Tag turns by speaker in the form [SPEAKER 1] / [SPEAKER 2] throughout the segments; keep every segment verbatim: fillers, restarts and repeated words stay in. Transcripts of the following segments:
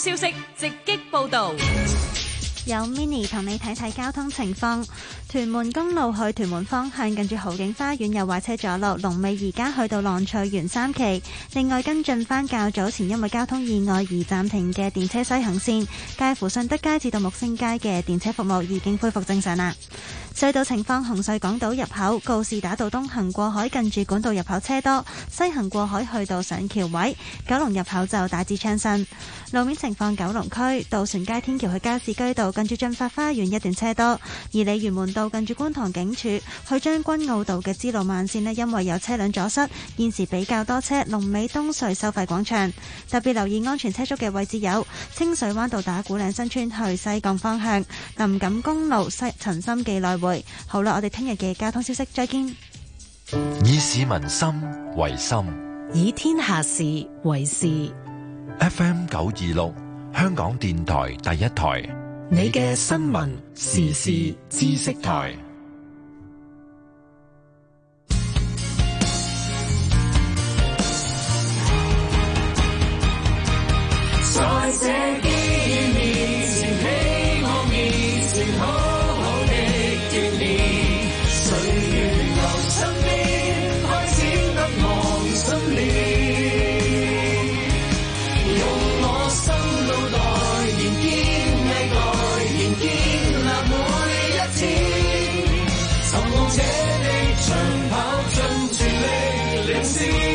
[SPEAKER 1] 消息直擊報導。
[SPEAKER 2] 有 Mini 同你睇睇交通情況。屯門公路去屯門方向近住豪景花園有壞車阻路，龍尾而家去到浪翠園三期。另外跟進返較早前因為交通意外而暫停嘅電車西行線，介乎順德街至到木星街嘅電車服務已經恢復正常啦。隧道情況：紅隧港島入口告士打道東行過海近住管道入口車多，西行過海去到上橋位；九龍入口就大致暢順。路面情況：九龍區渡船街天橋去加士居道近住進發花園一段車多，而鯉魚門道近住觀塘警署去將軍澳道嘅支路慢線呢，因為有車輛阻塞，現時比較多車。龍尾東隧收費廣場，特別留意安全車速嘅位置有清水灣道打鼓嶺新村去西貢方向、林錦公路西陳心記來回。好啦，我哋聽日嘅交通消息再見。
[SPEAKER 3] 以市民心為心，
[SPEAKER 4] 以天下事為事。
[SPEAKER 3] F M 九二六香港電台第一台，
[SPEAKER 4] 你嘅新聞時事知識台。
[SPEAKER 5] 在這機遇面前，希望面前好好的鍛鍊，歲月留身邊，開始得忘心了。用我心腦袋，仍堅毅蓋，仍建立每一天，尋夢這地長跑盡全力領先。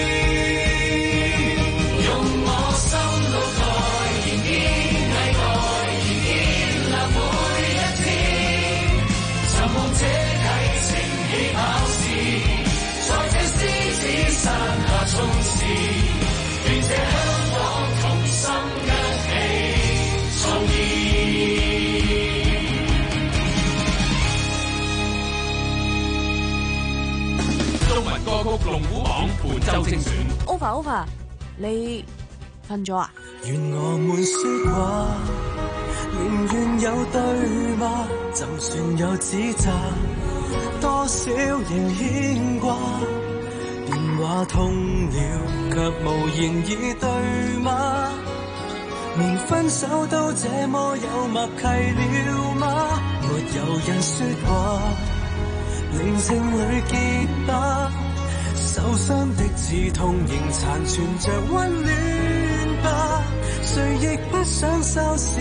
[SPEAKER 6] 中文歌曲龍虎榜本周精選。
[SPEAKER 1] Over Over， 你瞓咗啊？
[SPEAKER 5] 願我們說話，寧願有對罵，就算有指責，多少仍牽掛。電話通了，卻無言以對嗎？連分手都這麼有默契了嗎？沒有人說話，令情侶結巴，受傷的刺痛仍殘存着溫暖吧。誰亦不想收視，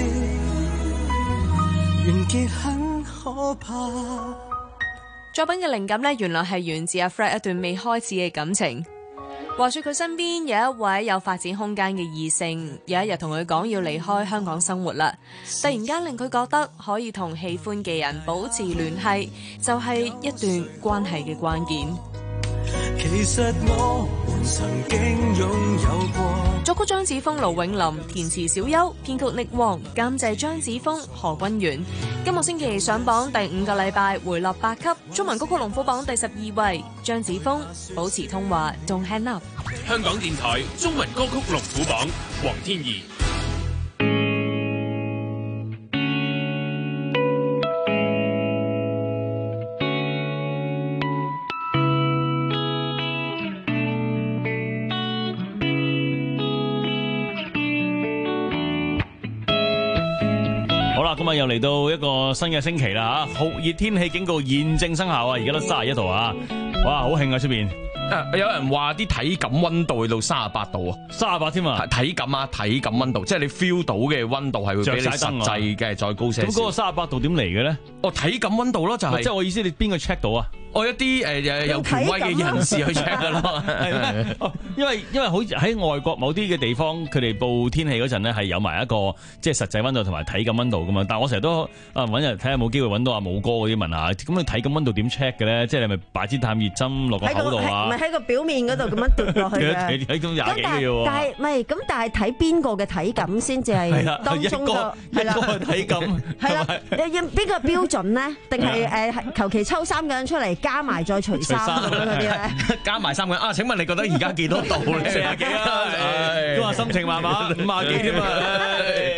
[SPEAKER 5] 完結很可怕。
[SPEAKER 1] 作品嘅靈感呢，原來係源自阿 Fred 一段未開始嘅感情。話說佢身邊有一位有發展空間嘅異性，有一日同佢講要離開香港生活啦。突然間令佢覺得可以同喜歡嘅人保持聯繫，就係一段關係嘅關鍵。
[SPEAKER 5] 其實我們曾經擁有過。
[SPEAKER 1] 作曲張子楓、盧永林，填詞小優，編曲力旺，監製張子楓、何君元。今個星期上榜第五個禮拜，回落八級，中文歌曲龍虎榜第十二位，張子楓保持通話 Don't Hang Up。
[SPEAKER 6] 香港電台中文歌曲龍虎榜，黃天怡。
[SPEAKER 7] 咁啊，又嚟到一個新嘅星期啦吓，酷熱天氣警告現正生效啊！而家都三十一度啊，哇，好興啊出邊！
[SPEAKER 8] 有人話啲體感溫度去到三十八度啊，
[SPEAKER 7] 三十八添啊！
[SPEAKER 8] 體感啊，體感溫度，即係你 feel 到嘅溫度係會比你實際嘅再高些少。
[SPEAKER 7] 咁嗰個三十八度點嚟嘅咧？
[SPEAKER 8] 哦，體感溫度咯，就係、是、
[SPEAKER 7] 即係我意思，你邊個 check 到啊？
[SPEAKER 8] 我一啲誒誒有權威嘅人士去 check 噶咯，
[SPEAKER 7] 係因為因為好似喺外國某啲嘅地方，佢哋報天氣嗰陣咧係有埋一個即係實際溫度同埋體感溫度噶嘛。但係我成日都啊揾人睇下冇機會揾到阿武哥嗰啲問下，咁你體感溫度點 check 嘅咧？即係你咪擺支探熱針落個口度啊？
[SPEAKER 9] 唔係喺個表面嗰度咁樣跌落去嘅。
[SPEAKER 7] 喺咁廿幾嘅喎。
[SPEAKER 9] 但係唔係咁？但係睇邊個嘅體感先至係當中個係啦。
[SPEAKER 7] 一個體感
[SPEAKER 9] 係啦，你邊個標準咧？定係誒求其抽三個人出嚟加埋再除衫咁樣嗰啲咧？
[SPEAKER 8] 加埋三個人啊？請問你覺得而家幾多度咧？
[SPEAKER 7] 四廿幾啊？都話心情麻麻，五廿幾添啊！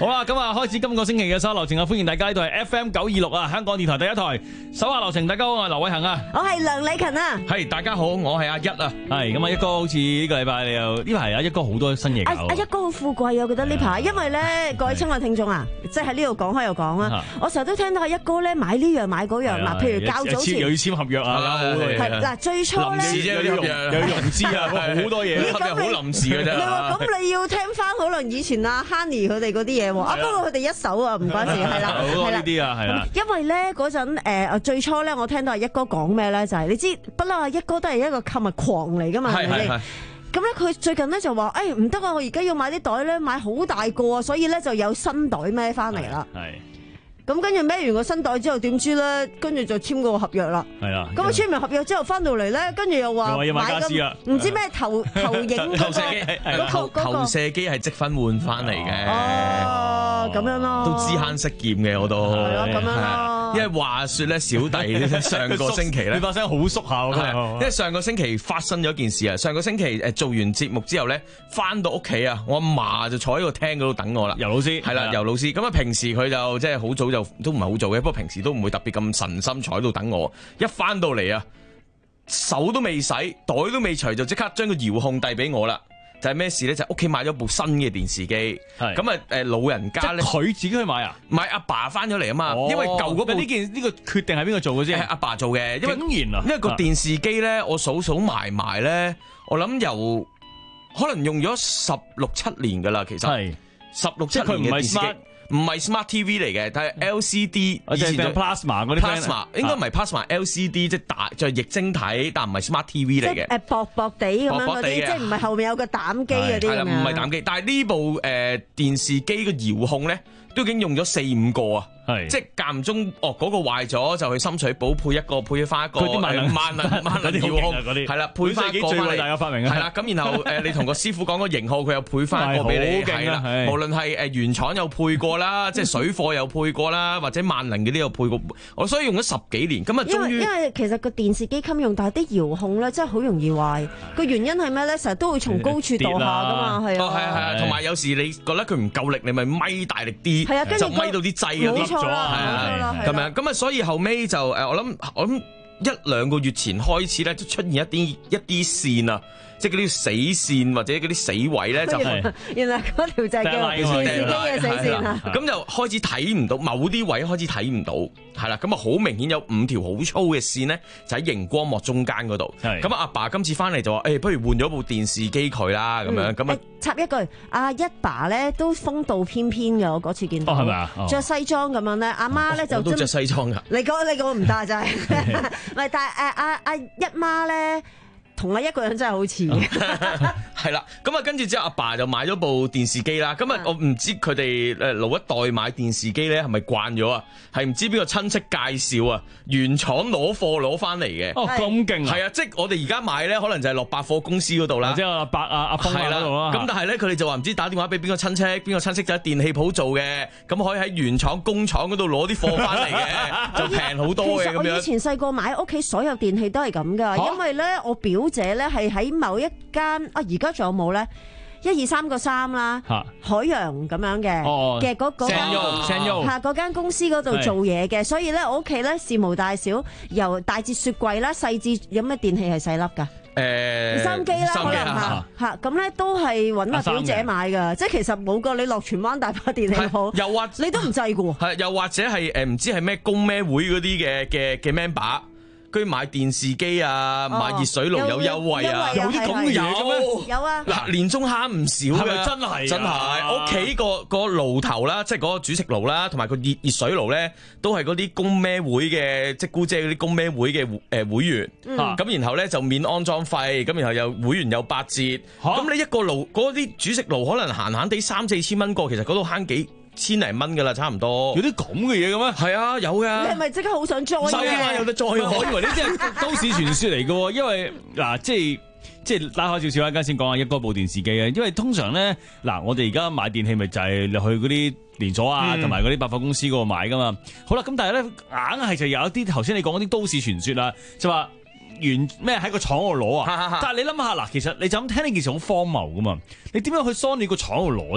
[SPEAKER 7] 好啦，咁啊，開始今個星期嘅手下留情啊，歡迎大家呢度係 F M 九二六啊，香港電台第一台手下留情。大家好，我係劉偉恒啊，
[SPEAKER 9] 我係梁禮勤啊。
[SPEAKER 8] 係大家好，我係阿一啊。
[SPEAKER 7] 係咁啊，一哥好似呢個禮拜你又呢排啊，一哥好多新嘢搞。
[SPEAKER 9] 阿阿一哥好富貴啊，我覺得呢排，因為咧各位親愛聽眾啊，即係喺呢度講開又講啊，我成日都聽到阿一哥咧買呢樣買嗰樣嗱，譬如較早前
[SPEAKER 7] 又要簽合約啊，
[SPEAKER 9] 係嗱最初咧
[SPEAKER 8] 臨時啫，有有
[SPEAKER 7] 融資啊，好多嘢，
[SPEAKER 8] 好臨時嘅啫。
[SPEAKER 9] 你話咁你要聽翻可能以前阿 Honey 佢哋嗰啲嘢喎，啊不過佢哋一手啊，唔關事，係啦，
[SPEAKER 7] 好多呢啲啊，係啦。
[SPEAKER 9] 因為咧嗰陣誒最初咧，我聽到阿一哥講咩咧，就係你知不嬲，阿一哥都係一個購物狂嚟噶嘛，係咪先？咁咧佢最近咧就話誒唔得啊，我而家要買啲袋咧，買好大個啊，所以咧就有新袋孭翻嚟啦。係。咁跟住孭完個新袋之後，點知咧？跟住就簽個合約啦。係啦。咁啊簽完合約之後翻到嚟咧，跟住又話買咁唔知咩投投影
[SPEAKER 8] 投射機，投投射機係積分換翻嚟嘅。
[SPEAKER 9] 哦，咁樣咯。
[SPEAKER 8] 都知慳識儉嘅我都。
[SPEAKER 9] 係咯，咁樣咯。
[SPEAKER 8] 因為話說咧，小弟上個星期咧，
[SPEAKER 7] 你把聲好縮下喎。
[SPEAKER 8] 因為上個星期發生咗件事啊。上個星期誒做完節目之後咧，翻到屋企啊，我阿嫲就坐喺個廳嗰度等我啦。
[SPEAKER 7] 尤老師
[SPEAKER 8] 係啦，尤老師咁啊，平時佢就即係好早就都唔係好早嘅，不過平時都唔會特別咁神心坐喺度等我。一翻到嚟啊，手都未洗，袋都未除，就即刻將個遙控遞俾我啦。就係咩事咧？就屋企買咗部新嘅電視機，咁啊誒老人家咧，
[SPEAKER 7] 佢自己去買啊？
[SPEAKER 8] 唔係阿爸翻咗嚟啊嘛，因為舊嗰部
[SPEAKER 7] 呢件呢個決定係邊個做嘅先？
[SPEAKER 8] 係阿爸做嘅，因為
[SPEAKER 7] 竟然啊，
[SPEAKER 8] 因為個電視機咧，我數數埋埋咧，我諗由可能用咗十六七年噶啦，其實係十六七年嘅電視機。唔係 Smart T V 嚟嘅，但係 L C D，以前就
[SPEAKER 7] Plasma 嗰啲
[SPEAKER 8] Plasma 應該唔係 Plasma，L C D 即係大就係液晶體，但唔係 Smart T V 嚟嘅。
[SPEAKER 9] 誒薄薄地咁樣嗰啲，即係唔係後面有個膽機嗰啲咁樣。係啦，
[SPEAKER 8] 唔係膽機，但係呢部誒電視機嘅遙控咧，都已經用咗四五個啊。係，即係間唔中哦，嗰個壞咗就去深水埗配一個，配翻一個。嗰啲萬能萬能萬能遙控嗰啲，係啦，配翻一個翻嚟。最偉大嘅發明啊！係啦，咁然後誒，你同個師傅講個型號，佢又配翻一個俾你。係啦，無論係誒原廠有配過啦，即係水貨有配過啦，或者萬能嗰啲有配過。我所以用咗十幾年，咁啊終於。因為其實個電視機襟用，但係啲遙控咧真係好容易壞。個原因係咩咧？成日都會從高處墮下噶嘛，係啊。哦，係啊係啊，同埋有時你覺得佢唔夠力，你咪咪大力啲，就咪到啲掣嗰啲。係啊，咁樣咁啊，所以後尾就誒，我諗我諗一兩個月前開始咧，就出現一啲一啲線啊，即係嗰啲死線或者嗰啲死位咧，就係原來嗰條就係叫電視機嘅死線啊。咁就開始睇唔到，某啲位開始睇唔到，係啦。咁啊，好明顯有五條好粗嘅線咧，就喺熒光幕中間嗰度。咁啊，阿爸今次翻嚟就話：誒，不如換咗部電視機佢啦。咁樣咁啊，插一句，阿一爸咧都風度翩翩嘅，我嗰次見到，係咪啊？着西裝咁樣咧，阿媽咧就都着西裝噶。你講你講唔得就係，唔係，但係誒阿阿一媽咧。同我一個人真係好似嘅，係啦。咁啊，跟住之後，阿爸就買咗部電視機啦。咁啊，我唔知佢哋誒老一代買電視機咧，係咪慣咗啊？係唔知邊個親戚介紹啊？原廠攞貨攞翻嚟嘅。哦，咁勁啊！係啊，即係我哋而家買咧，可能就係落百貨公司嗰度啦。即係阿伯啊、阿峰嗰度啦。咁但係咧，佢哋就話唔知打電話俾邊個親戚，邊個親戚就喺電器鋪做嘅，咁可以喺原廠工廠嗰度攞啲貨翻嚟嘅，就平好多嘅咁樣。其實我以前細個買屋企所有電器都係咁噶，因為咧我表姐咧係喺某一間啊，而家仲有冇咧？一二三個三啦，海洋咁樣嘅嘅嗰嗰間嚇嗰間公司嗰度做嘢嘅，所以咧我屋企咧事無大小，由大至雪櫃啦，細至有咩電器係細粒㗎？誒，收音機啦，可能嚇嚇咁咧都係揾阿表姐買㗎，即係其實冇過你落荃灣大把電器鋪，又或你都唔制㗎喎，係又或者係誒唔知係咩公咩會嗰啲嘅嘅嘅 member。佢買電視機啊，買熱水爐有優惠啊，有啲咁嘅嘢嘅咩？有啊！嗱，年中慳唔少嘅，係咪真係？真係，屋企個個爐頭啦，即係嗰個煮食爐啦，同埋個熱熱水爐咧，都係嗰啲公咩會嘅，即係姑姐嗰啲公咩會嘅誒會員。咁然後咧就免安裝費，咁然後又會員有八折。咁你一個爐嗰啲煮食爐可能閒閒地三四千蚊個，其實嗰度慳幾千零蚊噶啦，差唔多。有啲咁嘅嘢嘅咩？係啊，有噶。你係咪即刻好想裝啊？有得裝，我以為呢啲係都市傳說嚟嘅。因為嗱，即係即係拉開少少，一間先講下一哥部電視機啊。因為通常咧，嗱，我哋而家買電器咪就係去嗰啲連鎖啊，同埋嗰啲百貨公司嗰度買噶嘛。好啦，咁但係咧，硬係就有一啲頭先你講嗰啲都市傳說啊，就話原咩喺個廠度攞啊。但係你諗下嗱，其實你就咁聽呢件事好荒謬噶嘛。你點樣去 Sony 個廠度攞啫？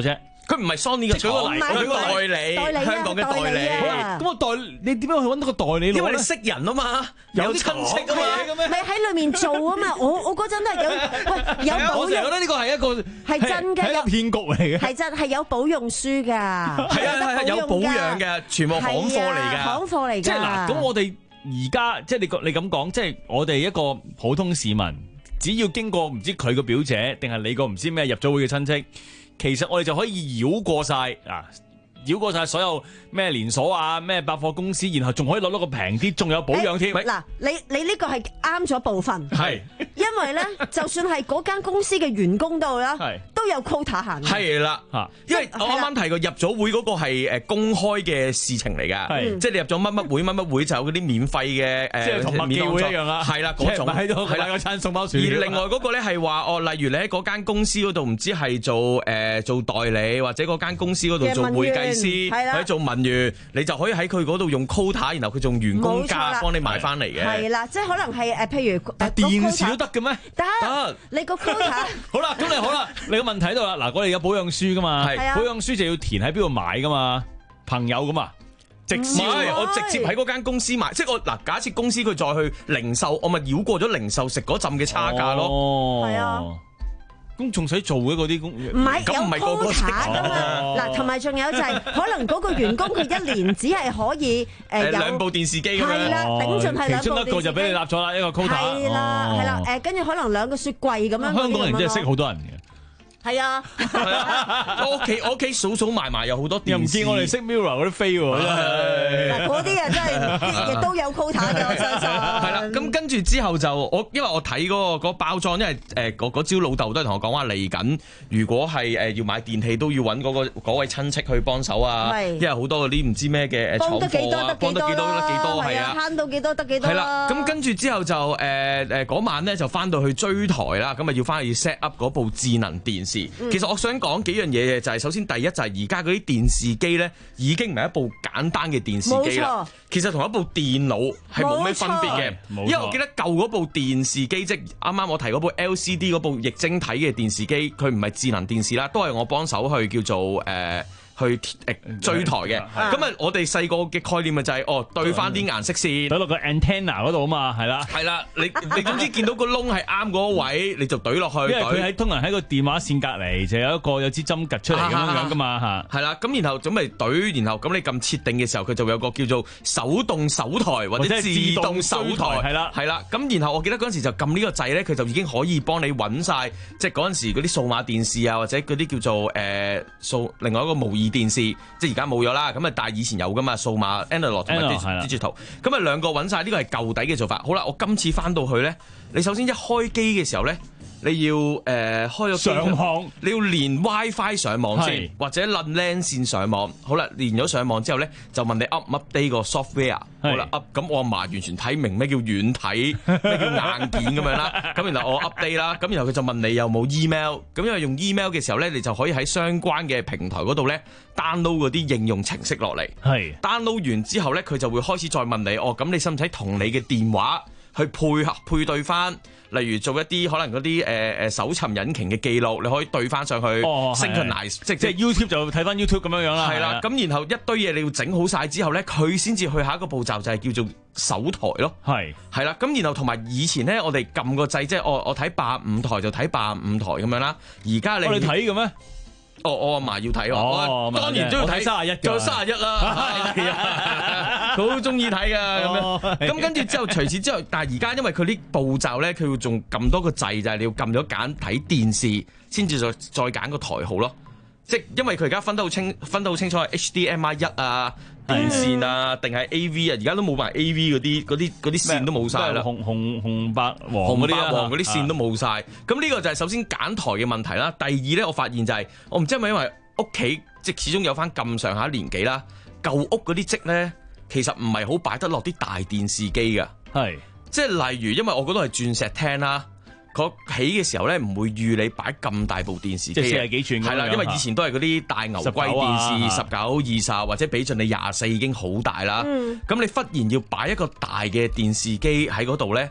[SPEAKER 8] 佢唔係 Sony 嘅廠，佢代理，香港嘅代理。
[SPEAKER 7] 咁我代你點樣去揾到個代理？
[SPEAKER 8] 因為你識人啊嘛，有親戚啊嘛，
[SPEAKER 9] 你喺裏面做啊嘛。我我嗰陣都係有喂有保養。
[SPEAKER 7] 我成日覺得呢個係一個
[SPEAKER 9] 係真嘅，
[SPEAKER 7] 係一個騙局嚟嘅。
[SPEAKER 9] 係真係有保養書㗎，
[SPEAKER 8] 係啊係係有保養嘅，全部行貨嚟㗎，
[SPEAKER 9] 行貨嚟㗎。
[SPEAKER 7] 即係嗱，咁我哋而家即係你你咁講，即係我哋一個普通市民，只要經過唔知佢個表姐定係你個唔知咩入咗會嘅親戚。其實我哋就可以繞過晒啊，繞過晒所有咩連鎖啊、咩百貨公司，然後仲可以攞到個平啲，仲有保養添。
[SPEAKER 9] 嗱、欸，你你呢個係啱咗部分，
[SPEAKER 7] 係，
[SPEAKER 9] 因為咧，就算係嗰間公司嘅員工度啦，都有 quota 行。
[SPEAKER 8] 係啦，嚇，因為我啱啱提過入咗會嗰個係誒公開嘅事情嚟㗎，即係你入咗乜乜會乜乜會就有嗰啲免費嘅誒，
[SPEAKER 7] 即係同麥記會一樣啦，
[SPEAKER 8] 係啦，嗰種
[SPEAKER 7] 喺度係啦，個餐送包薯條。
[SPEAKER 8] 而另外嗰個咧係話哦，例如你喺嗰間公司嗰度唔知係做誒做代理，或者嗰間公司嗰度做會計師，或者做文員，你就可以喺佢嗰度用 quota， 然後佢仲員工價幫你買翻嚟嘅。係
[SPEAKER 9] 啦，即係可能係誒，譬如
[SPEAKER 7] 但電視都得嘅咩？
[SPEAKER 9] 得，你個 quota
[SPEAKER 7] 好啦，咁你好啦，你個問題喺度啦。嗱，我哋有保養書噶嘛，保養書就要填喺邊度買噶嘛，朋友噶嘛，直銷
[SPEAKER 8] 我直接喺嗰間公司買，即係我嗱，假設公司佢再去零售，我咪繞過咗零售食嗰陣嘅差價咯。
[SPEAKER 9] 係啊。
[SPEAKER 7] 咁仲使做嘅嗰啲工，
[SPEAKER 9] 唔係有 quota 噶嘛？嗱，同埋仲有就係可能嗰個員工佢一年只係可以誒
[SPEAKER 8] 兩部電視機咁樣，
[SPEAKER 9] 係啦，頂盡係兩部電視機。
[SPEAKER 7] 其中一個就俾你立咗啦，一個 quota。
[SPEAKER 9] 係啦，係啦，誒跟住可能兩個雪櫃咁樣。
[SPEAKER 7] 香港人真係識好多人嘅。
[SPEAKER 9] 係啊，
[SPEAKER 8] 我屋企我屋企數數埋埋有好多電視，
[SPEAKER 7] 又唔見我哋識 Mirror 嗰啲飛喎，
[SPEAKER 9] 嗱嗰啲啊真係亦都有 quota 嘅，我相信。
[SPEAKER 8] 係啦，咁跟住之後就我因為我睇嗰個嗰個包裝，因為誒嗰嗰朝老豆都係同我講話嚟緊，如果係誒要買電器都要揾嗰個嗰位親戚去幫手啊，因為好多嗰啲唔知咩嘅誒廠貨啊，幫得幾多得幾多係啊，
[SPEAKER 9] 慳到幾多得幾多。
[SPEAKER 8] 係啦，咁跟住之後就誒誒嗰晚咧就翻到去追台啦，咁啊要翻去 set up 嗰部智能電視。其實我想講幾樣嘢嘅，就係首先第一就係而家嗰啲電視機咧，已經唔係一部簡單嘅電視機啦。其實同一部電腦係冇咩分別嘅，因為我記得舊嗰部電視機，即係啱啱我提嗰部 L C D 嗰部液晶體嘅電視機，佢唔係智能電視啦，都係我幫手去叫做誒。呃去誒追台嘅，咁啊我哋細個嘅概念咪就係哦對翻啲顏色線，
[SPEAKER 7] 懟落個 antenna 嗰度啊嘛，係啦，
[SPEAKER 8] 係啦，你你總之見到個窿係啱嗰個位，你就懟落去。因為
[SPEAKER 7] 佢喺通常喺個電話線隔離就有一個有支針趌出嚟咁樣樣噶嘛嚇。
[SPEAKER 8] 係啦，咁然後準備懟，然後咁你撳設定嘅時候，佢就有個叫做手動手台或者自動手台，係啦，係啦。咁然後我記得嗰陣時就撳呢個掣咧，佢就已經可以幫你揾晒，即係嗰陣時嗰啲數碼電視啊，或者嗰啲叫做誒數另外一個模擬電視，即係而家冇咗啦，咁啊但係以前有噶嘛，數碼 analog 同埋 digital，咁啊兩個揾晒，呢個係舊底嘅做法。好啦，我今次翻到去咧，你首先一開機嘅時候咧，你要誒、呃、開咗
[SPEAKER 7] 上網，
[SPEAKER 8] 你要連 WiFi 上網先，或者撚 LAN 線上網。好啦，連咗上網之後咧，就問你 up 唔 update 個 software。好啦 up，咁我阿嫲完全睇明咩叫軟體，咩叫硬件咁樣啦。咁然後我 update 啦，咁然後佢就問你有冇 email。咁因為用 email 嘅時候咧，你就可以喺相關嘅平台嗰度咧 download 嗰啲應用程式落嚟。係 download 完之後咧，佢就會開始再問你，哦咁你使唔使同你嘅電話去配合配對翻？例如做一啲可能嗰啲誒誒搜尋引擎嘅記錄，你可以對翻上去 synchronize，即即係 YouTube 就睇翻 YouTube 咁樣樣啦。係啦，咁然後一堆嘢你要整好晒之後咧，佢先至去下一個步驟就係叫做搜台咯。係係啦，咁然後同埋以前咧，我哋撳個掣，即係我我睇八五台就睇八五台咁樣啦。而家你我哋睇嘅咩？哦，我阿嫲要睇喎，哦、我當然都要睇三十一，仲有三十一啦，係啊，佢好中意睇噶咁樣。咁跟住之後，除此之後，但係而家因為佢啲步驟咧，佢要仲撳多個掣，就係你要撳咗揀睇電視，先至再再揀個台號咯。即係因為佢而家分得好清，分得好清楚係 H D M I 一啊。電線啊，定係 A V 啊？而家都冇埋 A V 嗰啲，嗰啲嗰啲線都冇晒啦。紅紅紅白黃紅白黃嗰啲線都冇晒。咁呢個就係首先揀台嘅問題啦。第二咧，我發現就係、是、我唔知係咪因為屋企即係始終有翻咁上下年紀啦，舊屋嗰啲積咧，其實唔係好擺得落啲大電視機噶。係即係例如，因為我嗰度係鑽石廳啦。佢起嘅時候咧，唔會預你擺咁大部電視機，即係四十幾寸。係啦，因為以前都係嗰啲大牛龜電視，十九、二十或者俾盡你廿四已經好大啦。咁、嗯、你忽然要擺一個大嘅電視機喺嗰度咧，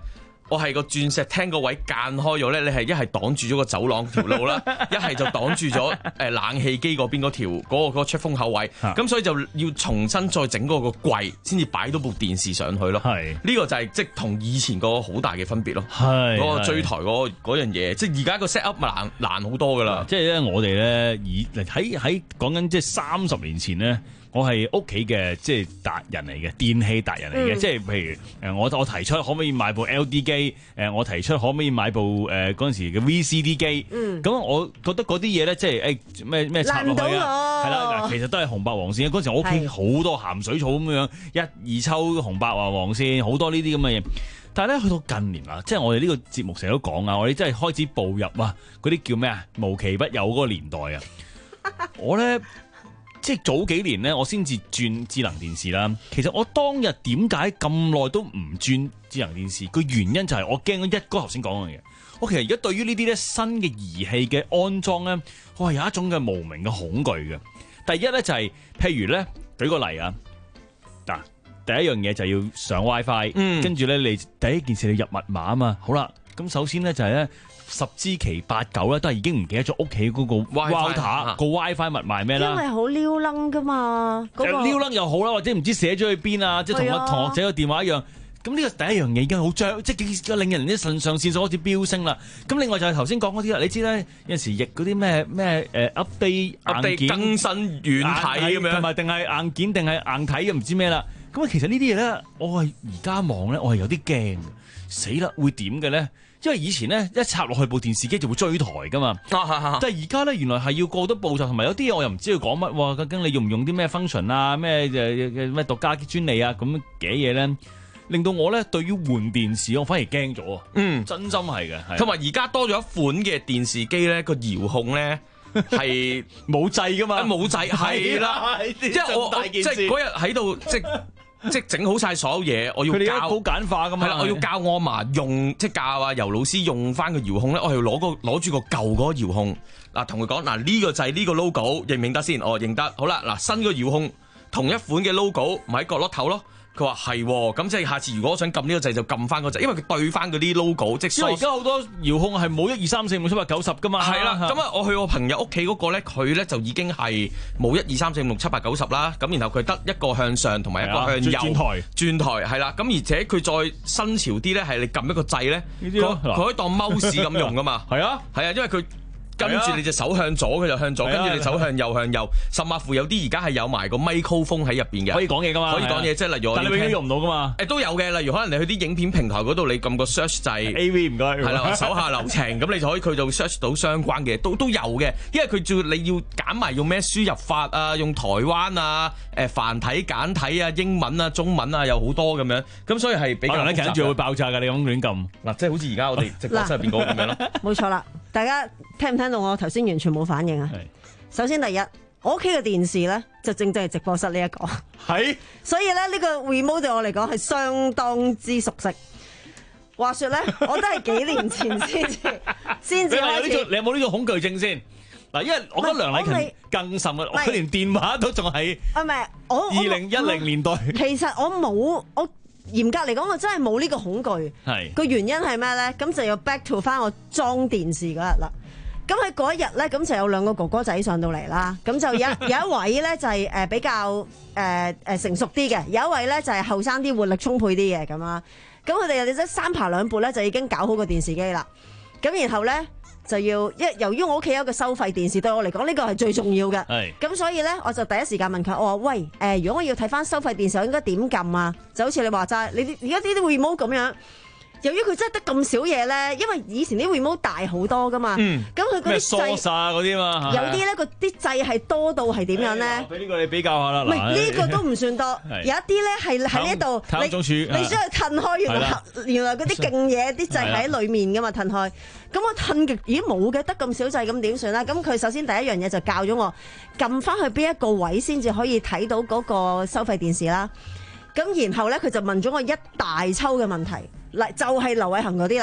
[SPEAKER 8] 我係個鑽石廳個位間開咗咧，你係一係擋住咗個走廊條路啦，一係就擋住咗誒冷氣機嗰邊嗰條嗰、嗰個嗰個出風口位，咁所以就要重新再整嗰個櫃，先至擺到部電視上去咯。係呢個就係即係同以前個好大嘅分別咯。係嗰個追台嗰嗰樣嘢，即係而家個 set up 難難好多噶啦。即係咧，我哋咧以喺喺講緊即係三十年前咧。我係屋企嘅即係達人嚟嘅，電器達人嚟嘅，嗯、即係譬如誒，我我提出可唔可以買部 L D 機？誒，我提出可唔可以買部誒嗰陣時嘅 V C D 機？咁、嗯、我覺得嗰啲嘢咧，即係誒咩咩插落去啊，係啦，其實都係紅白黃線。嗰陣時我屋企好多鹹水草咁樣，一二抽紅白或黃線，好多呢啲咁嘅嘢。但係咧，去到近年啊，即係我哋呢個節目成日都講啊，我哋真係開始步入啊嗰啲叫咩啊無奇不有嗰個年代啊，我咧。即係早幾年咧，我先至轉智能電視啦。其實我當日點解咁耐都唔轉智能電視？個原因就係我驚一哥頭先講嘅嘢。我其實而家對於呢啲咧新嘅儀器嘅安裝咧，我係有一種嘅無名嘅恐懼嘅。第一咧就係、是、譬如咧，舉個例啊，嗱，第一樣嘢就要上 WiFi，、嗯、跟住咧你第一件事你入密碼啊嘛。好啦，咁首先咧就係、是、咧。十之其八九咧，都係已經唔記得咗屋企嗰個 router 個 WiFi 密碼係咩啦？因為好撩楞噶嘛，嗰、那個、撩楞又好啦，或者唔知寫咗去邊啊，即係同個同學仔個電話一樣。咁呢個第一樣嘢已經好張，即係令人啲腎上腺素開始飆升啦。咁另外就係頭先講嗰啲啦，你知咧有陣時譯嗰啲咩咩誒 update 硬件更新軟體咁樣，同埋定係硬件定係硬體嘅唔知咩啦。咁啊，其實呢啲嘢咧，我係而家望咧，我係有啲驚，死啦會點嘅咧？因為以前咧一插落去部電視機就會追台噶嘛，啊、但係而家咧原來係要過多步驟，同埋有啲嘢我又唔知佢講乜喎。究竟你用唔用啲咩 function 啊？咩誒咩獨家專利啊？咁嘅嘢咧，令到我咧對於換電視我反而驚咗啊！嗯，真心係嘅，同埋而家多咗一款嘅電視機咧，個遙控咧係冇掣噶嘛，冇掣係啦，即係我即係嗰日喺度即係。即係整好晒所有嘢，我要教好簡化噶嘛。係啦，我要教我阿嫲用，即係教啊尤老師用翻個遙控咧，我係要攞個攞住個舊嗰個遙控嗱，同佢講嗱呢個就係呢個 logo 認唔認得先？哦，認得。好啦，嗱新個遙控同一款嘅 logo 咪喺角落頭咯。佢話係，咁即係下次如果我想撳呢個掣就撳翻個掣，因為佢對翻嗰啲 logo， 即係因為而家好多遙控係冇一二三四五六七八九十噶嘛。係啦，咁啊我去我朋友屋企嗰個咧，佢咧就已經係冇一二三四五六七八九十啦。咁然後佢得一個向上同埋一個向右轉台，轉台係啦。咁而且佢再新潮啲咧，係你撳一個掣咧，佢佢可以當 mouse 咁用噶嘛。係啊，係啊，因為佢。跟住你隻手向左，佢就向左；跟住你手向右，向右。甚至乎有啲而家係有埋個 microphone 喺入邊嘅，可以講嘢噶嘛？可以講嘢，即係例如我。但係你永遠用唔到噶嘛？誒都有嘅，例如可能你去啲影片平台嗰度，你撳個 search 掣 A V 唔該，係啦，手下留情，咁你就可以佢就 search 到相關嘅，都都有嘅。因為佢仲你要揀埋用咩輸入法啊，用台灣啊、誒繁體簡體啊、英文啊、中文啊，有好多咁樣。咁所以係比較複雜。可能咧，跟住會爆炸㗎，你咁亂撳嗱，即係好似而家我哋直播室入邊嗰個咁樣咯。冇錯啦。大家聽唔聽到我頭先完全冇反應啊？首先第一，我屋企嘅電視咧就正正係直播室呢、這、一個，係，所以咧呢個 remote 對我嚟講係相當之熟悉。話說咧，我都係幾年前先至先至開始。你有冇呢個恐懼症先？嗱，因為我覺得梁禮勤更甚啊，佢連電話都仲係啊，唔係我二零一零年代。其實我冇我。嚴格嚟講，我真係冇呢個恐懼。係個原因係咩咧？咁就要 back to 翻我裝電視嗰日啦。咁喺嗰一日咧，咁就有兩個哥哥仔上到嚟啦。咁就有有一位咧就係誒比較誒誒、呃、成熟啲嘅，有一位咧就係後生啲、活力充沛啲嘅咁啦。咁佢哋又即三爬兩步咧，就已經搞好個電視機啦。咁然後咧。就要一由於我屋企有一個收費電視，對我嚟講呢個係最重要嘅。係咁，所以咧我就第一時間問佢，我話喂誒、呃，如果我要睇翻收費電視，我應該點撳啊？就好似你話齋，你而家呢啲 remote 咁樣。由於佢真係得咁少嘢咧，因為以前啲 remote 大好多噶嘛，咁佢嗰啲掣嗰啲嘛，有啲咧個啲掣係多到係點樣咧？俾呢個你比較下啦。唔係呢個都唔算多，有一啲咧係喺呢度，你你將佢褪開，原來原來嗰啲勁嘢啲掣喺裡面噶嘛，褪開。咁我褪極咦冇嘅，得咁少掣，咁點算咧？咁佢首先第一樣嘢就教咗我撳翻去邊一個位先至可以睇到嗰個收費電視啦。咁然後咧佢就問咗我一大抽嘅問題。嗱，就係劉偉恒嗰啲啦，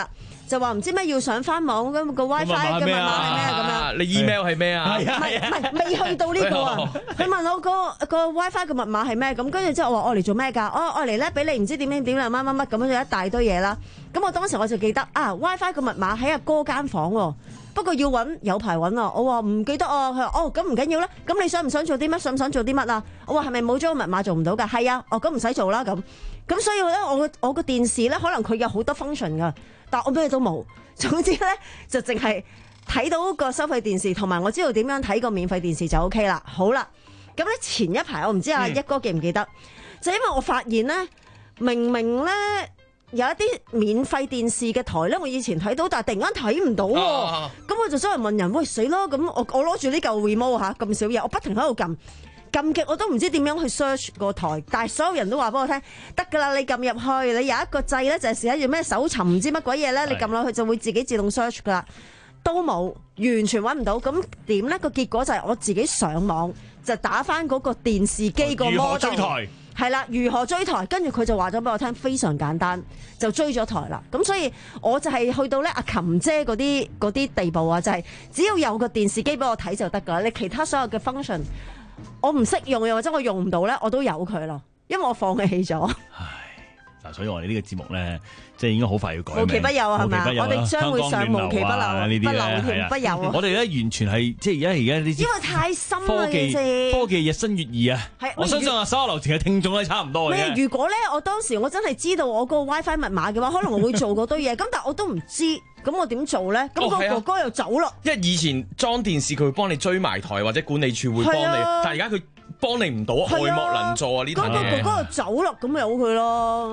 [SPEAKER 9] 就話唔知咩要上翻網咁個 WiFi 嘅密碼係咩咁樣？
[SPEAKER 8] 你 email 係咩啊？
[SPEAKER 9] 唔係唔係未去到呢個啊！佢問我個個 WiFi 嘅密碼係咩？咁跟住之後我話我嚟做咩㗎？我我嚟咧俾你唔知點點點啦乜乜乜咁樣就一大堆嘢啦。咁我當時我就記得啊 WiFi 嘅密碼喺阿哥間房喎。不過要揾有排揾啊！我話唔記得啊，佢話哦咁唔緊要啦。咁你想唔想做啲乜？想唔想做啲乜啊？我話係咪冇咗個密碼做唔到㗎？係啊，哦咁唔使做啦咁。咁所以咧，我個我個電視咧，可能佢有好多 function 㗎，但我咩都冇。總之咧，就淨係睇到個收費電視，同埋我知道點樣睇個免費電視就 OK 啦。好啦，咁咧前一排我唔知阿一哥記唔記得，嗯、就因為我發現咧，明明咧。有一啲免費電視嘅台咧，我以前睇到，但係突然間睇唔到喎。咁、啊、我就真係問人：喂死咯！咁我我攞住呢嚿 remote 嚇咁少嘢，我不停喺度撳撳極，我都唔知點樣去 search 個台。但係所有人都話俾我聽，得㗎啦！你撳入去，你有一個掣咧，就係寫住咩搜尋唔知乜鬼嘢咧，你撳落去就會自己自動 search 㗎啦。都冇，完全揾唔到。咁點咧？個結果就係我自己上網就打翻嗰個電視機個 model。係啦，如何追台？跟住佢就話咗俾我聽，非常簡單，就追咗台啦。咁所以我就係去到咧阿琴姐嗰啲嗰啲地步啊，就係、是、只要有個電視機俾我睇就得㗎。你其他所有嘅 function 我唔識用又或者我用唔到咧，我都有佢咯，因為我放棄咗。
[SPEAKER 7] 嗱，所以我哋呢個節目咧，即係應該好快要改名，
[SPEAKER 9] 無奇不有啊，係咪？我哋將會上無奇不流，
[SPEAKER 7] 呢啲
[SPEAKER 9] 不流甜不有啊！
[SPEAKER 7] 我哋咧完全係即係而家而家呢啲，
[SPEAKER 9] 因為太深啦，
[SPEAKER 7] 科技科技日新月異啊！我相信啊，所有樓前嘅聽眾咧差唔多嘅啫。
[SPEAKER 9] 如果咧，我當時我真係知道我個 WiFi 密碼嘅話，可能我會做嗰堆嘢。咁但係我都唔知，咁我點做咧？咁個哥哥又走啦。
[SPEAKER 8] 因為以前裝電視佢會幫你追埋台，或者管理處會幫你，但係而家佢幫你唔到，愛莫能助啊！呢啲嘢。
[SPEAKER 9] 咁個哥哥又走啦，咁咪由佢咯。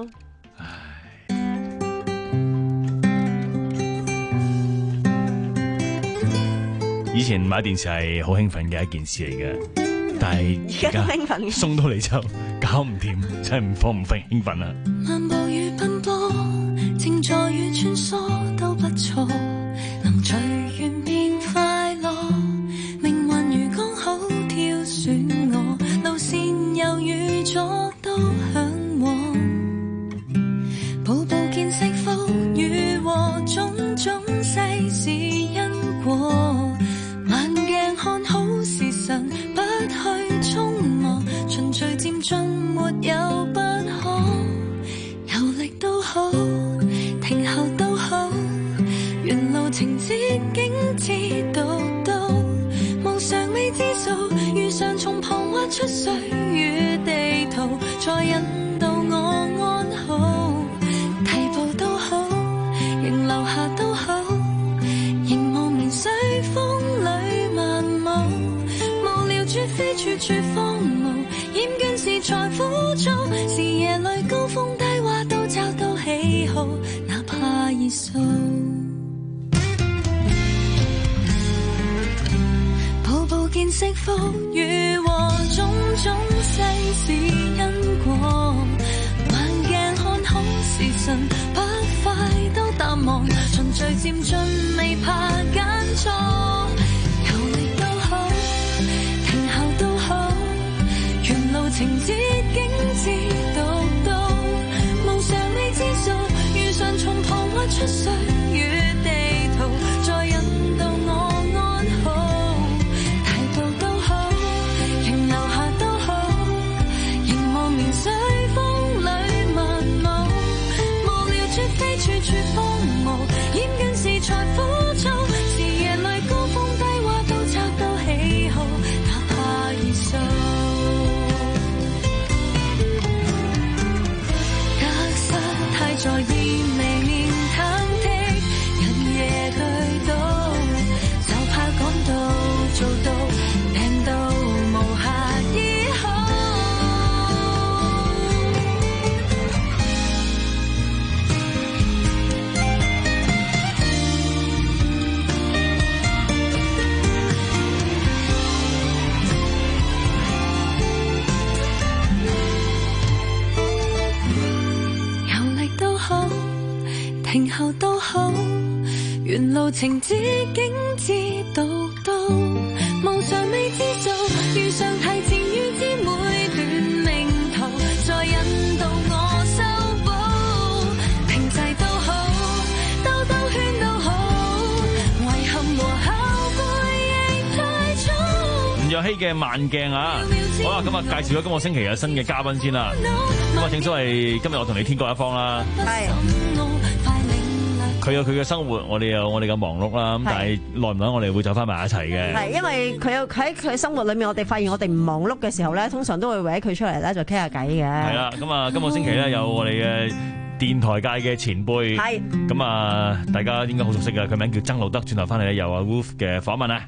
[SPEAKER 7] 以前買電視係好興奮嘅一件事嚟嘅，但係而家
[SPEAKER 9] 興奮
[SPEAKER 7] 送到嚟就搞唔掂，真係唔放唔費興奮啦。
[SPEAKER 10] 漫步與奔波，靜坐與穿梭都不錯，能隨緣變快樂，命運如剛好挑選我，路線又遇阻都向往，步步見惜福與禍，種種世事因果。看好時辰，不去匆忙，循序漸進，沒有不可。遊歷都好，停後都好，沿路情節景致獨到，夢尚未知數，遇上從旁挖出歲月地圖，再引導我安好。提步都好，仍留下都好，仍無眠水風裏。飛處處荒蕪，厭倦時才枯燥，視野裏高峰低洼都找到喜好，哪怕熱數。步步見惜福與禍，種種世事因果，慢鏡看好時辰，不快都淡忘，循序漸進，未怕揀錯。情節景致獨到，夢尚未知數，遇上從旁挖出歲月地圖，再引導我安好。提步都好，仍留下都好，仍無眠水風裏漫舞，無聊絕非處處荒蕪，厭倦時才枯燥，視野裏高峰低洼都找到喜好，哪怕熱數。在意未免忐忑，日夜對賭，就怕講到做到，病到無暇醫好。停後都好，沿路情節景致獨到，夢尚未知數，遇上提前預知每段命途，再引導我修補，停滯都好，兜兜圈
[SPEAKER 7] 希嘅慢鏡啊！好啦，咁啊介紹咗今個星期嘅新嘅嘉賓先啦。咁啊，正所謂今日我同你天各一方啦。
[SPEAKER 9] 係。
[SPEAKER 7] 佢有佢嘅生活，我哋有我哋嘅忙碌啦。咁但係耐唔耐我哋會走翻埋一齊嘅。
[SPEAKER 9] 係因為佢有喺佢生活裏面，我哋發現我哋唔忙碌嘅時候咧，通常都會搲佢出嚟咧，就傾下偈嘅。
[SPEAKER 7] 係啦，咁啊，今個星期咧有我哋嘅電台界嘅前輩。係。咁啊，大家應該好熟悉嘅，佢名叫曾路德。轉頭翻嚟咧，有阿 Wolf 嘅訪問啊。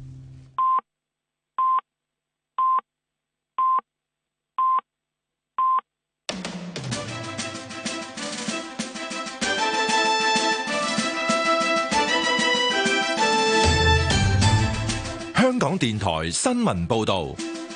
[SPEAKER 3] 香港電台新聞報道，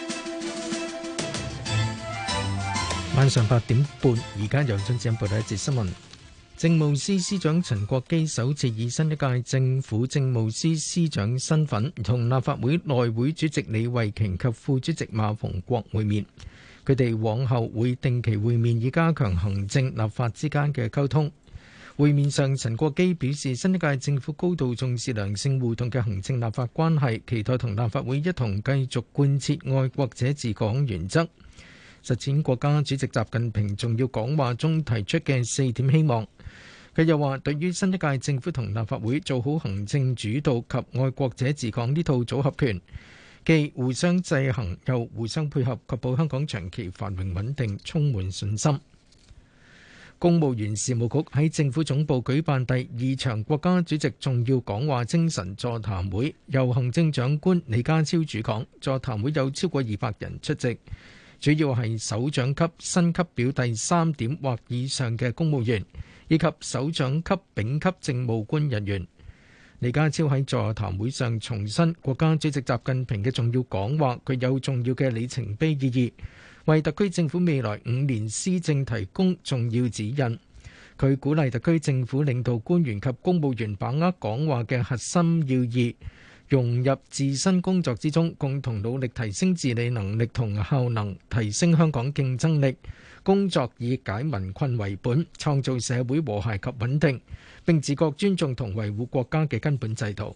[SPEAKER 4] 晚上八點半，而家由張子欣報道一節新聞。政務司司長陳國基首次以新一屆政府政務司司長身份，同立法會內會主席李慧瓊及副主席馬逢國會面。佢哋往後會定期會面，以加強行政立法之間嘅溝通。會面上，陳國基表示，新一屆政府高度重視良性互動嘅行政立法關係，期待同立法會一同繼續貫徹愛國者治港原則，實踐國家主席習近平重要講話中提出嘅四點希望。佢又話，對於新一屆政府同立法會做好行政主導及愛國者治港呢套組合拳，既互相制衡又互相配合，確保香港長期繁榮穩定，充滿信心。公務員事務局喺政府總部舉辦第二場國家主席重要講話精神座談會，由行政長官李家超主講。座談會有超過二百人出席，主要係首長級薪級表第三點或以上嘅公務員，以及首長級丙級政務官人員。李家超喺座談會上重申國家主席習近平嘅重要講話具有重要嘅里程碑意義，為特區政府未來五年施政提供重要指引。佢鼓勵特區政府領導官員及公務員把握講話嘅核心要義，融入自身工作之中，共同努力提升治理能力同效能，提升香港競爭力。工作以解民困為本，創造社會和諧及穩定，並自覺尊重同維護國家嘅根本制度。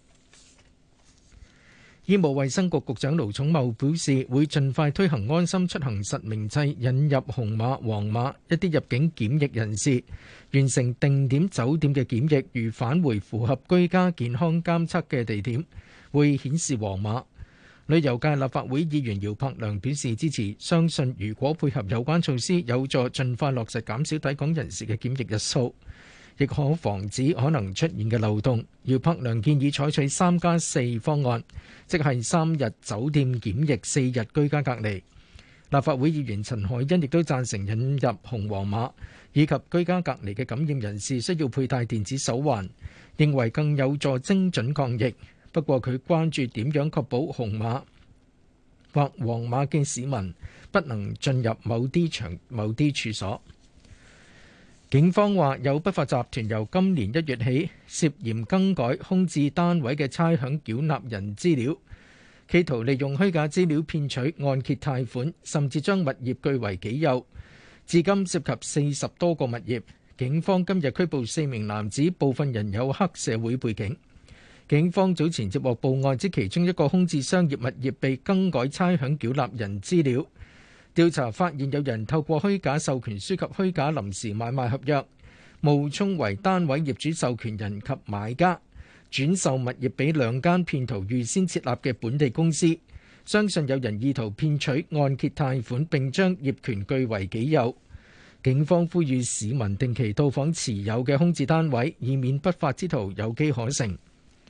[SPEAKER 4] 醫務衛生局局長盧寵茂表示，會盡快推行安心出行實名制，引入紅碼、黃碼，一啲入境檢疫人士完成定點酒店嘅檢疫，如返回符合居家健康監測嘅地點，會顯示黃碼。旅遊界立法會議員姚柏良表示支持，相信如果配合有關措施，有助盡快落實減少抵港人士嘅檢疫日數，亦可防止可能出現嘅漏洞。姚柏良建議採取三加四方案，即係三日酒店檢疫，四日居家隔離。立法會議員陳凱欣亦都贊成引入紅黃碼，以及居家隔離嘅感染人士需要佩戴電子手環，認為更有助精準抗疫。不過佢關注點樣確保紅碼或黃碼嘅市民不能進入某啲場、某啲處所。警方話有不法集團由今年一月起涉嫌更改空置單位嘅差餉繳納人資料，企圖利用虛假資料騙取按揭貸款，甚至將物業據為己有。至今涉及四十多個物業。警方今日拘捕四名男子，部分人有黑社會背景。警方早前接獲報案，指其中一個空置商業物業被更改差餉繳納人資料。調查發現有人透過虛假授權書及虛假臨時買賣合約，冒充為單位業主授權人及買家，轉售物業俾兩間騙徒預先設立嘅本地公司。相信有人意圖騙取按揭貸款，並將業權據為己有。警方呼籲市民定期到訪持有嘅空置單位，以免不法之徒有機可乘。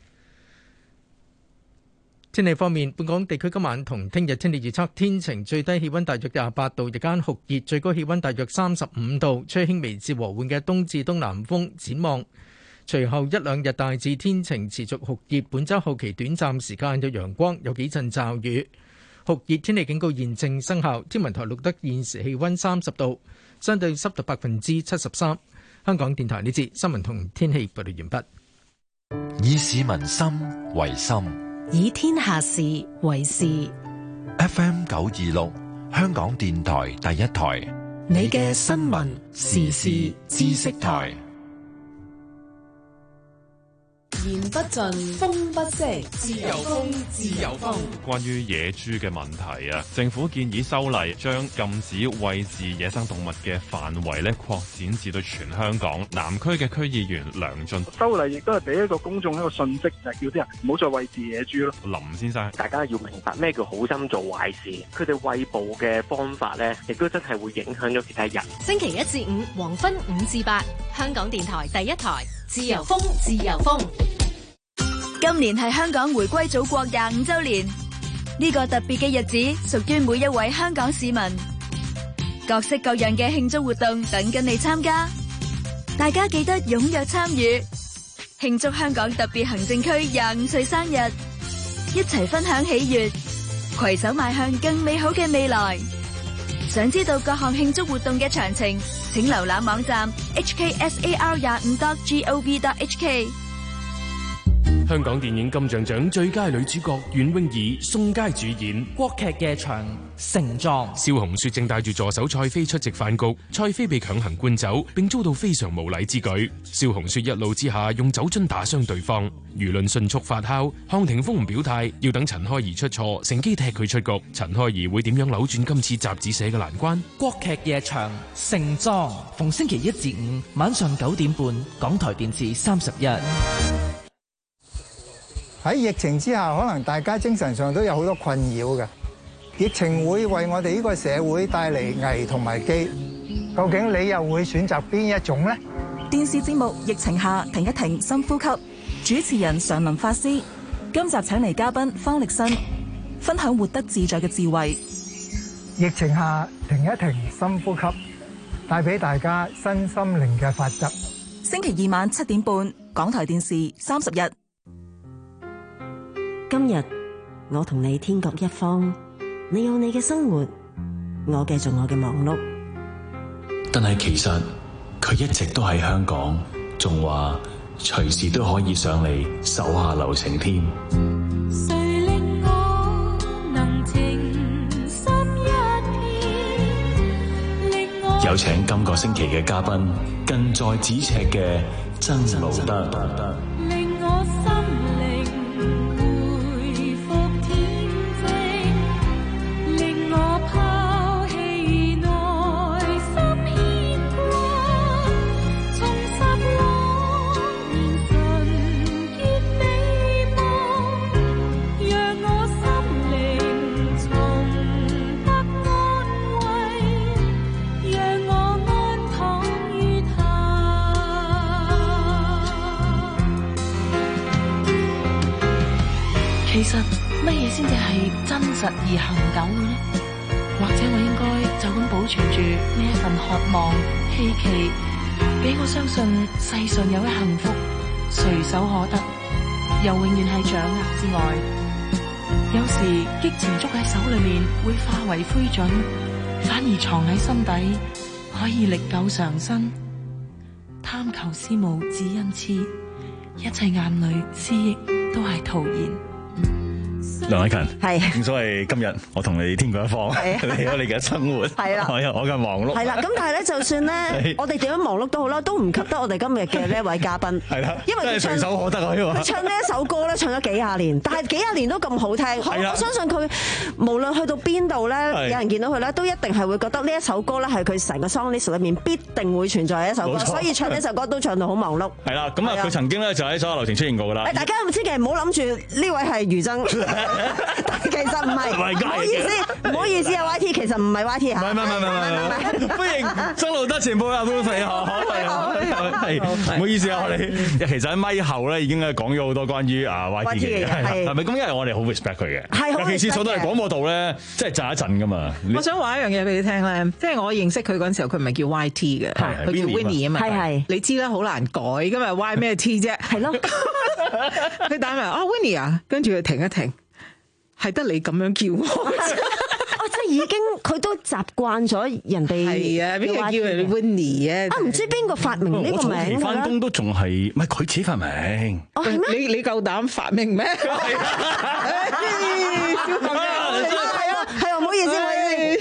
[SPEAKER 4] 天氣方面，本港地區今晚同聽日天氣預測天晴，最低氣溫大約廿八度，日間酷熱，最高氣溫大約三十五度，吹輕微至和緩嘅東至東南風。展望隨後一兩日大致天晴，持續酷熱，本週後期短暫時間有陽光，有幾陣驟雨。酷熱天氣警告現正生效。天文台錄得現時氣溫三十度，相對濕度百分之七十三。香港電台呢節新聞同天氣報道完畢。
[SPEAKER 3] 以市民心為心，
[SPEAKER 11] 以天下事為事。
[SPEAKER 3] F M 九二六，香港電台第一台，
[SPEAKER 11] 你嘅新聞時事知識台。
[SPEAKER 1] 言不盡，風不息，自由風，自由風。
[SPEAKER 12] 關於野豬嘅問題啊，政府建議修例，將禁止餵飼野生動物嘅範圍咧擴展至到全香港。南區嘅區議員梁進，
[SPEAKER 13] 修例亦都係俾一個公眾一個訊息，就係叫啲人唔好再餵飼野豬咯。
[SPEAKER 12] 林先生，
[SPEAKER 14] 大家要明白咩叫好心做壞事，佢哋餵捕嘅方法咧，亦都真係會影響咗其他人。
[SPEAKER 15] 星期一至五黃昏五至八，香港電台第一台，自由風，自由風。
[SPEAKER 16] 今年係香港回歸祖國廿五周年，呢個特別嘅日子屬於每一位香港市民，各式各樣嘅慶祝活動等緊你參加，大家記得踴躍參與，慶祝香港特別行政區廿五歲生日，一齊分享喜悅，攜手邁向更美好嘅未來。想知道各項慶祝活動嘅詳情，請瀏覽網站 h k s a r 廿五 dot gov dot h k。
[SPEAKER 17] 香港電影金像獎最佳女主角袁詠儀、宋佳主演
[SPEAKER 18] 國劇夜場盛裝。
[SPEAKER 17] 蕭紅雪正帶住助手蔡飛出席飯局，蔡飛被強行灌酒，並遭到非常無禮之舉。蕭紅雪一怒之下用酒樽打傷對方，輿論迅速發酵。康廷鋒唔表態，要等陳開怡出錯，乘機踢佢出局。陳開怡會點樣扭轉今次雜誌社嘅難關？
[SPEAKER 18] 國劇夜場盛裝，逢星期一至五晚上九點半，港台電視三十一。
[SPEAKER 19] 喺疫情之下，可能大家精神上都有好多困擾嘅。疫情會為我哋呢個社會帶嚟危同埋機，究竟你又會選擇邊一種呢？
[SPEAKER 20] 電視節目《疫情下停一停，深呼吸》，主持人常林法師。今集請嚟嘉賓方力申，分享活得自在嘅智慧。
[SPEAKER 19] 疫情下停一停，深呼吸，帶俾大家身心靈嘅法則。
[SPEAKER 20] 星期二晚七點半，港台電視三十一。
[SPEAKER 21] 今日我同你天各一方，你有你嘅生活，我繼續我嘅忙碌。
[SPEAKER 22] 但係其實佢一直都喺香港，仲話隨時都可以上嚟手下留情添。
[SPEAKER 10] 誰令我能情深一片，令我
[SPEAKER 22] 有請今個星期嘅嘉賓，近在咫尺嘅曾路德。
[SPEAKER 10] 令我心靈回復天際，令我拋棄內心牽掛，重拾往年純潔美夢，讓我心靈重得安慰，讓我安躺於
[SPEAKER 23] 其實乜嘢先至係真實而恒久嘅呢？或者我應該就咁保存住呢一份渴望、希冀，俾我相信世上有一幸福隨手可得，又永遠喺掌握之外。有時激情捉喺手裏面會化為灰燼，反而藏喺心底可以歷久常新。貪求思慕只因痴，一切眼淚思憶都係徒然。
[SPEAKER 7] 梁凱芹，
[SPEAKER 9] 係
[SPEAKER 7] 正所謂今日我同你天各一方，你有你嘅生活，
[SPEAKER 9] 係啦，
[SPEAKER 7] 我有我嘅忙碌，
[SPEAKER 9] 係啦。咁但係咧，就算咧，我哋點樣忙碌都好啦，都唔及得我哋今日嘅呢一位嘉賓。
[SPEAKER 7] 係啦，
[SPEAKER 9] 因為佢
[SPEAKER 7] 隨手可得啊！
[SPEAKER 9] 佢唱呢一首歌咧，唱咗幾廿年，但係幾廿年都咁好聽。我相信佢無論去到邊度咧，有人見到佢咧，都一定係會覺得呢一首歌咧係佢成個 song list 裏面必定會存在嘅一首歌，所以唱呢首歌都唱到好忙碌。
[SPEAKER 7] 係啦，咁啊，佢曾經咧就喺手下留情出現過㗎啦。
[SPEAKER 9] 大家千祈唔好諗住呢位係余爭。其實唔係，唔好意思，唔好意思啊 ，Y T 其實唔係 Y T 嚇。
[SPEAKER 7] 唔係唔係唔係唔係，歡迎曾路德前輩啊，都肥好，係唔好意思啊，我哋其實喺咪後咧已經係講咗好多關於啊 Y T 嘅嘢，係咪咁？因為我哋好 respect 佢嘅，尤其是坐到嚟廣播道咧，即係炸一陣噶嘛。
[SPEAKER 24] 我想話一樣嘢俾你聽咧，即係我認識佢嗰陣時候，佢唔係叫 Y T 嘅，佢叫 Winnie 啊嘛。係係，你知啦，好難改噶嘛 ，Y 咩 T 啫？係咯，佢打埋啊 Winnie 啊，跟住佢停一停。係得你咁樣叫我，我
[SPEAKER 9] 即係已經佢都習慣咗人哋
[SPEAKER 24] 係啊，邊個叫人 Winnie 啊？
[SPEAKER 9] 啊，唔知邊個發明呢個名㗎啦？
[SPEAKER 7] 我翻工都仲係，唔係佢自己發明。
[SPEAKER 9] 哦，係咩？
[SPEAKER 24] 你你夠膽發明咩？係啊，係啊，唔好意思，我我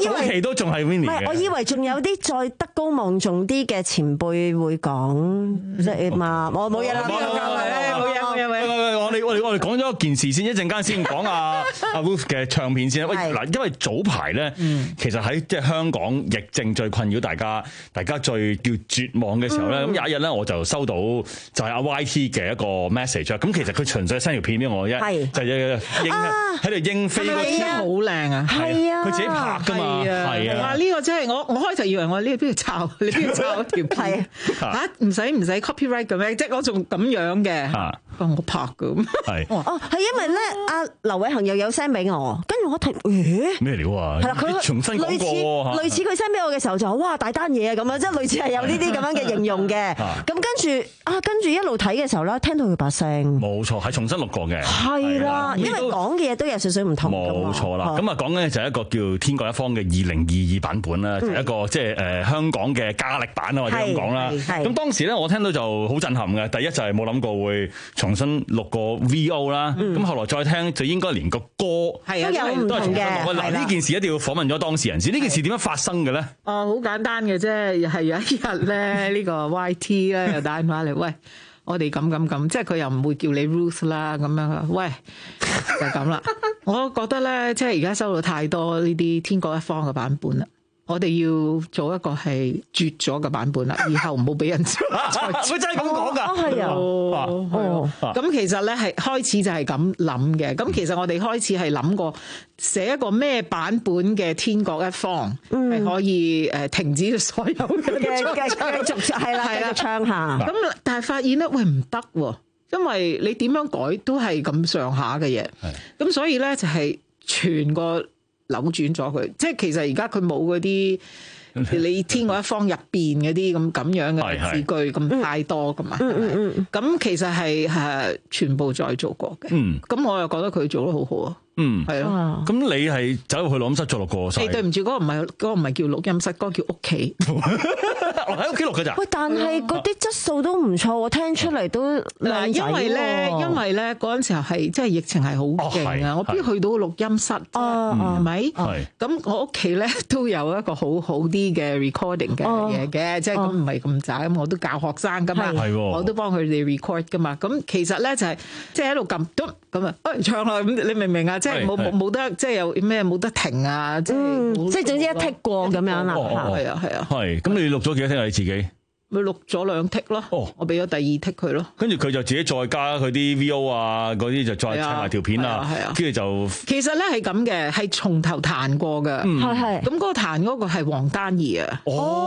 [SPEAKER 7] 早期都仲係 Winnie
[SPEAKER 9] 唔係，我以為仲有啲再德高望重啲嘅前輩會講，即係嘛，我冇嘢啦，冇嘢冇嘢冇嘢。
[SPEAKER 7] 我哋我哋我哋講咗一件事先，一陣間先講阿阿 Ruth 嘅唱片先。喂，嗱，因為早排咧，其實喺即係香港疫症最困擾大家，大家最叫絕望嘅時候咧，咁有一日咧，我就收到就係阿 Y T 嘅一個 message 啊。咁其實佢純粹 send 條片俾我啫，就係鷹喺度鷹飛嗰啲，
[SPEAKER 24] 好靚啊！
[SPEAKER 9] 係啊，
[SPEAKER 7] 佢自己拍噶嘛，係啊。
[SPEAKER 24] 哇！呢個真係我我開頭以為我呢邊度抄，你邊度抄條片嚇？唔使唔使 copyright 嘅咩？即係我仲咁樣嘅，我拍嘅咁。
[SPEAKER 7] 係
[SPEAKER 9] 哦，係因為咧，阿劉偉恒又有 send 俾我，跟住我睇，咦
[SPEAKER 7] 咩料啊？
[SPEAKER 9] 係啦，佢
[SPEAKER 7] 重新講過喎，
[SPEAKER 9] 類似佢 send 俾我嘅時候就話哇大單嘢啊咁樣，即係類似係有呢啲咁樣嘅形容嘅。咁跟住啊，跟住一路睇嘅時候咧，聽到佢把聲，
[SPEAKER 7] 冇錯，係重新錄過嘅。
[SPEAKER 9] 係啦，因為講嘅嘢都有少少唔同。
[SPEAKER 7] 冇錯啦，咁啊講緊就係一個叫《天各一方》嘅二零二二版本啦，就係一個即係誒香港嘅加力版啊，或者咁講啦。咁當時咧，我聽到就好震撼嘅。第一就係冇諗過會重新錄個 V O 啦，咁後來再聽就應該連個歌
[SPEAKER 9] 都有唔同嘅。
[SPEAKER 7] 嗱，呢件事一定要訪問咗當事人先。呢件事點樣發生嘅咧？
[SPEAKER 24] 哦，好簡單嘅啫，係有一日咧，呢個 Y T 咧又打電話嚟，喂，我哋咁咁咁，即係佢又唔會叫你 Ruth 啦，咁樣，喂，就咁啦。我覺得咧，即係而家收到太多呢啲天各一方嘅版本啦。我哋要做一個係絕咗嘅版本啦，以後唔好俾人再
[SPEAKER 7] 佢真係咁講㗎，
[SPEAKER 24] 係啊，哦，咁其實咧係開始就係咁諗嘅。咁其實我哋開始係諗過寫一個咩版本嘅天各一方係可以誒停止所有嘅
[SPEAKER 9] 嘅繼續係啦，繼續唱下。
[SPEAKER 24] 咁但係發現咧，喂唔得喎，因為你點樣改都係咁上下嘅嘢。咁所以咧就係全個扭轉咗佢，即係其實而家佢冇嗰啲你天各一方入邊嗰啲咁咁樣嘅字句咁太多噶嘛。咁其實係誒全部再做過嘅。咁我又覺得佢做得好好啊。
[SPEAKER 7] 嗯，
[SPEAKER 24] 係咯。
[SPEAKER 7] 咁你係走入去錄音室做錄過？
[SPEAKER 24] 誒對唔住，嗰個唔係嗰個唔係叫錄音室，嗰個叫屋企。
[SPEAKER 7] 我喺屋企錄㗎咋？
[SPEAKER 9] 喂，但係嗰啲質素都唔錯，我聽出嚟都
[SPEAKER 24] 嗱，因為咧，因為咧嗰陣時候係即係疫情係好勁啊，我邊去到錄音室係咪？係。咁我屋企咧都有一個好好啲嘅 recording 嘅嘢嘅，即係咁唔係咁渣，咁我都教學生㗎嘛，我都幫佢哋 record 㗎嘛。咁其實咧就係即係喺度撳嘟咁啊，不如唱啦。咁你明唔明啊？即係冇冇冇得即係有咩冇得停啊！即係
[SPEAKER 9] 即係總之一剔過咁樣啦。
[SPEAKER 24] 係啊係啊。
[SPEAKER 7] 係。咁你錄咗幾多剔啊？你自己？
[SPEAKER 24] 咪錄咗兩剔咯，我俾咗第二剔佢咯。
[SPEAKER 7] 跟住佢就自己再加佢啲 V O 啊，嗰啲就再砌埋條片啊，跟住就
[SPEAKER 24] 其實咧係咁嘅，係從頭彈過嘅，係係。咁嗰個彈嗰個係黃丹儀啊。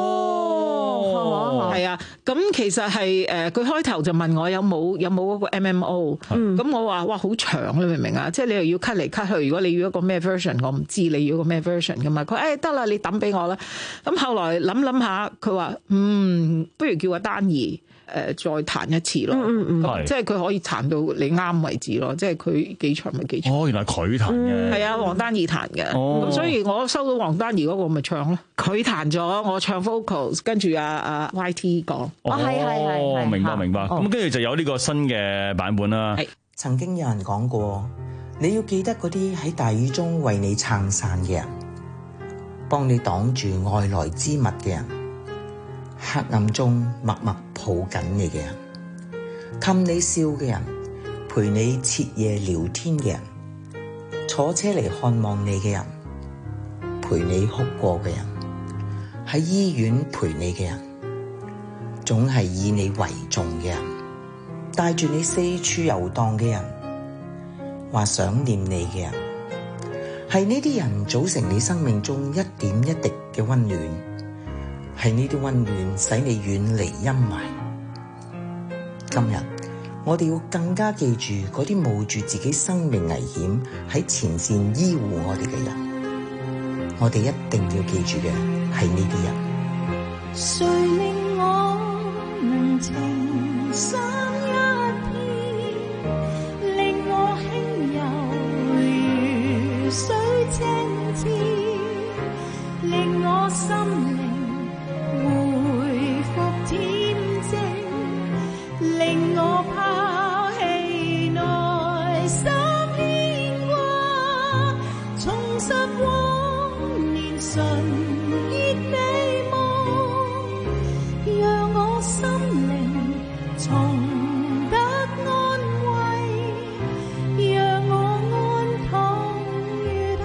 [SPEAKER 24] 哦，係啊。咁其實係誒，佢開頭就問我有冇有冇嗰個 M M O，咁我話哇好長，你明唔明啊？即係你又要 cut 嚟 cut 去，如果你要一個咩 version， 我唔知你要個咩 version 噶嘛。佢誒得啦，你抌俾我啦。咁後來諗諗下，佢話嗯。不如叫阿丹儀誒再彈一次咯，嗯嗯、即係佢可以彈到你啱為止咯，即係佢幾長咪幾長。
[SPEAKER 7] 哦，原來佢彈嘅，
[SPEAKER 24] 係啊，黃丹儀彈嘅。咁、哦、所以我收到黃丹儀嗰個咪唱咯，佢彈咗，我唱 vocals， 跟住阿阿 Y T 講。
[SPEAKER 7] 哦，係係係，明白明白。咁跟住就有呢個新嘅版本啦。
[SPEAKER 2] 曾經有人講過，你要記得嗰啲喺大雨中為你撐傘嘅人，幫你擋住外來之物嘅人。黑暗中默默抱緊你嘅人，氹你笑嘅人，陪你徹夜聊天嘅人，坐車嚟看望你嘅人，陪你哭過嘅人，喺醫院陪你嘅人，總係以你為重嘅人，帶住你四處遊蕩嘅人，話想念你嘅人，係呢啲人組成你生命中一點一滴嘅溫暖。係呢啲溫暖使你遠離陰霾。今日我哋要更加記住嗰啲冒住自己生命危險喺前線醫護我哋嘅人。我哋一定要記住嘅係呢啲人。
[SPEAKER 10] 誰令我能情深一片，令我輕柔如水清澈，令我心靈回復恬靜，令我拋棄內心牽掛，重拾往年唇熱你望，讓我心靈重得安慰，讓我安躺於他，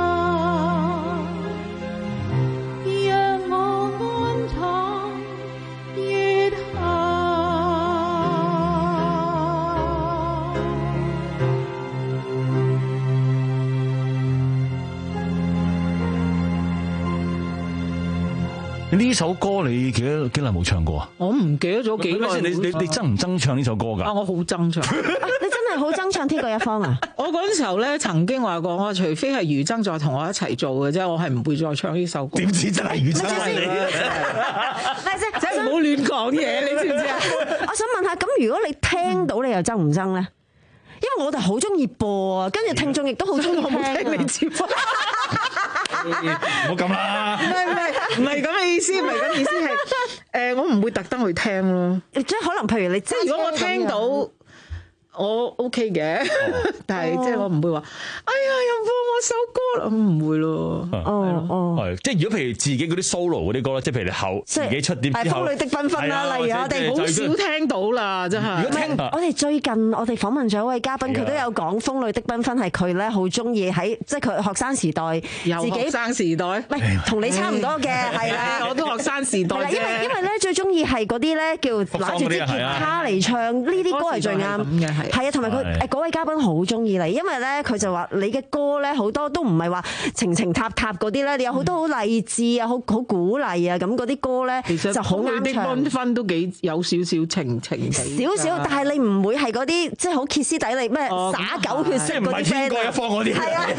[SPEAKER 10] 讓我安躺於他。
[SPEAKER 7] 呢首歌你幾多幾耐冇唱過啊？
[SPEAKER 24] 我唔記得咗幾耐。
[SPEAKER 7] 你你你憎唔憎唱呢首歌㗎？
[SPEAKER 24] 啊，我好憎唱。
[SPEAKER 9] 你真係好憎唱天各一方啊！
[SPEAKER 24] 我嗰陣時候咧，曾經話過，我除非係余爭再同我一齊做嘅啫，我係唔會再唱呢首歌。
[SPEAKER 7] 點知真係余爭係你？
[SPEAKER 9] 係先，
[SPEAKER 24] 真係唔好亂講嘢，你知唔知啊？
[SPEAKER 9] 我想問下，咁如果你聽到你又憎唔憎咧？因為我哋好中意播啊，跟住聽眾亦都好中意聽
[SPEAKER 24] 你接翻。
[SPEAKER 7] 唔好咁啦！
[SPEAKER 24] 唔係唔係唔係咁嘅意思，唔係咁意思係誒，我唔會特登去聽咯。
[SPEAKER 9] 即係可能譬如你
[SPEAKER 24] 即係如果我聽到。我 OK 嘅，但係即係我唔會話，哎呀又播我首歌啦，唔會咯。
[SPEAKER 9] 哦哦，
[SPEAKER 7] 係即係如果譬如自己嗰啲 solo 嗰啲歌咧，即係譬如你後自己出碟之後，
[SPEAKER 9] 風裏的繽紛啦，例如我哋
[SPEAKER 24] 好少聽到啦，真係。
[SPEAKER 9] 如果聽，我哋最近我哋訪問咗一位嘉賓，佢都有講《風裏的繽紛》係佢咧好中意喺，即係佢學生時代自己
[SPEAKER 24] 學生時代，
[SPEAKER 9] 唔係同你差唔多嘅，係啦，
[SPEAKER 24] 我都學生時代啫。
[SPEAKER 9] 因為因為咧最中意係嗰啲咧叫拿住支吉他嚟唱呢啲歌係最啱嘅，係。係啊，同埋佢誒嗰位嘉賓好中意你，因為咧佢就話你嘅歌咧好多都唔係話情情塔塔嗰啲咧，你有好多好勵志啊、好好鼓勵啊咁嗰啲歌咧，就好啱唱。
[SPEAKER 24] 啲繽紛都幾有少少情情地，
[SPEAKER 9] 少少，但係你唔會係嗰啲即係好歇斯底里咩灑狗血式嗰啲 friend。即係唔係天各一方嗰啲。係啊。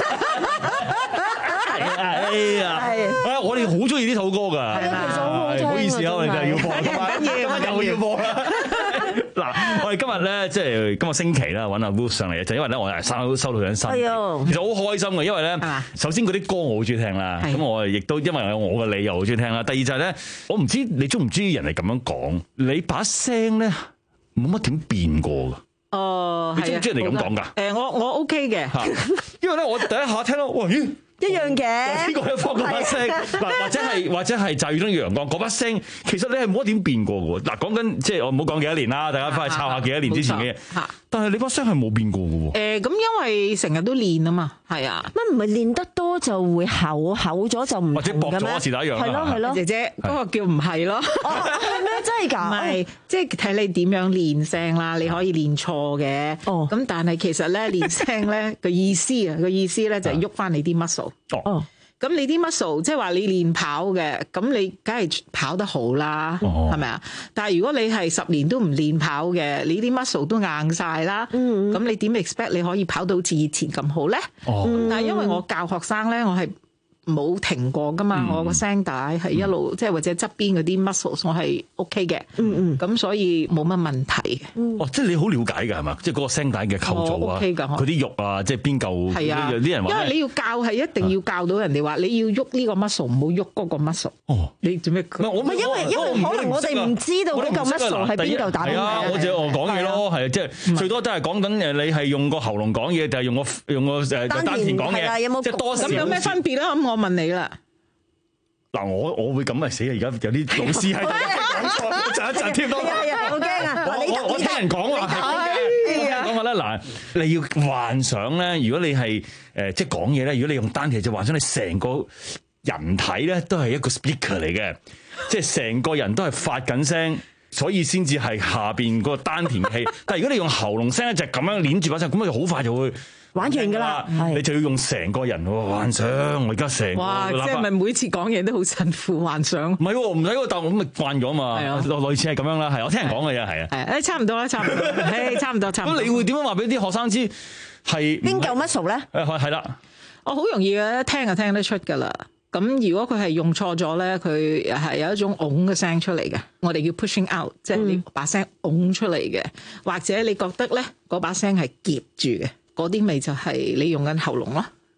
[SPEAKER 7] 哎呀，啊！我哋好中意呢首歌㗎。係啊，其實好好聽。唔好意思啊，我哋就係要播咁嘢，咁又要播啦。嗱，我哋今日咧，即係今個星期啦，揾阿 Ruth 上嚟，就因為咧，我係收收到張新，其實好開心嘅，因為咧，首先嗰啲歌我好中意聽啦，咁我亦都因為有我嘅理由好中意聽啦。第二就係咧，我唔知你中唔中意人哋咁樣講，你把聲咧冇乜點變過㗎。
[SPEAKER 24] 哦，
[SPEAKER 7] 你中唔中意人哋咁講㗎？
[SPEAKER 24] 誒，我我 OK 嘅，
[SPEAKER 7] 因為咧，我第一下聽到，哇咦！
[SPEAKER 9] 一樣嘅，
[SPEAKER 7] 呢個一方嗰把聲，嗱或者係或者係就係種陽光嗰把聲，其實你係冇一點變過嘅喎。嗱講緊即係我唔好講幾多年啦，大家翻去抄下幾多年之前嘅嘢。但係你把聲係冇變過嘅喎。
[SPEAKER 24] 誒咁，因為成日都練啊嘛，係啊。
[SPEAKER 9] 乜唔係練得多就會厚厚咗就唔
[SPEAKER 7] 或者薄咗是第一樣。
[SPEAKER 9] 係咯係咯，
[SPEAKER 24] 姐姐嗰個叫唔係咯。
[SPEAKER 9] 係咩？真係㗎？
[SPEAKER 24] 唔係，即係睇你點樣練聲啦。你可以練錯嘅。哦。咁但係其實咧練聲咧個意思啊個意思咧就係喐翻你啲 muscle。
[SPEAKER 9] 哦。
[SPEAKER 24] 咁你啲 muscle 即係話你練跑嘅，咁你梗係跑得好啦，係咪啊？但係如果你係十年都唔練跑嘅，你啲 muscle 都硬晒啦，咁、嗯、你點 expect 你可以跑到好似以前咁好咧？哦、但係因為我教學生咧，我係冇停過噶嘛，嗯、我個聲帶係一路即係、嗯、或者側邊嗰啲 muscles 我係 OK 嘅，嗯嗯，咁所以冇乜問題嘅。
[SPEAKER 7] 哦，即係你好了解㗎係嘛？即係嗰個聲帶嘅構造啊，佢啲肉啊，即係邊嚿？係啊，啲人話
[SPEAKER 24] 因為你要教係一定要教到人哋話你要喐呢個 muscle，唔好喐嗰個 muscle。哦，你做咩？
[SPEAKER 7] 唔係我唔係
[SPEAKER 9] 因為因為可能我哋唔知道嗰嚿 muscle 喺邊度打邊。
[SPEAKER 7] 係啊，我只係我講嘢咯，係即係最多都係講緊誒，你係用個喉嚨講嘢定係用個用個誒丹田講嘢？
[SPEAKER 9] 有冇
[SPEAKER 7] 即係多少？
[SPEAKER 24] 咁有咩分別啦？咁我問你啦。
[SPEAKER 7] 嗱，我我會咁啊死啊！而家有啲老師喺度講錯，窒一窒添多。
[SPEAKER 9] 係啊，好驚啊！
[SPEAKER 7] 我我聽人講話係講話咧，嗱，你要幻想咧，如果你係誒即係講嘢咧，如果你用丹田就幻想你成個人體咧都係一個 speaker 嚟嘅，即係成個人都係發緊聲，所以先至係下邊個丹田氣。但係如果你用喉嚨聲咧，就咁樣捏住把聲，咁啊好快就會。
[SPEAKER 9] 玩完㗎啦，
[SPEAKER 7] 你就要用成個人喎幻想，我而家成個。
[SPEAKER 24] 哇！即係咪每次講嘢都好辛苦幻想？
[SPEAKER 7] 唔係喎，唔使喎，但我咁咪慣咗嘛。係啊，類似係咁樣啦，係我聽人講嘅啫，係啊。
[SPEAKER 24] 係誒，差唔多啦，差唔多，誒，差唔多，差唔多。
[SPEAKER 7] 咁你會點樣話俾啲學生知係
[SPEAKER 9] 邊嚿 muscle 咧？
[SPEAKER 7] 誒係啦，
[SPEAKER 24] 我好容易嘅，聽就聽得出㗎啦。咁如果佢係用錯咗咧，佢係有一種拱嘅聲出嚟嘅，我哋叫 pushing out，即係你把聲拱出嚟嘅，或者你覺得咧嗰把聲係夾住嘅。嗰啲咪就係你用緊喉嚨咯，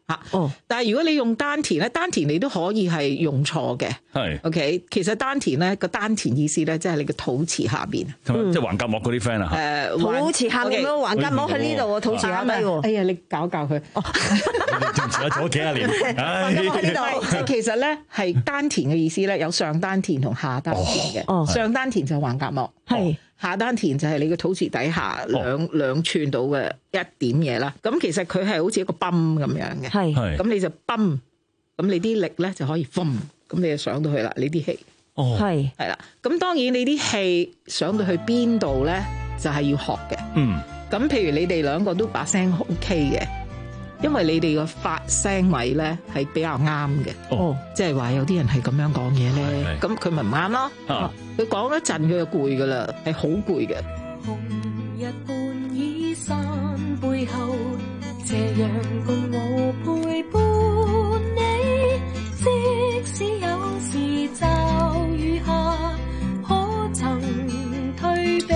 [SPEAKER 24] 嚇。哦，但係如果你用丹田咧，丹田你都可以係用錯嘅。
[SPEAKER 7] 係
[SPEAKER 24] OK， 其實丹田咧個丹田意思咧，即係你嘅肚臍下邊，
[SPEAKER 7] 即係橫膈膜嗰啲 friend 啊。
[SPEAKER 24] 誒，
[SPEAKER 9] 肚臍下面咯，橫膈膜喺呢度喎，肚臍下低喎。
[SPEAKER 24] 哎呀，你搞教佢。哦，
[SPEAKER 7] 對唔住啊，做咗幾廿年。
[SPEAKER 24] 橫膈膜喺呢度，即係其實咧係丹田嘅意思咧，有上丹田同下丹田嘅。哦，上丹田就係橫膈膜。係。下丹田就係你個肚臍底下兩兩寸到嘅一點嘢啦。咁其實佢係好似一個泵咁樣嘅。係。咁你就泵，咁你啲力咧就可以泵，咁你就上到去啦。你啲氣。哦。係。係啦。咁當然你啲氣上到去邊度咧，就係要學嘅。嗯。咁譬如你哋兩個都把聲 OK 嘅，因為你哋個發聲位咧係比較啱嘅。哦。即係話有啲人係咁樣講嘢咧，咁佢咪唔啱咯。啊。佢講一陣佢就攰噶啦，係好攰嘅。紅日半倚山背後，斜陽共我陪伴你。即使有時驟雨下，可曾退避？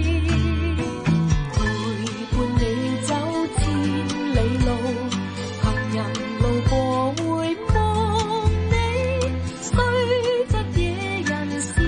[SPEAKER 24] 陪伴你走千里路，行人路過會望你。雖則野人是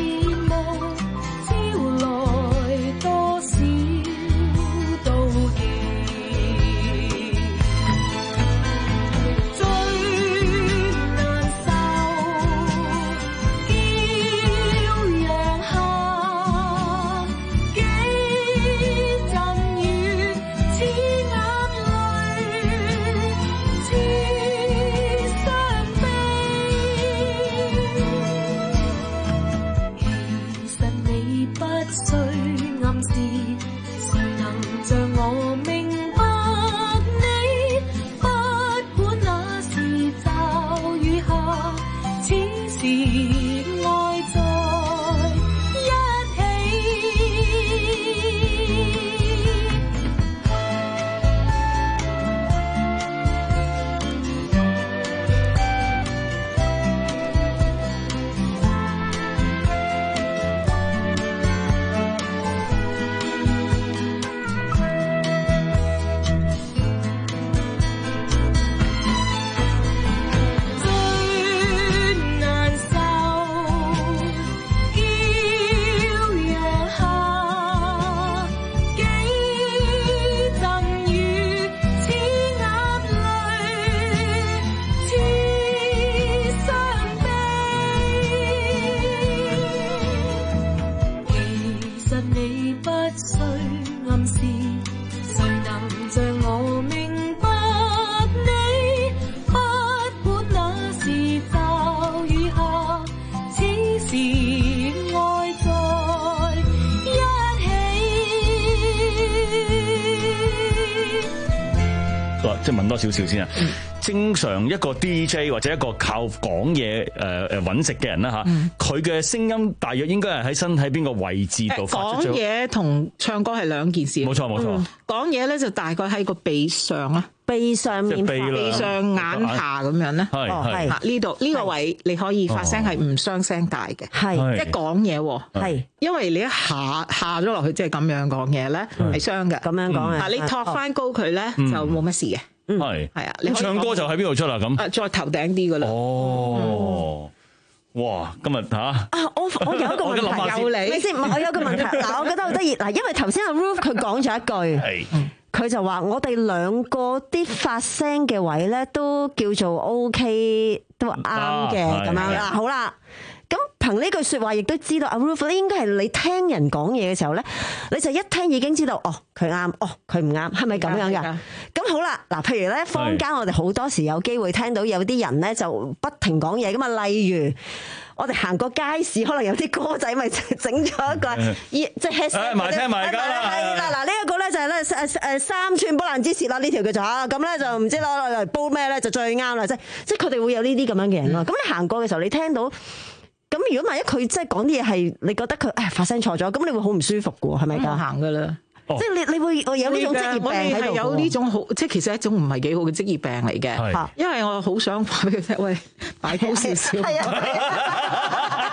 [SPEAKER 7] 即係問多少少先啊！正常一個 D J 或者一個靠講嘢誒誒揾食嘅人啦嚇，佢嘅聲音大約應該係喺身體邊個位置度發出？講
[SPEAKER 24] 嘢同唱歌係兩件事。
[SPEAKER 7] 冇錯冇錯。
[SPEAKER 24] 講嘢咧就大概喺個鼻上啊，
[SPEAKER 9] 鼻上面、
[SPEAKER 24] 鼻上眼下咁樣咧。
[SPEAKER 7] 係係。
[SPEAKER 24] 呢度呢個位你可以發聲係唔傷聲大嘅。係。一講嘢喎。係。因為你一下下咗落去，即係咁樣講嘢咧係傷嘅。咁樣講啊。嗱，你托翻高佢咧就冇乜事嘅。
[SPEAKER 7] 係
[SPEAKER 24] 係啊。
[SPEAKER 7] 咁唱歌就喺邊度出啦？咁
[SPEAKER 24] 啊，再頭頂啲噶啦。
[SPEAKER 7] 哦。哇！今日嚇啊！
[SPEAKER 9] 我我有一個問題，有你先，我有個問題嗱，我覺得好得意嗱，因為頭先阿 Ruth 佢講咗一句，佢就話我哋兩個啲發聲嘅位咧都叫做 OK， 都啱嘅咁樣啦。好啦，咁憑呢句説話，亦都知道阿 Ruth 咧應該係你聽人講嘢嘅時候咧，你就一聽已經知道哦，佢啱，哦佢唔啱，係咪咁樣㗎？咁好啦，嗱，譬如咧，坊間我哋好多時有機會聽到有啲人咧就不停講嘢咁啊，例如我哋行過街市，可能有啲歌仔咪整咗一個，即係 headset
[SPEAKER 7] 埋聽埋㗎啦，
[SPEAKER 9] 係啦，嗱呢一個咧就係咧誒誒三寸波蘭芝士啦，呢條叫做嚇，咁咧就唔知攞嚟煲咩咧就最啱啦，即係即係佢哋會有呢啲咁樣嘅人咯。咁你行過嘅時候，你聽到。咁如果萬一佢即係講啲嘢係你覺得佢誒發聲錯咗，咁你會好唔舒服嘅喎，係咪㗎？
[SPEAKER 24] 行㗎啦，
[SPEAKER 9] 即係你你會有呢種職業病喺度。
[SPEAKER 24] 有呢種好，即係其實係一種唔係幾好嘅職業病嚟嘅。係，因為我好想話俾佢聽，喂，擺高少少。係啊，
[SPEAKER 7] 擺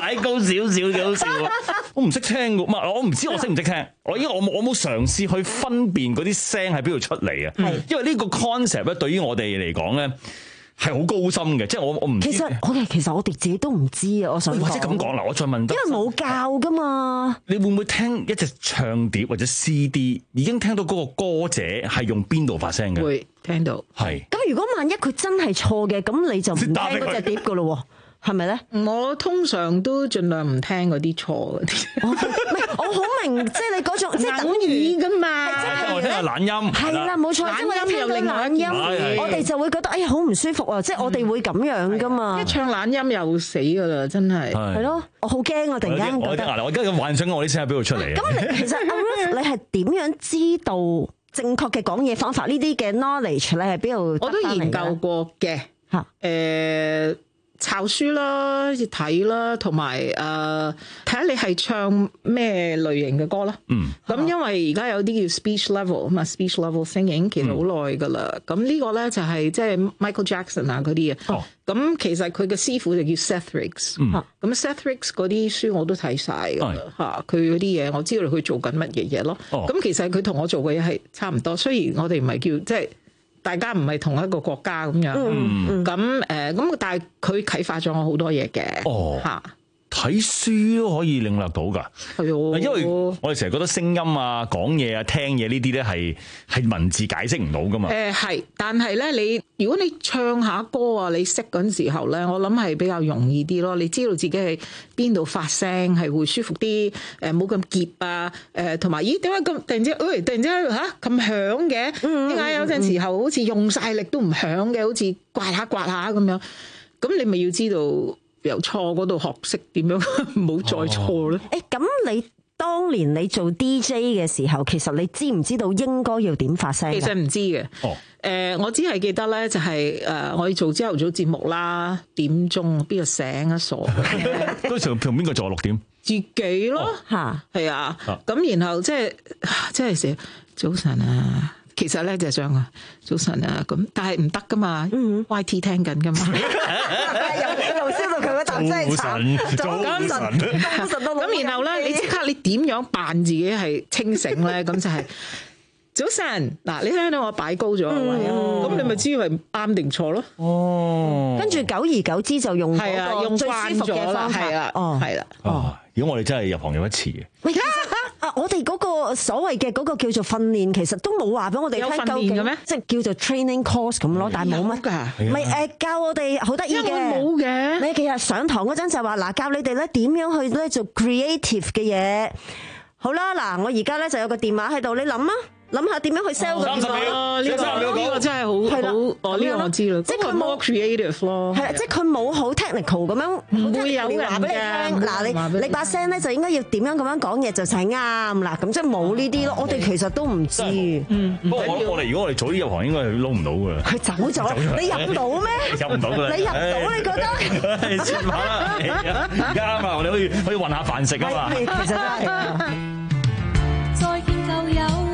[SPEAKER 7] 踩高少少幾好笑喎！我唔識聽㗎，唔係我唔知我識唔識聽。我因為我冇我冇嘗試去分辨嗰啲聲喺邊度出嚟啊。因為呢個 concept 咧，對於我哋嚟講咧。係好高深嘅，即係我我唔知。
[SPEAKER 9] 其實我嘅其實我哋自己都唔知啊，我想講。
[SPEAKER 7] 或者咁講啦，我再問多。
[SPEAKER 9] 因為冇教噶嘛。
[SPEAKER 7] 你會唔會聽一隻唱碟或者 C D 已經聽到嗰個歌者係用邊度發聲嘅？
[SPEAKER 24] 會聽到。係。
[SPEAKER 9] 咁如果萬一佢真係錯嘅，咁你就唔聽嗰隻碟噶咯喎。係咪咧？
[SPEAKER 24] 我通常都盡量唔聽嗰啲錯嗰啲。
[SPEAKER 9] 唔係，我好明，即係你嗰種即係等
[SPEAKER 24] 於噶嘛。
[SPEAKER 7] 我聽下懶音。
[SPEAKER 9] 係啦，冇錯，即係我聽到懶音，我哋就會覺得哎呀好唔舒服啊！即係我哋會咁樣噶嘛。
[SPEAKER 24] 一唱懶音又死噶啦，真係。
[SPEAKER 9] 係咯，我好驚啊！突然間覺得。
[SPEAKER 7] 我而家咁幻想我啲聲喺邊度出嚟？
[SPEAKER 9] 咁你其實你係點樣知道正確嘅講嘢方法？呢啲嘅 knowledge 你係邊度？
[SPEAKER 24] 我都研究過嘅。嚇，誒。抄書啦，睇啦，同埋誒睇下你係唱咩類型嘅歌啦。嗯，咁因為而家有啲叫 speech level 啊嘛，speech level singing 其實好耐噶啦。咁、嗯、呢個咧就係即係 Michael Jackson 啊嗰啲啊。哦，咁其實佢嘅師傅就叫 Seth Riggs。嗯，咁 Seth Riggs 嗰啲書我都睇晒噶啦嚇，佢嗰啲嘢我知道佢做緊乜嘢嘢咯。哦，咁其實佢同我做嘅嘢係差唔多，雖然我哋唔係叫即係。大家唔係同一個國家咁樣，咁誒咁，但係佢啟發咗我好多嘢嘅。哦，嚇睇書都可以領略到㗎。係喎，因為我哋成日覺得聲音啊、講嘢啊、聽嘢呢啲咧係係文字解釋唔到㗎嘛。誒係，但係咧你如果你唱下歌啊，你識嗰陣時候咧，我諗係比較容易啲咯。你知道自己係邊度發聲係會舒服啲，誒冇咁澀啊，誒同埋咦點解咁突然之間，誒突然之間嚇咁響嘅？點解有陣時候好似用晒力都唔響嘅，好似刮下刮下咁樣？咁你咪要知道由錯嗰度學識點樣唔好再錯咧。誒咁你當年你做 D J 嘅時候，其實你知唔知道應該要點發聲？其實唔知嘅。哦。誒，我只係記得咧，就係誒，我要做朝頭早節目啦，點鐘邊個醒啊傻嘅？嗰時同邊個做六點？自己咯，嚇，係啊。咁然後即係即係寫早晨啊。其實咧就係想啊，早晨啊，咁但係唔得噶嘛、嗯、，Y T 聽緊噶嘛，又又燒到佢嗰啖真係慘，早晨，早晨，咁然後咧，你即刻你點樣扮自己係清醒咧？咁就係、是、早晨，嗱，你聽到我擺高咗個位啊，咁、嗯、你咪知係啱定錯咯。哦，跟住久而久之就用係啊，用最舒服嘅方法，係啊，哦，係啦，哦。如果我哋真係入行有一次嘅，啊，我哋嗰個所謂嘅嗰個叫做訓練，其實都冇話俾我哋聽究竟嘅咩？即係叫做 training course 咁咯，但係冇乜㗎，唔係誒教我哋好得意嘅，冇嘅。你其實上堂嗰陣就話嗱，教你哋咧點樣去咧做 creative 嘅嘢。好啦，嗱，我而家咧就有個電話喺度，你諗啊。諗下點樣去 sell 個電話咯？呢個呢個真係好好，哦呢個我知啦。即係佢冇 creative 咯，係啦，即係佢冇好 technical 咁樣，唔會有人話俾你聽。嗱，你你把聲咧就應該要點樣咁樣講嘢就係啱啦。咁即係冇呢啲咯。我哋其實都唔知。嗯，不過我我哋如果我哋早啲入行，應該係撈唔到㗎。佢走咗，你入到咩？入唔到㗎。你入到你覺得？係算吧啦，而家啊嘛，我哋可以可以混下飯食啊嘛。係，其實都係。再見舊友。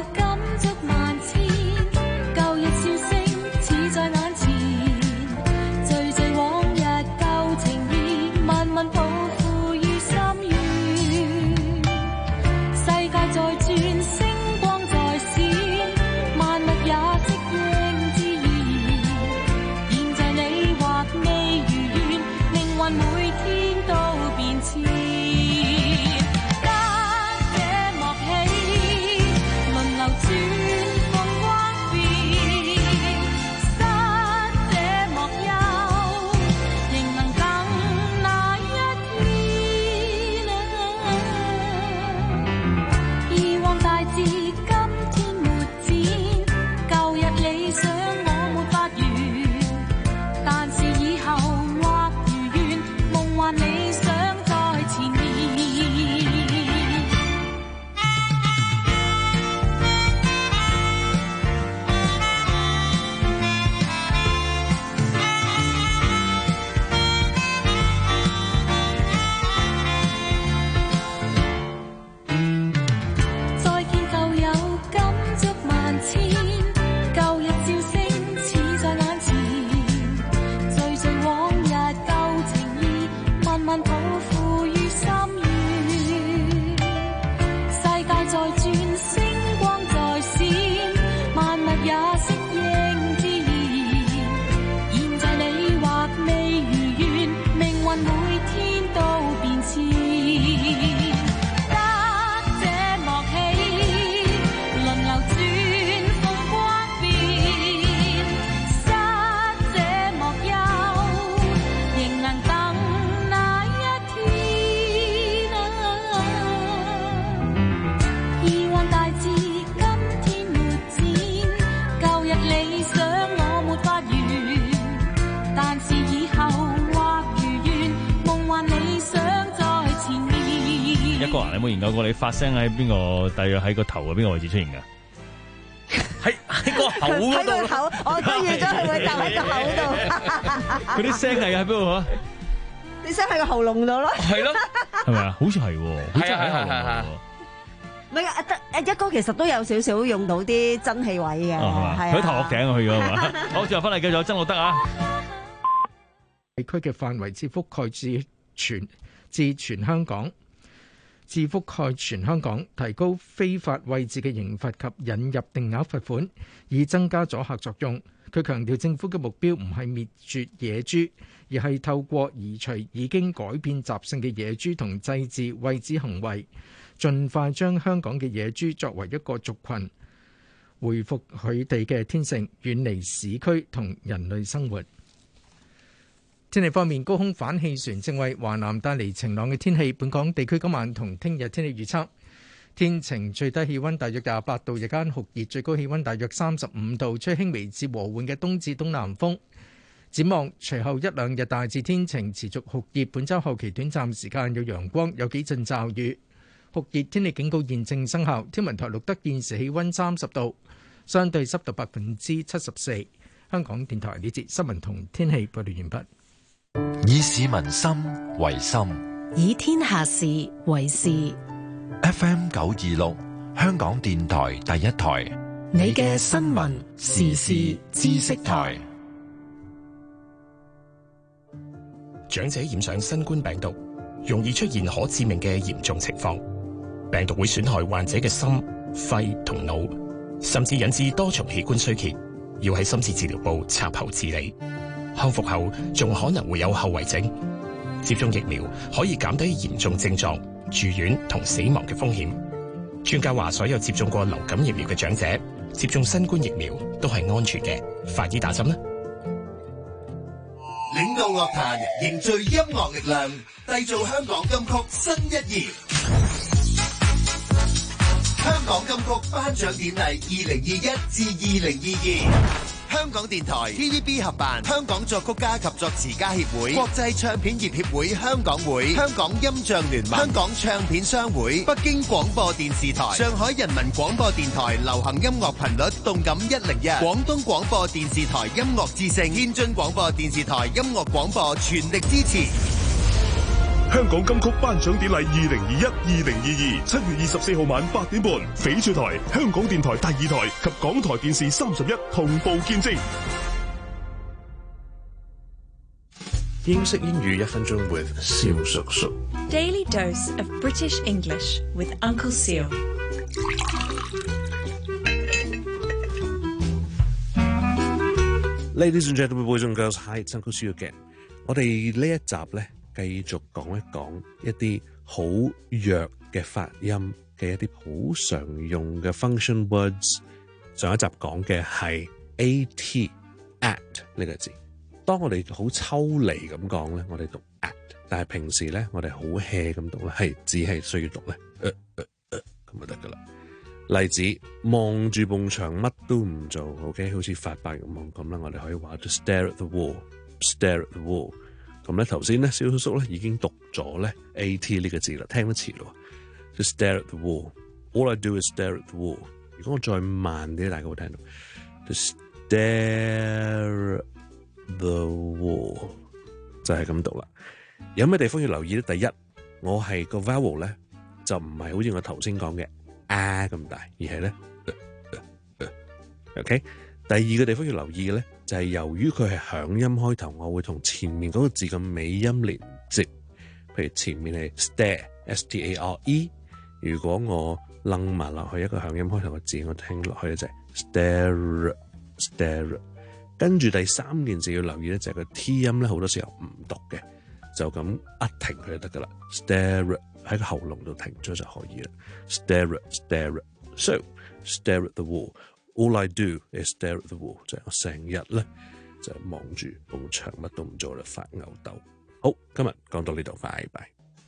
[SPEAKER 24] 每天都變遷，得嘅
[SPEAKER 7] 哥啊，你有冇研究過你發聲喺邊個？大約喺個頭嘅邊個位置出現㗎？喺喺個口嗰度。喺個口，
[SPEAKER 9] 我都預咗佢會搭喺個口度。
[SPEAKER 7] 嗰啲聲係喺邊度啊？
[SPEAKER 9] 啲聲喺個喉嚨度咯。
[SPEAKER 7] 係咯，係咪啊？好似係喎，好似喺喉嚨度。
[SPEAKER 9] 唔係啊，得一哥其實都有少少用到啲真氣位嘅，係啊。
[SPEAKER 7] 佢頭殼頂去咗係嘛？好，最後翻嚟繼續曾路德啊。
[SPEAKER 4] 地區嘅範圍至覆蓋至全至全香港，至覆蓋全香港，提高非法餵飼嘅刑罰及引入定額罰款，以增加阻嚇作用。佢強調政府嘅目標唔係滅絕野豬，而係透過移除已經改變習性嘅野豬同制止餵飼行為，盡快將香港嘅野豬作為一個族群，恢復佢哋嘅天性，遠離市區同人類生活。天氣方面，高空反氣旋正為華南帶嚟晴朗嘅天氣。本港地區今晚同聽日天氣預測：天晴，最低氣溫大約廿八度，日間酷熱，最高氣溫大約三十五度，吹輕微至和緩嘅東至東南風。展望隨後一兩日大致天晴，持續酷熱。本週後期短暫時間有陽光，有幾陣驟雨。酷熱天氣警告現正生效。天文台錄得現時氣溫三十度，相對濕度百分之七十四。香港電台呢節新聞同天氣報道完畢。
[SPEAKER 3] 以市民心為心，
[SPEAKER 11] 以天下事為事。
[SPEAKER 3] F M 九二六，香港電台第一台，
[SPEAKER 11] 你嘅新聞時事知識台。
[SPEAKER 5] 長者染上新冠病毒，容易出現可致命嘅嚴重情況。病毒會損害患者嘅心、肺同腦，甚至引致多重器官衰竭，要喺深切治療部插喉治理。康復後仲可能會有後遺症。接種疫苗可以減低嚴重症狀、住院同死亡嘅風險。專家話，所有接種過流感疫苗嘅長者接種新冠疫苗都係安全嘅。快啲打針啦！
[SPEAKER 6] 領導樂壇，凝聚音樂力量，締造香港金曲新一頁。香港金曲頒獎典禮二零二一至二零二二。香港電台 T V B 合辦，香港作曲家及作詞家協會、國際唱片業協會香港會、香港音像聯盟、香港唱片商會、北京廣播電視台、上海人民廣播電台流行音樂頻率動感一零一、廣東廣播電視台音樂之聲、天津廣播電視台音樂廣播全力支持。
[SPEAKER 8] 香港金曲頒獎典禮二零二一、二零二二，七月二十四號晚八點半，翡翠台、香港電台第二台及港台電視三十一同步見證。
[SPEAKER 25] 英式英語一分鐘 with 蕭叔叔。
[SPEAKER 26] Daily dose of British English with Uncle Seal。
[SPEAKER 25] Ladies and gentlemen, boys and girls, hi, it's Uncle Seal again。我哋呢一集咧，繼續講一講一啲好弱嘅發音嘅一啲好常用嘅 function words。上一集講嘅係 at at 呢個字。當我哋好抽離咁講咧，我哋讀 at， 但係平時咧，我哋好 hea 咁讀咧，係只係需要讀咧，呃呃呃咁就得噶啦。例子，望住埲牆乜都唔做 ，OK， 好似發白日夢咁啦。我哋可以話 to stare at the wall，stare at the wall。咁咧頭先咧，蕭叔叔咧已經讀咗咧 at 呢個字啦，聽得遲咯。to stare at the wall，all I do is stare at the wall。如果我再慢啲，大家會聽到 to stare the wall 就係咁讀啦。有咩地方要留意咧？第一，我係個 vowel 咧就唔係好似我頭先講嘅啊咁大，而係咧、呃呃、OK。第二個地方要留意嘅咧就係、是、由於佢係響音開頭，我會同前面嗰個字嘅尾音連接。譬如前面係 stare s t a r e， 如果我楞埋落去一個響音開頭嘅字，我聽落去咧就係 stare stare。跟住第三件事要留意咧，就係個 T 音咧，好多時候唔讀嘅，就咁一停佢就得噶啦。Stare 喺個喉嚨度停咗就可以啦。Stare stare so stare at the wall. All I do is stare at the wall. 就係我成日咧就係望住埲牆乜都唔做啦，發吽哣。好，今日講到呢度，拜拜。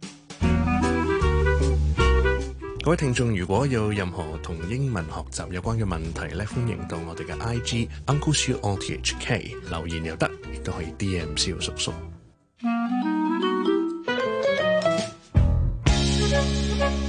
[SPEAKER 25] 各位聽眾，如果有任何同英文學習有關嘅問題咧，歡迎到我哋嘅 I G Uncle Siu O T H K 留言又得，亦都可以 D M 蕭叔叔。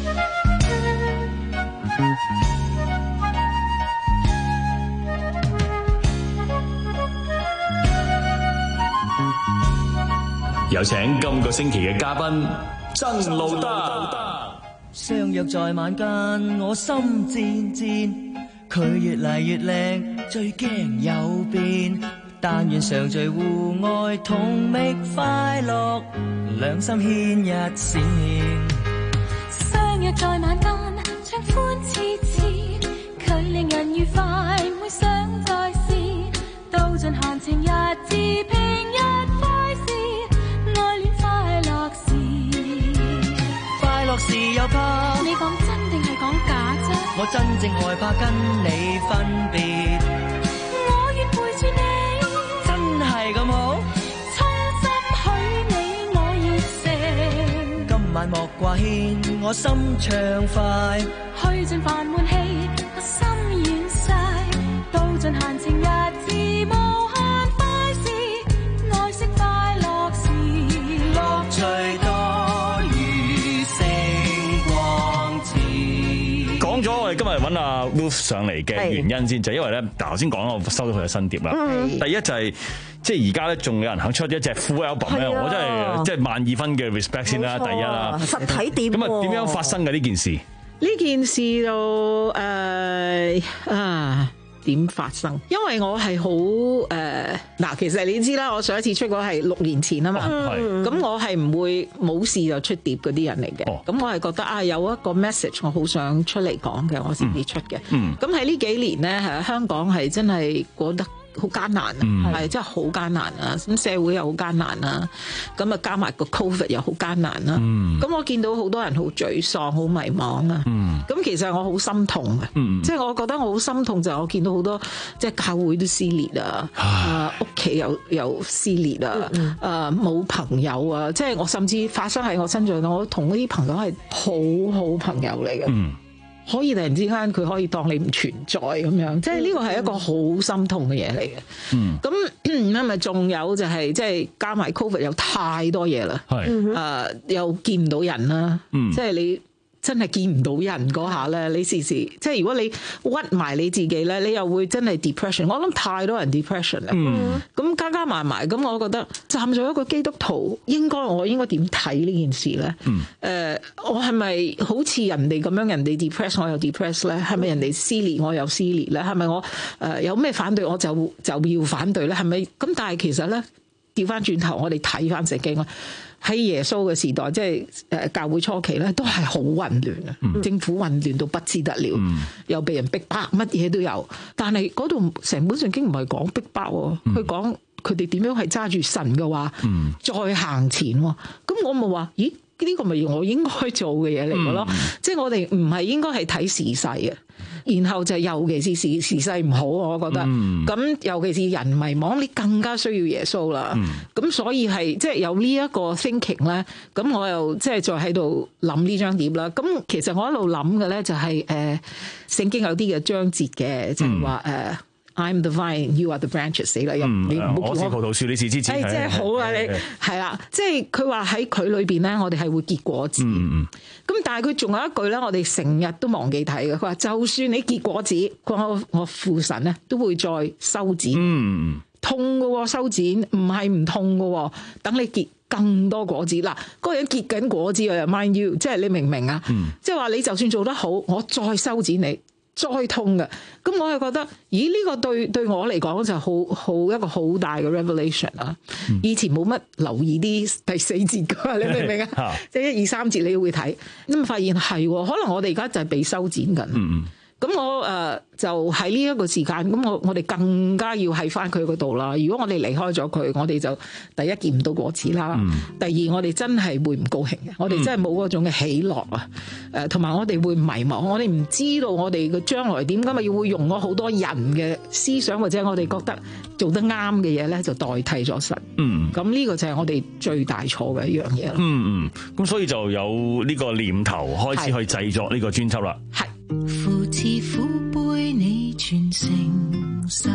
[SPEAKER 22] 有請今個星期嘅嘉賓曾路德。
[SPEAKER 1] 相約在晚間，我心戰戰，佢越嚟越靚，最驚有變。但願常聚戶外，同覓快樂，兩心牽一線。
[SPEAKER 10] 相約在晚間，暢歡熾熾，佢令人愉快，每想再試。道盡閒情逸致，平日快事，愛戀快樂時。
[SPEAKER 1] 快樂時又怕
[SPEAKER 10] 你講真定係講假啫？
[SPEAKER 1] 我真正害怕跟你分別。
[SPEAKER 10] 我願陪住你，
[SPEAKER 1] 真係咁好？
[SPEAKER 10] 衷心許你我熱誠。
[SPEAKER 1] 今晚莫掛牽，我心暢快。
[SPEAKER 10] 去盡煩悶氣，我心軟晒。道盡閒情逸致，無限快事，愛惜快樂時。
[SPEAKER 1] 樂趣多於星光照。
[SPEAKER 7] 講咗我哋今日揾阿 Ruth 上嚟嘅原因先，就係因為咧，頭先講我收到佢嘅新碟啦。
[SPEAKER 9] 嗯、
[SPEAKER 7] 第一就係、是、即係而家咧，仲有人肯出一隻 full album 咧，我真係即係萬二分嘅 respect 先啦。第一啦，
[SPEAKER 9] 實體店
[SPEAKER 7] 咁啊，點樣發生嘅呢件事？
[SPEAKER 24] 呢件事就誒、呃、啊點發生？因為我係好誒嗱，其實你知啦，我上一次出嗰係六年前啊嘛，咁、嗯、我係唔會冇事就出碟嗰啲人嚟嘅。咁、哦、我係覺得啊，有一個 message 我好想出嚟講嘅，我先至出嘅。咁喺呢幾年咧，係香港係真係過得好艱難啊，係、嗯、真係好艱難啊！咁社會又好艱難啊，咁啊加埋個 Covid 又好艱難啦。咁、嗯、我見到好多人好沮喪、好迷茫啊。咁、嗯、其實我好心痛嘅，即、嗯、係、就是、我覺得我好心痛就係我見到好多即係、就是、教會都撕裂啊，啊屋企又又撕裂啊，啊冇朋友啊，即、就、係、是、我甚至發生喺我身上，我同嗰啲朋友係好好朋友嚟嘅。嗯可以突然之間佢可以當你唔存在咁樣，即係呢個係一個好心痛嘅嘢嚟嘅。嗯，咁咁咪仲有就係即係加埋 Covid 有太多嘢啦。係，誒、呃、又見唔到人啦。嗯，即係你。真係見唔到人嗰下咧，你時時即係如果你屈埋你自己咧，你又會真係 depression。我諗太多人 depression 啦，咁、嗯、加加埋埋，咁我覺得站在一個基督徒，應該我應該點睇呢件事咧？誒、嗯呃，我係咪好似人哋咁樣，人哋 depress 我又 depress 咧？係咪人哋撕裂我又撕裂咧？係咪我誒、呃、有咩反對我就就要反對咧？係咪咁？但係其實咧，調翻轉頭，我哋睇翻聖經啊。喺耶穌嘅時代，即係誒教會初期咧，都係好混亂啊、嗯！政府混亂到不知得了，嗯、又被人逼迫，乜嘢都有。但係嗰度成本聖經唔係講逼迫喎，佢講佢哋點樣係揸住神嘅話，嗯、再行前喎。咁我咪話，咦？呢、呢個咪我應該做嘅嘢嚟嘅咯？即、嗯、係、就是、我哋唔係應該係睇時勢嘅。然後就尤其是時時勢唔好，我覺得咁、嗯、尤其是人迷惘，你更加需要耶穌啦。咁、嗯、所以係即係有呢一個 thinking 咧，咁我又即係再喺度諗呢張碟啦。咁其實我一路諗嘅咧就係誒聖經有啲嘅章節嘅，就係話誒。I'm the vine, you are the branches。死啦！嗯、你唔好叫我。我是葡萄樹，你是枝子。誒，即係好啊！你係啦，即係佢話喺佢裏邊咧，我哋係會結果子。咁、嗯、但係佢仲有一句咧，我哋成日都忘記睇嘅。佢話就算你結果子，佢話我我父神咧都會再修剪。嗯，痛嘅修剪，唔係唔痛嘅。等你結更多果子。嗱，嗰個人結緊果子啊 ，mind you， 即係你明唔明啊？嗯、即係話你就算做得好，我再修剪你。再痛嘅，咁我又覺得，咦？呢、這個對對我嚟講就好好一個好大嘅 revelation 啦、嗯。以前冇乜留意啲第四節㗎，你明唔明啊？即係一二三節你會睇，咁發現係，可能我哋而家就係被修剪緊。嗯咁我誒、呃、就喺呢一個時間，咁我我哋更加要喺翻佢嗰度啦。如果我哋離開咗佢，我哋就第一見唔到果子啦、嗯。第二，我哋真係會唔高興嘅，我哋真係冇嗰種嘅喜樂啊。誒、呃，同埋我哋會迷茫，我哋唔知道我哋嘅將來點，咁咪要會用咗好多人嘅思想或者我哋覺得做得啱嘅嘢咧，就代替咗神。嗯，咁呢個就係我哋最大錯嘅一樣嘢。嗯嗯，
[SPEAKER 7] 咁所以就有呢個念頭開始去製作呢個專輯啦。係。
[SPEAKER 10] 父慈父輩你全承受，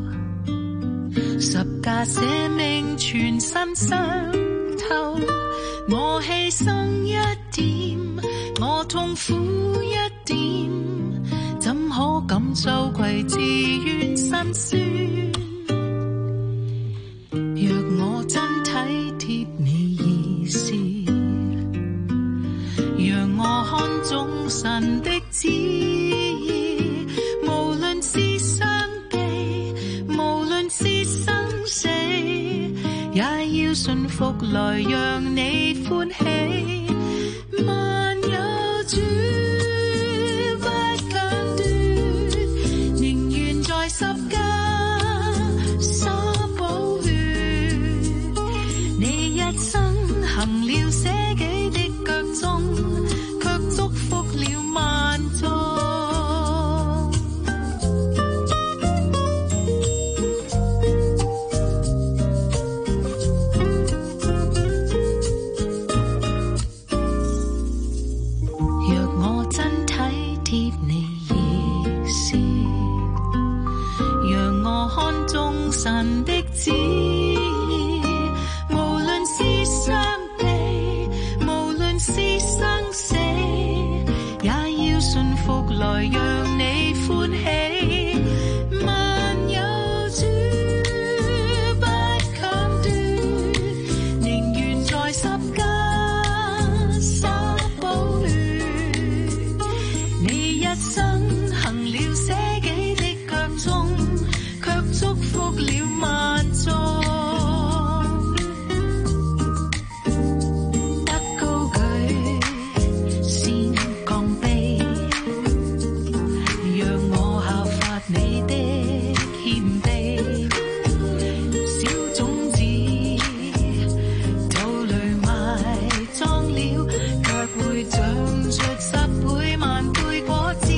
[SPEAKER 10] 十架捨命全身傷透，我犧牲一點，我痛苦一點，怎可敢羞愧自願心酸？若我真體貼你意思，讓我看中神的旨意，無論是相記，無論是生死，也要順服來讓你歡喜。萬有主不強奪，寧願在十架灑寶血，你一生行了捨己的腳蹤，卻祝福了萬眾。神的旨意，無論是相離，無論是生死，也要順服來讓你歡喜。萬有主不強奪，寧願在十架灑寶血，你一生行了捨己的腳蹤，卻祝福了萬眾。得高舉先降卑，讓我效法你的謙卑。小種子土裏埋葬了，卻會長出十倍萬倍果子。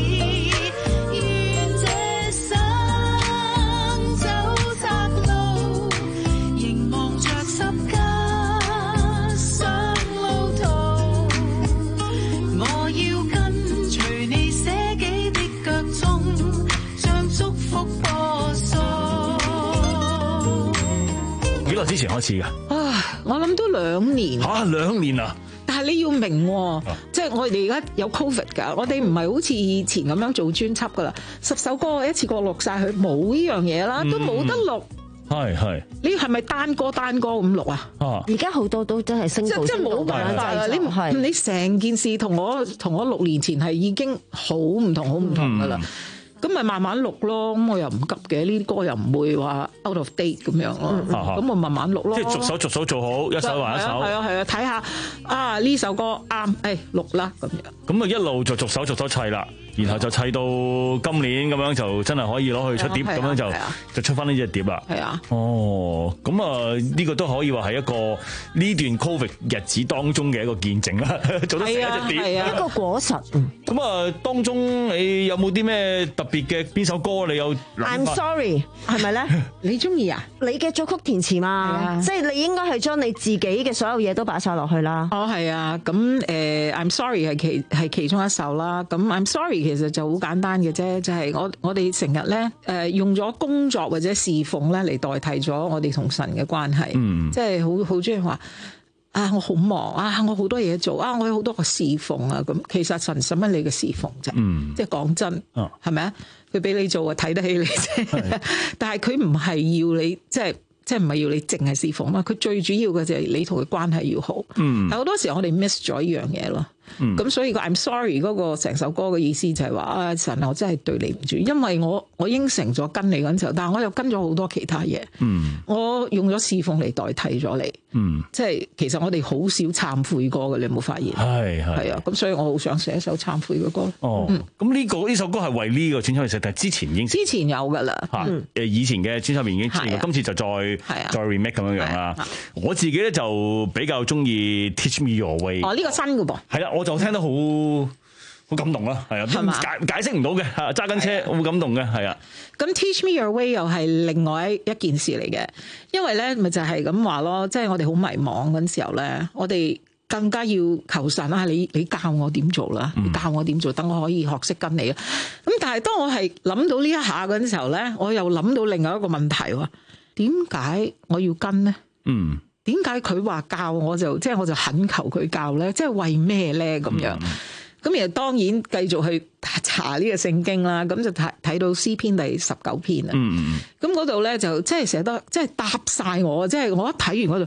[SPEAKER 7] 之前開始㗎，
[SPEAKER 24] 啊，我諗都兩年
[SPEAKER 7] 嚇，兩年啊！
[SPEAKER 24] 但係你要明，即係我哋而家有 Covid 㗎，我哋唔係好似以前咁樣做專輯㗎啦，十首歌一次過錄晒佢，冇呢樣嘢啦，都冇得錄。
[SPEAKER 7] 係係，
[SPEAKER 24] 你係咪單歌單歌咁錄啊？
[SPEAKER 9] 而家好多都真係升到，
[SPEAKER 24] 即係冇辦法啦！你唔你成件事同我同我六年前係已經好唔同好唔同㗎啦。咁咪慢慢錄咯，咁我又唔急嘅，呢啲歌又唔會話 out of date 咁樣咯，咁、嗯、我慢慢錄咯。
[SPEAKER 7] 即係逐首逐首做好，一首還一首。
[SPEAKER 24] 係啊係啊，睇下啊呢首歌啱，誒、哎、錄啦咁樣。
[SPEAKER 7] 咁啊一路就逐首逐首砌啦，然後就砌到今年咁樣就真係可以攞去出碟，咁樣就就出翻呢隻碟啦。係啊。哦，咁啊呢個都可以話係一個呢段 Covid 日子當中嘅一個見證啦，做得成一隻碟，
[SPEAKER 9] 一個果實。
[SPEAKER 7] 咁啊當中你有冇啲咩特別嘅邊首歌你有
[SPEAKER 9] I'm sorry 係咪咧？
[SPEAKER 24] 你中意啊？
[SPEAKER 9] 你嘅作曲填詞嘛，即係你應該係將你自己嘅所有嘢都擺晒落去啦。
[SPEAKER 24] 哦，係啊，咁誒、呃、I'm sorry 係其係其中一首啦。咁 I'm sorry 其實就好簡單嘅啫，就係、是、我我哋成日咧誒用咗工作或者侍奉咧嚟代替咗我哋同神嘅關係。嗯，即係好好中意話。啊！我好忙啊！我好多嘢做啊！我有好多個侍奉啊！咁其實神使乜你嘅侍奉啫？嗯，即係講真，係咪啊？佢俾你做啊，睇得起你啫。但係佢唔係要你，即係即係唔係要你淨係侍奉嘛？佢最主要嘅就係你同佢關係要好。嗯，但好多時我哋 miss 咗呢樣嘢咯。咁、嗯、所以個 I'm sorry 嗰個成首歌嘅意思就係話啊，神，我真係對你唔住，因為我我應承咗跟你嗰陣時候，但係我又跟咗好多其他嘢。嗯，我用咗侍奉嚟代替咗你。嗯，即係其實我哋好少懺悔歌嘅，你有冇發現？係係啊，咁所以我好想寫一首懺悔嘅歌。
[SPEAKER 7] 哦，咁呢、嗯呢個呢首歌係為呢個專輯嚟寫，但係之前已經
[SPEAKER 24] 之前有噶啦。嚇、嗯，誒以前嘅專輯已經出現，今次就再再 remake 咁樣樣啦。我自己咧就比較中意 Teach Me Your Way。哦，呢、呢個新嘅噃。係啦，我就聽得好好感動啦，係啊，解解釋唔到嘅，揸緊車好感動嘅，係啊。咁 Teach Me Your Way 又係另外一一件事嚟嘅，因為咧咪就係咁話咯，即係我哋好迷茫嗰陣時候咧，我哋更加要求神啦，你你教我點做啦，你教我點做，等我可以學識跟你啊。咁但係當我係諗到呢一下嗰陣時候咧，我又諗到另外一個問題喎，點解我要跟呢？嗯。點解佢話教我就即係、就是、我就懇求佢教咧？即係為咩咧？咁樣咁然後當然繼續去查呢個聖經啦。咁就睇睇到詩篇第十九篇啊。咁嗰度咧就即係寫得即係答晒我，即係我一睇完嗰度嘟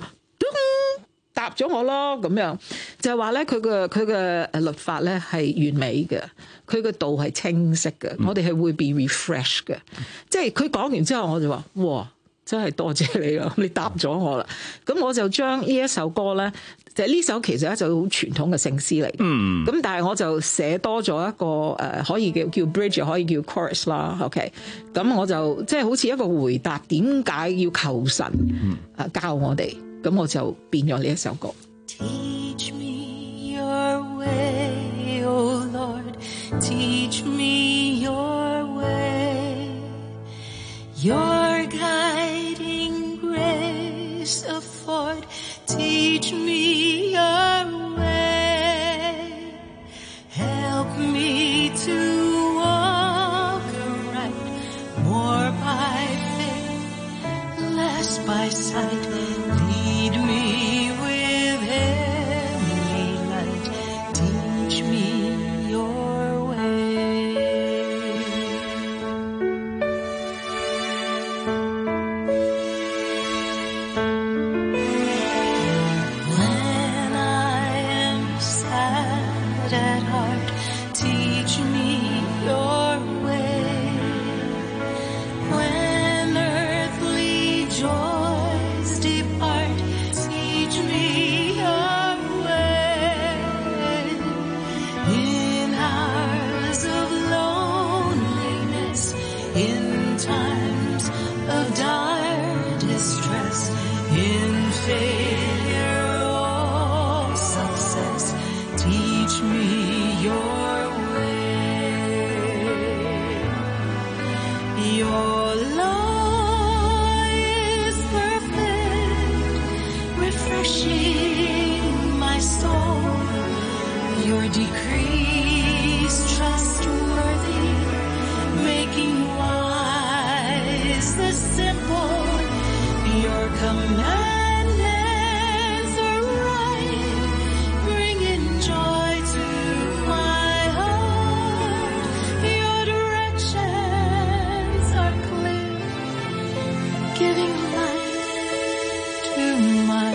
[SPEAKER 24] 答咗我咯，咁樣就係話咧，佢嘅佢嘅誒律法咧係完美嘅，佢嘅道係清晰嘅，嗯、我哋係會 be refresh 嘅。即係佢講完之後，我就話：哇，真係多謝你啦，你答咗我啦。咁我就將呢一首歌咧，就係、是、呢首其實一首好傳統嘅聖詩嚟。嗯。咁但係我就寫多咗一個誒、呃，可以叫叫 bridge， 可以叫 chorus 啦。OK。咁我就即係、就是、好似一個回答，點解要求神誒教我哋？咁我就變咗呢一首歌。
[SPEAKER 10] Teach me your way, O Lord, teach me your way, your guiding grace afford, teach me your way, help me to walk aright, more by faith, less by sight.Lead me with heavenly light, teach me your way. When I am sad at heart, teach me your way. When earthly joys depart,Teach me your way. In hours of loneliness, in times of dire distress, in failure or success, teach me your way. Your law is perfect,refreshing my soul, your decrees trustworthy, making wise the simple, your commandments are right, bringing joy to my heart, your directions are clear, giving light to my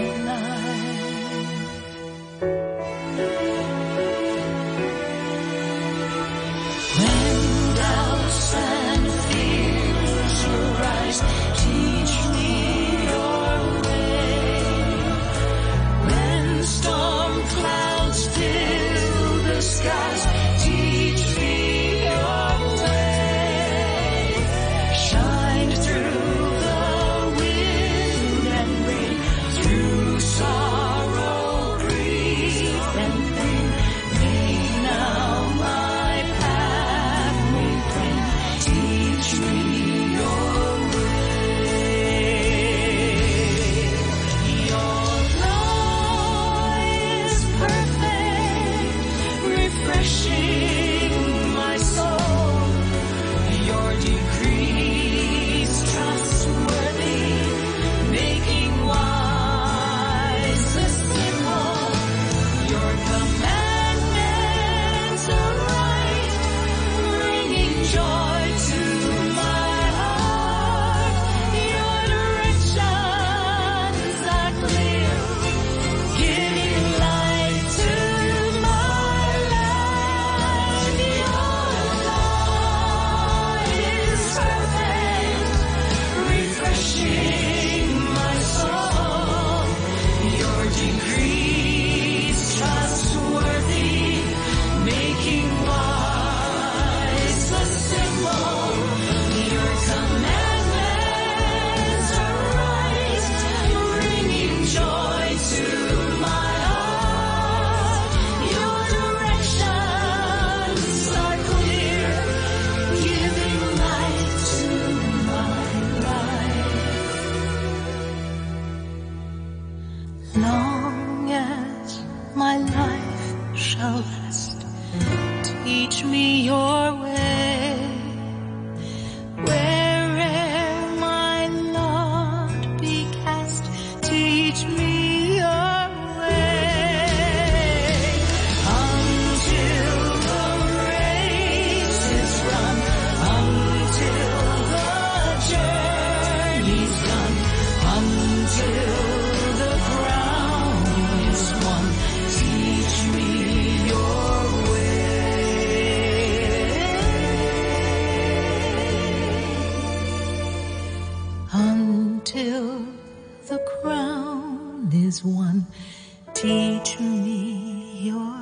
[SPEAKER 10] life.When doubts and fears arise, teach me your way. When storm clouds fill the skies, teach me your way. Shine through the wind and rain, through sorrow, grief and pain. May now my path make plain, teach me your way. Your law is perfect, refreshing my soul, your decrees trustworthy, making wise the simple, your commandments are right, bringing joy to my heart, your directions are clear, giving light to my life. Your law is perfect, refreshing my soul, your decrees trustworthy, making wise the simple, your commandments are right, bringing joy to my heart, your directions are clear, giving light to my life. Long as my life shall last, teach me your way. Where'er my lot be cast, teach me your way. Until the race is run, until the journey's done, until the ground Teach me your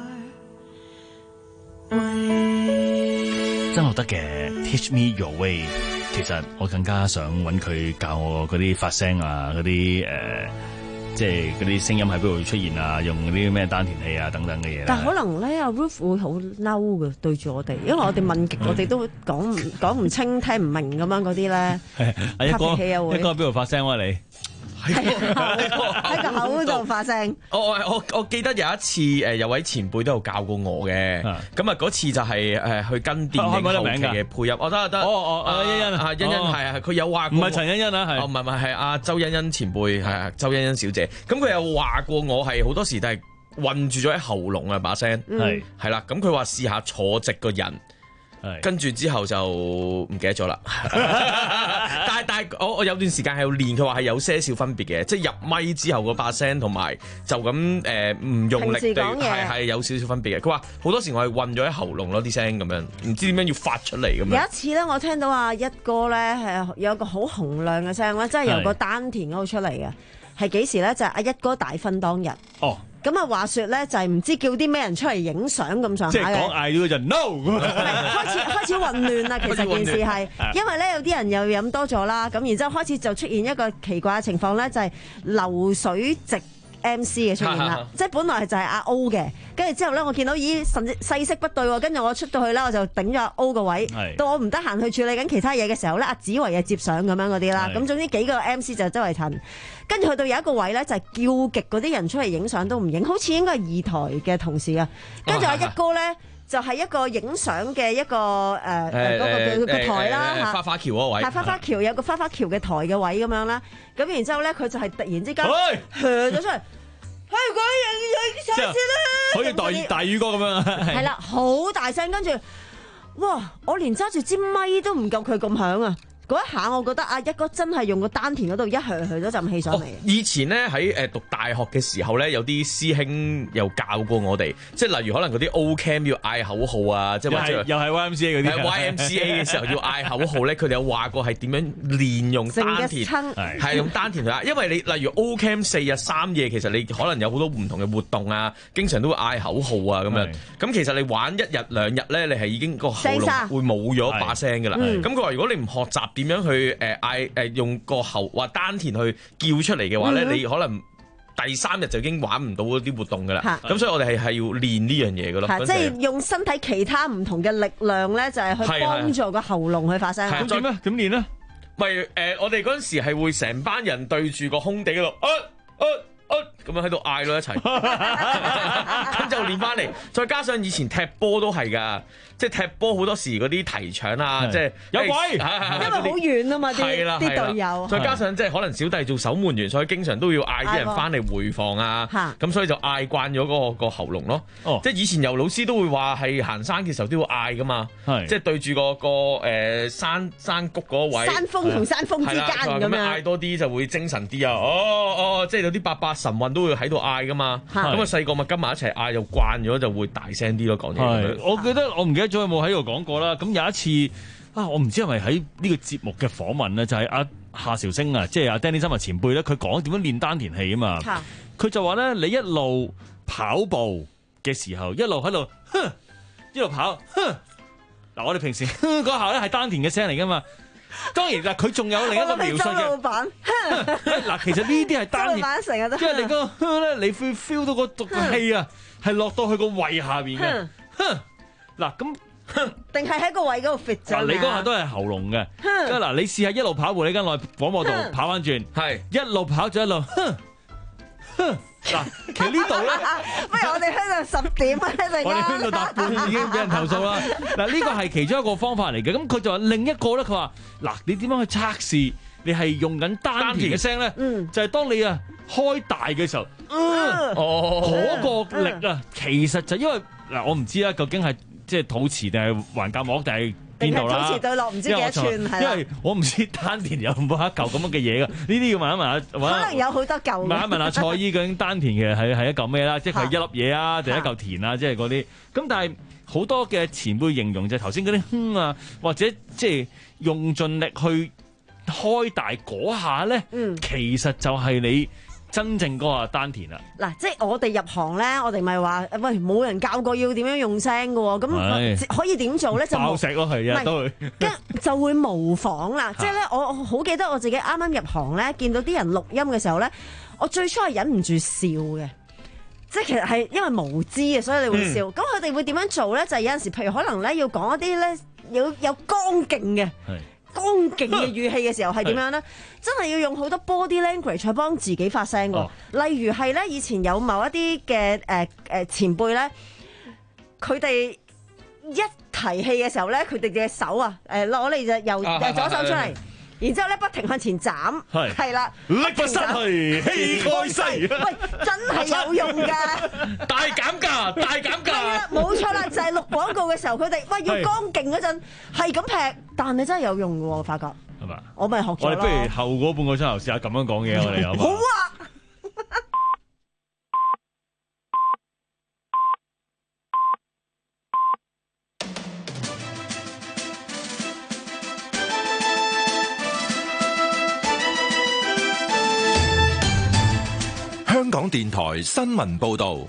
[SPEAKER 10] way。
[SPEAKER 7] 曾路德嘅 Teach Me Your Way， 其實我更加想揾佢教我嗰啲發聲啊，嗰啲誒。即係嗰啲聲音喺邊度出現啊，用嗰啲咩丹田氣啊等等嘅嘢。
[SPEAKER 9] 但可能咧，阿 Ruth 會好嬲嘅對住我哋，因為我哋問極，我哋都講唔講唔清、聽唔明咁樣嗰啲咧。
[SPEAKER 7] 係一哥，
[SPEAKER 9] 氣啊會
[SPEAKER 7] 一哥喺邊度發聲喎你？
[SPEAKER 9] 喺個口度發聲。
[SPEAKER 12] 我我我我記得有一次誒，有位前輩都有教過我嘅。咁啊嗰次就係誒去跟電影後期嘅配音。我得得。
[SPEAKER 7] 哦哦，欣欣
[SPEAKER 12] 啊，欣欣係啊，佢有話過。
[SPEAKER 7] 唔係陳欣欣啊，係。
[SPEAKER 12] 哦，唔係唔係，係阿周欣欣前輩，係啊，周欣欣小姐。咁佢有話過我係好多時都係困住咗喺喉嚨啊把聲。係係啦，咁佢話試下坐直個人。跟住之後就唔記得咗啦，但係但係我我有段時間係要練，佢話係有些少分別嘅，即係入咪之後嗰把聲同埋就咁誒唔用力對係係有少少分別嘅。佢話好多時我係混咗喺喉嚨咯啲聲咁樣，唔知點樣要發出嚟咁樣。
[SPEAKER 9] 有一次咧，我聽到阿一哥咧係有個好洪亮嘅聲咧，真係由個丹田嗰度出嚟嘅，係幾時咧？就係、是、阿一哥大婚當日。哦。咁啊，話說咧就係唔知叫啲咩人出嚟影相咁上下嘅，
[SPEAKER 7] 即係講嗌咗就 no，
[SPEAKER 9] 開始開始混亂啦。其實件事係因為咧有啲人又飲多咗啦，咁然之後開始就出現一個奇怪嘅情況咧，就係流水席 M C 嘅出現啦。即係本來就係阿 O 嘅，跟住之後咧我見到咦甚至勢色不對喎，跟住我出到去啦，我就頂咗阿 O 個位。到我唔得閒去處理緊其他嘢嘅時候咧，阿子維又接相咁樣嗰啲啦。咁總之幾個 M C 就周圍襯。跟住去到有一個位咧，就係叫極嗰啲人出嚟影相都唔影，好似應該係二台嘅同事啊。跟住阿一哥咧，就係一個影相嘅一個誒誒嗰個嘅台啦嚇。
[SPEAKER 12] 花花橋嗰位。係花
[SPEAKER 9] 花橋有個花花橋嘅台嘅位咁樣啦。咁然之後咧，佢就係突然之間響咗出嚟，係嗰樣影相先啦。
[SPEAKER 7] 好似大大宇哥咁樣。
[SPEAKER 9] 係啦，好大聲，跟住哇！我連揸住支咪都唔夠佢咁響啊！嗰一下，我覺得阿一哥真係用個丹田嗰度一噓噓咗陣氣上嚟、哦。
[SPEAKER 12] 以前咧喺誒讀大學嘅時候咧，有啲師兄又教過我哋，即係例如可能嗰啲 O Cam 要嗌口號啊，即係或者
[SPEAKER 7] 又係 Y M C A 嗰啲。
[SPEAKER 12] Y M C A 嘅時候要嗌口號咧，佢哋有話過係點樣練用丹田，係用丹田去嗌。因為你例如 O Cam 四日三夜，其實你可能有好多唔同嘅活動啊，經常都會嗌口號啊咁樣。咁其實你玩一日兩日咧，你係已經個喉嚨會冇咗把聲㗎啦。咁佢話如果你唔學習點樣去誒嗌誒用個喉或丹田去叫出嚟嘅話咧，嗯、你可能第三日就已經玩唔到嗰啲活動噶啦。咁、啊、所以我哋係係要練呢樣嘢噶咯。
[SPEAKER 9] 即係用身體其他唔同嘅力量咧，就係、是、去幫助個喉嚨去發聲。
[SPEAKER 7] 咁點咧？點練咧？
[SPEAKER 12] 咪誒、呃，我哋嗰陣時係會成班人對住個空地嗰度，啊啊啊咁樣喺度嗌咯一齊，咁就練翻嚟。再加上以前踢波都係㗎。即係踢波好多時嗰啲提搶啊，即係
[SPEAKER 7] 有鬼，
[SPEAKER 9] 因為好遠啊嘛啲啲隊友。
[SPEAKER 12] 再加上即係可能小弟做守門員，所以經常都要嗌啲人翻嚟回防啊。咁所以就嗌慣咗嗰個個喉嚨咯。即係以前游老師都會話係行山嘅時候都要嗌㗎嘛。即係對住個個誒山山谷嗰位。
[SPEAKER 9] 山峰同山峰之間咁樣。
[SPEAKER 12] 嗌多啲就會精神啲啊！哦哦，即係有啲伯伯神韻都會喺度嗌㗎嘛。咁啊細個咪跟埋一齊嗌，就慣咗就會大聲啲咯講嘢。
[SPEAKER 7] 我記得我唔記得。仲有冇喺度講過啦？咁有一次啊，我唔知係咪喺呢個節目嘅訪問咧，就係、是、阿、啊、夏韶聲啊，即係阿 Danny 森華前輩咧，佢講點樣練丹田氣啊嘛。佢、啊、就話咧，你一路跑步嘅時候，一路喺度，哼，一路跑，哼。嗱，我哋平時嗰下咧係丹田嘅聲嚟噶嘛。當然嗱，佢仲有另一個描述嘅。
[SPEAKER 9] 周老闆，
[SPEAKER 7] 嗱，其實呢啲係丹田，
[SPEAKER 9] 成日都
[SPEAKER 7] 因為你個哼咧，你會 feel 到個毒氣啊，係落到去個胃下邊嘅。哼，嗱咁。
[SPEAKER 9] 定係喺個胃嗰度 fit 咗。
[SPEAKER 7] 你嗰下都係喉嚨嘅。嗱，你試下一路跑步，你間內廣播道跑翻轉，係一路跑咗一路。嗱，其實呢度咧，
[SPEAKER 9] 不如我哋喺度十點啊，一陣間
[SPEAKER 7] 我哋喺度搭半已經俾人投訴啦。嗱，呢個係其中一個方法嚟嘅。咁佢就話另一個咧，佢話嗱，你點樣去測試你係用緊丹田嘅聲咧？嗯，就係當你啊開大嘅時候，哦，嗰個力啊，其實就因為嗱，我唔知啦，究竟係。即係肚臍定係橫膈膜定係邊度啦？
[SPEAKER 9] 肚臍對落唔知幾多寸係。
[SPEAKER 7] 因為我唔知丹田有冇一嚿咁樣嘅嘢㗎，呢啲要問一問下。
[SPEAKER 9] 可能有好多嚿。
[SPEAKER 7] 問一問下蔡醫究竟丹田嘅係係一嚿咩啦？即係一粒嘢啊，定一嚿田啊？即係嗰啲。咁但係好多嘅前輩形容就係頭先嗰啲哼啊，或者即係用盡力去開大嗰下咧，嗯、其實就係你真正嗰個丹田啦。
[SPEAKER 9] 嗱，即係我哋入行咧，我哋咪話喂冇人教過要點樣用聲嘅喎，咁可以點做咧？就
[SPEAKER 7] 爆石咯，係啊，都會
[SPEAKER 9] 跟就會模仿啦。即係咧，我我好記得我自己啱啱入行咧，見到啲人錄音嘅時候咧，我最初係忍唔住笑嘅。即係其實係因為無知嘅，所以你會笑。咁佢哋會點樣做咧？就係、是、有陣時，譬如可能咧要講一啲咧有有剛勁嘅、剛勁嘅語氣嘅時候係點樣咧？真係要用好多 body language 去幫自己發聲㗎。哦、例如係咧，以前有某一啲嘅誒誒前輩咧，佢哋一提氣嘅時候咧，佢哋嘅手啊誒攞你隻右誒左手出嚟。然之後咧，不停向前斬，係係啦，
[SPEAKER 7] 力不失去氣蓋世，
[SPEAKER 9] 喂，真係有用㗎！
[SPEAKER 7] 大減價，大減價，
[SPEAKER 9] 係啊，冇錯啦，就係錄廣告嘅時候，佢哋喂要剛勁嗰陣係咁劈，但係真係有用嘅喎，我發覺
[SPEAKER 7] 係嘛？
[SPEAKER 9] 我咪學咗咯。
[SPEAKER 7] 我哋不如後嗰半個鐘頭試下咁樣講嘢，我哋有冇？
[SPEAKER 9] 好啊！
[SPEAKER 3] 香港電台新聞報道，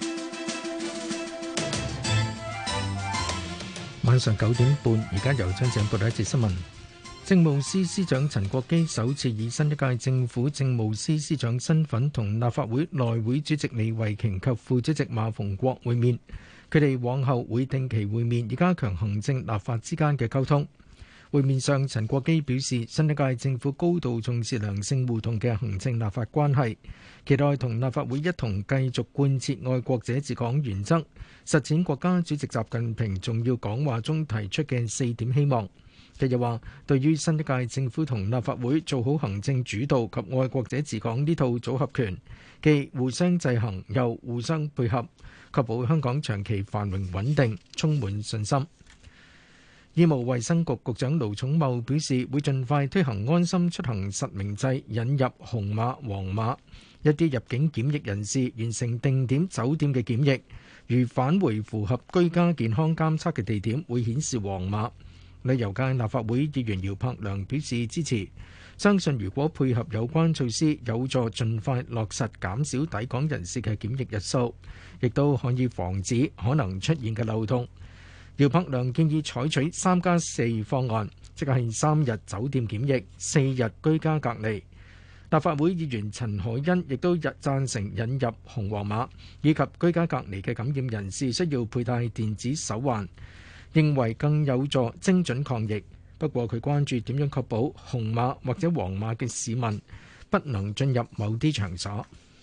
[SPEAKER 4] 晚上九點半，而家由張正報道一節新聞。政務司司長陳國基首次以新一屆政府政務司司長身份同立法會內會主席李慧瓊及副主席馬逢國會面，佢哋往後會定期會面，以加強行政立法之間嘅溝通。會面上，陳國基表示，新一屆政府高度重視良性互動嘅行政立法關係，期待同立法會一同繼續貫徹愛國者治港原則，實踐國家主席習近平重要講話中提出嘅四點希望。佢又話，對於新一屆政府同立法會做好行政主導及愛國者治港呢套組合拳，既互相制衡又互相配合，確保香港長期繁榮穩定，充滿信心。醫務衛生局局長盧寵茂表示，會盡快推行安心出行實名制，引入紅碼、黃碼。一啲入境檢疫人士完成定點酒店嘅檢疫，如返回符合居家健康監測嘅地點，會顯示黃碼。旅遊界立法會議員姚柏良表示支持，相信如果配合有關措施，有助盡快落實減少抵港人士嘅檢疫日數，亦都可以防止可能出現嘅漏洞。姚柏良建議採取三加四方案，即係三日酒店檢疫、四日居家隔離。立法會議員陳凱欣亦都日贊成引入紅黃碼，以及居家隔離嘅感染人士需要佩戴電子手環，認為更有助精準抗疫。不過佢關注點樣確保紅碼或者黃碼嘅市民不能進入某啲場所。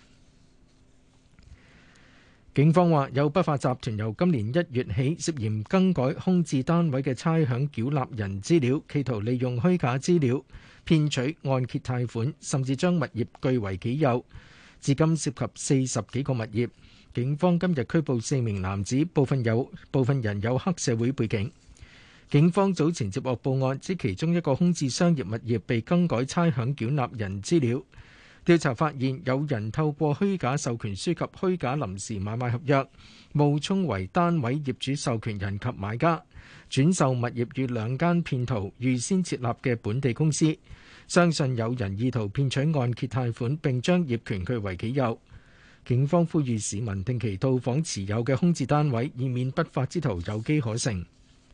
[SPEAKER 4] 警方話有不法集團由今年一月起涉嫌更改空置單位嘅差餉繳納人資料，企圖利用虛假資料騙取按揭貸款，甚至將物業據為己有。至今涉及四十幾個物業。警方今日拘捕四名男子，部分有部分人有黑社會背景。警方早前接獲報案，指其中一個空置商業物業被更改差餉繳納人資料。調查發現，有人透過虛假授權書及虛假臨時買賣合約，冒充為單位業主授權人及買家，轉售物業予兩間騙徒預先設立嘅本地公司。相信有人意圖騙取按揭貸款，並將業權據為己有。警方呼籲市民定期到訪持有嘅空置單位，以免不法之徒有機可乘。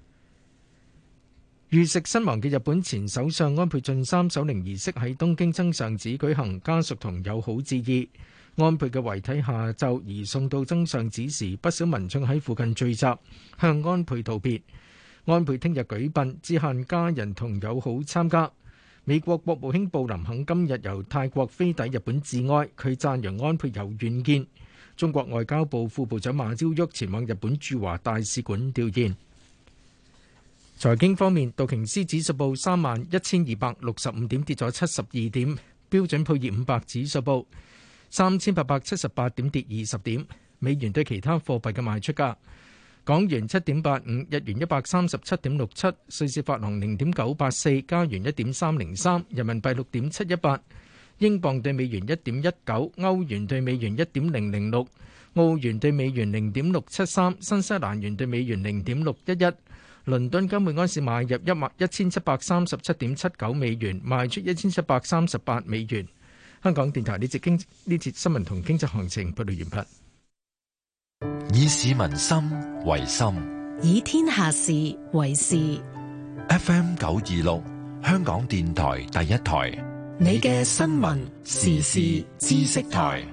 [SPEAKER 4] 遇刺身亡嘅日本前首相安倍晉三守靈儀式喺東京增上寺舉行，家屬同友好致意。安倍嘅遺體下晝移送到增上寺時，不少民眾喺附近聚集向安倍道別。安倍聽日舉殯，只限家人同友好參加。美國國務卿布林肯今日由泰國飛抵日本致哀，佢讚揚安倍有遠見。中國外交部副部長馬朝旭前往日本駐華大使館弔唁。財經方面，道瓊斯指數報三萬一千二百六十五點，跌咗七十二點；標準普爾五百指數報三千八百七十八點，跌二十點。美元對其他貨幣嘅賣出價：港元七點八五，日元一百三十七點六七，瑞士法郎零點九八四，加元一點三零三，人民幣六點七一八，英鎊對美元一點一九，歐元對美元一點零零六，澳元對美元零點六七三，新西蘭元對美元零點六一一。倫敦金每安士買入一萬一千七百三十七點七九美元，賣出一千七百三十八美元。 香港電台呢節經呢節新聞同經濟行情報道完畢。
[SPEAKER 3] 以市民心為心，
[SPEAKER 21] 以天下事為事。
[SPEAKER 3] F M 九二六，香港電台第一台，
[SPEAKER 11] 你嘅新聞時事知識台。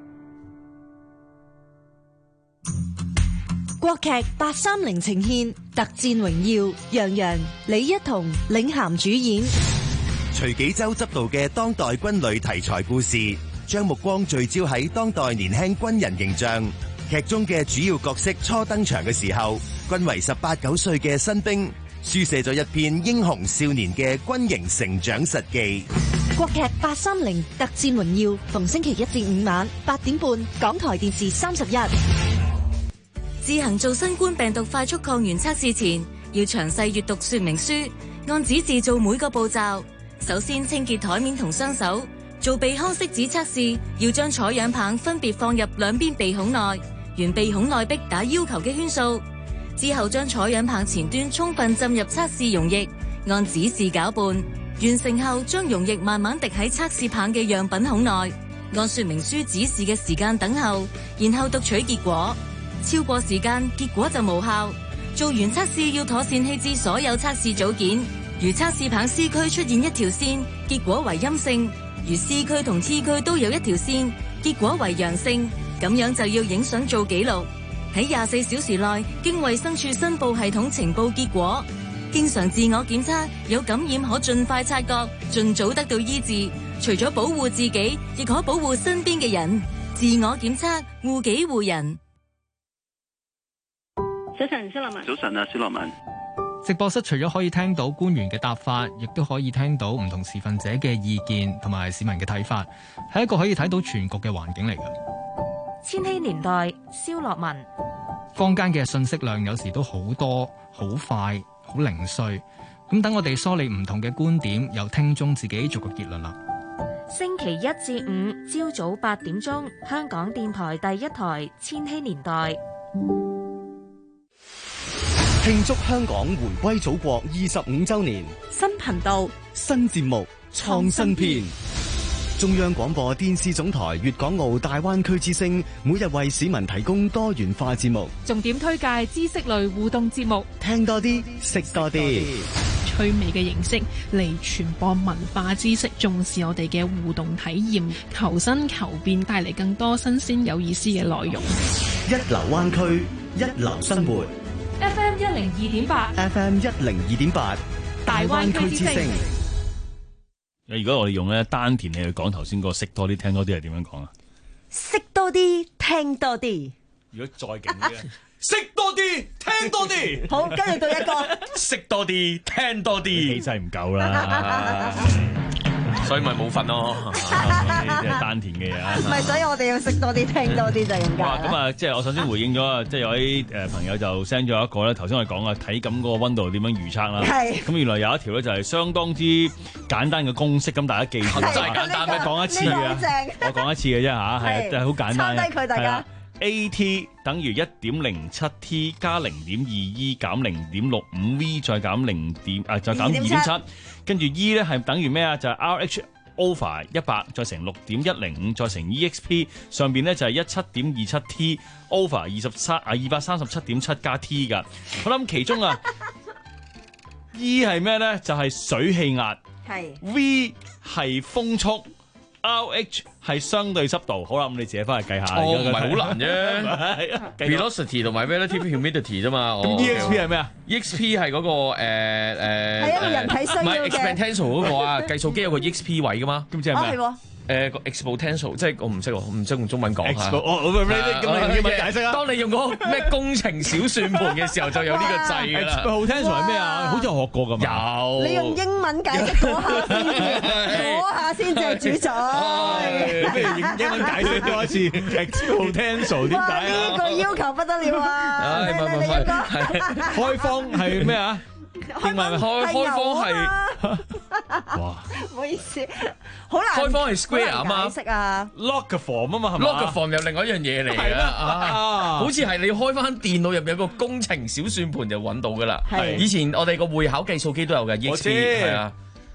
[SPEAKER 13] 國劇八三零呈現《特戰榮耀》，楊洋、李一桐領銜主演。
[SPEAKER 6] 徐紀周執導嘅當代軍旅題材故事，將目光聚焦喺當代年輕軍人形象。劇中嘅主要角色初登場嘅時候，均為十八九歲嘅新兵，書寫咗一篇英雄少年嘅軍營成長實記。
[SPEAKER 13] 國劇八三零《特戰榮耀》，逢星期一至五晚八點半，港台電視三十一。
[SPEAKER 14] 自行做新冠病毒快速抗原測試前，要詳細閱讀說明書，按指示做每個步驟。首先清潔台面同雙手。做鼻腔拭子測試，要將採樣棒分別放入兩邊鼻孔內，沿鼻孔內壁打要求嘅圈數。之後將採樣棒前端充分浸入測試溶液，按指示攪拌。完成後，將溶液慢慢滴喺測試棒嘅樣品孔內，按說明書指示嘅時間等候，然後讀取結果。超過時間，結果就無效。做完測試要妥善棄置所有測試組件。如測試棒 C 區出現一條線，結果為陰性；如 C 區同 T 區都有一條線，結果為陽性。咁樣就要影相做記錄，喺廿四小時內經衛生署申報系統呈報結果。經常自我檢測，有感染可盡快察覺，盡早得到醫治。除咗保護自己，亦可保護身邊嘅人。自我檢測，護己護人。
[SPEAKER 15] 早晨，蕭樂文。早晨啊，蕭樂文。
[SPEAKER 16] 直播室除咗可以聽到官員嘅答法，亦都可以聽到唔同持份者嘅意見同埋市民嘅睇法，係一個可以睇到全局嘅環境嚟嘅。
[SPEAKER 17] 千禧年代，蕭樂文。
[SPEAKER 16] 坊間嘅信息量有時都好多、好快、好零碎，咁等我哋梳理唔同嘅觀點，由聽眾自己做個結論啦。
[SPEAKER 17] 星期一至五朝早八點鐘，香港電台第一台千禧年代。
[SPEAKER 18] 慶祝香港回歸祖國二十五周年，
[SPEAKER 17] 新頻道、
[SPEAKER 18] 新節目、創新篇。中央廣播電視總台粵港澳大灣區之聲，每日為市民提供多元化節目，
[SPEAKER 23] 重點推介知識類互動節目，
[SPEAKER 18] 聽多啲，識多啲。
[SPEAKER 23] 趣味嘅形式嚟傳播文化知識，重視我哋嘅互動體驗，求新求變，帶嚟更多新鮮有意思嘅內容。
[SPEAKER 18] 一流灣區，一流生活。
[SPEAKER 23] F M 一零二點八
[SPEAKER 18] ，F M 一零二點八，大灣區之聲。
[SPEAKER 7] 如果我哋用咧丹田氣去講頭先個識多啲聽多啲係點樣講啊？
[SPEAKER 9] 識多啲聽多啲。
[SPEAKER 7] 如果再勁啲咧，識多啲聽多啲。
[SPEAKER 9] 好，跟住到一個
[SPEAKER 12] 識多啲聽多啲，
[SPEAKER 7] 氣勢唔夠啦。
[SPEAKER 12] 所以咪冇瞓咯，
[SPEAKER 7] 即係丹田嘅嘢啊！
[SPEAKER 9] 唔係，所以我哋要識多啲，聽多啲就係咁解。
[SPEAKER 7] 哇！咁啊，即係我首先回應咗啊，即係有位誒朋友就 send 咗一個咧，頭先我哋講啊，體感嗰個溫度點樣預測啦。係。咁原來有一條咧就係相當之簡單嘅公式，咁大家記住。
[SPEAKER 12] 真係簡單咩？
[SPEAKER 7] 講一次嘅。我講一次嘅啫嚇，係係好簡單嘅。
[SPEAKER 9] 抄低佢大家。
[SPEAKER 7] A T 等於一點零七 T 加零點二 E 減零點六五 V 再減零點啊再減二點七，跟住 E 咧係等於咩啊？就係、是、R H over 一百再乘六點一零五再乘 E X P 上邊咧就係一七點二七 T over 二十三啊二百三十七點七加 T 噶。我諗其中啊 E 係咩咧？就係、是、水氣壓，係 V 係風速。R H 係相對濕度，好啦，咁你自己翻去計下。
[SPEAKER 12] 哦，唔係好難啫。Velocity 同埋 relative humidity 啫嘛。
[SPEAKER 7] 咁 E X P 係咩啊
[SPEAKER 12] ？E X P 係嗰個誒誒
[SPEAKER 9] 係一個人體需要嘅。
[SPEAKER 12] 唔係 exponential 嗰個啊，計數機有個 E X P 位噶嘛？
[SPEAKER 7] 咁即係咩？
[SPEAKER 12] 誒個 exponential 即係我唔識喎，唔識用中文講嚇。
[SPEAKER 7] 哦，咁你用英文解釋啊？
[SPEAKER 12] 當你用嗰個咩工程小算盤嘅時候，就有呢個掣㗎啦。
[SPEAKER 7] exponential 係咩啊？好似有學過咁。
[SPEAKER 12] 有。
[SPEAKER 9] 你用英文解釋嗰下先，嗰下先至係主宰。
[SPEAKER 7] 不如用英文解釋多一次 exponential 點解啊？
[SPEAKER 9] 呢個要求不得了啊！
[SPEAKER 12] 係唔係唔係？
[SPEAKER 7] 開方係咩啊？
[SPEAKER 12] 開開開方係
[SPEAKER 7] 哇，
[SPEAKER 9] 唔好意思，好難。
[SPEAKER 12] 開方係 square 啊嘛，
[SPEAKER 9] 解釋啊
[SPEAKER 7] ，log-form 啊嘛，係嘛
[SPEAKER 12] log-form 又另外一樣嘢嚟嘅啊，好似係你開翻電腦入面有個工程小算盤就揾到噶啦。係以前我哋個會考計數機都有嘅，E X P 係啊。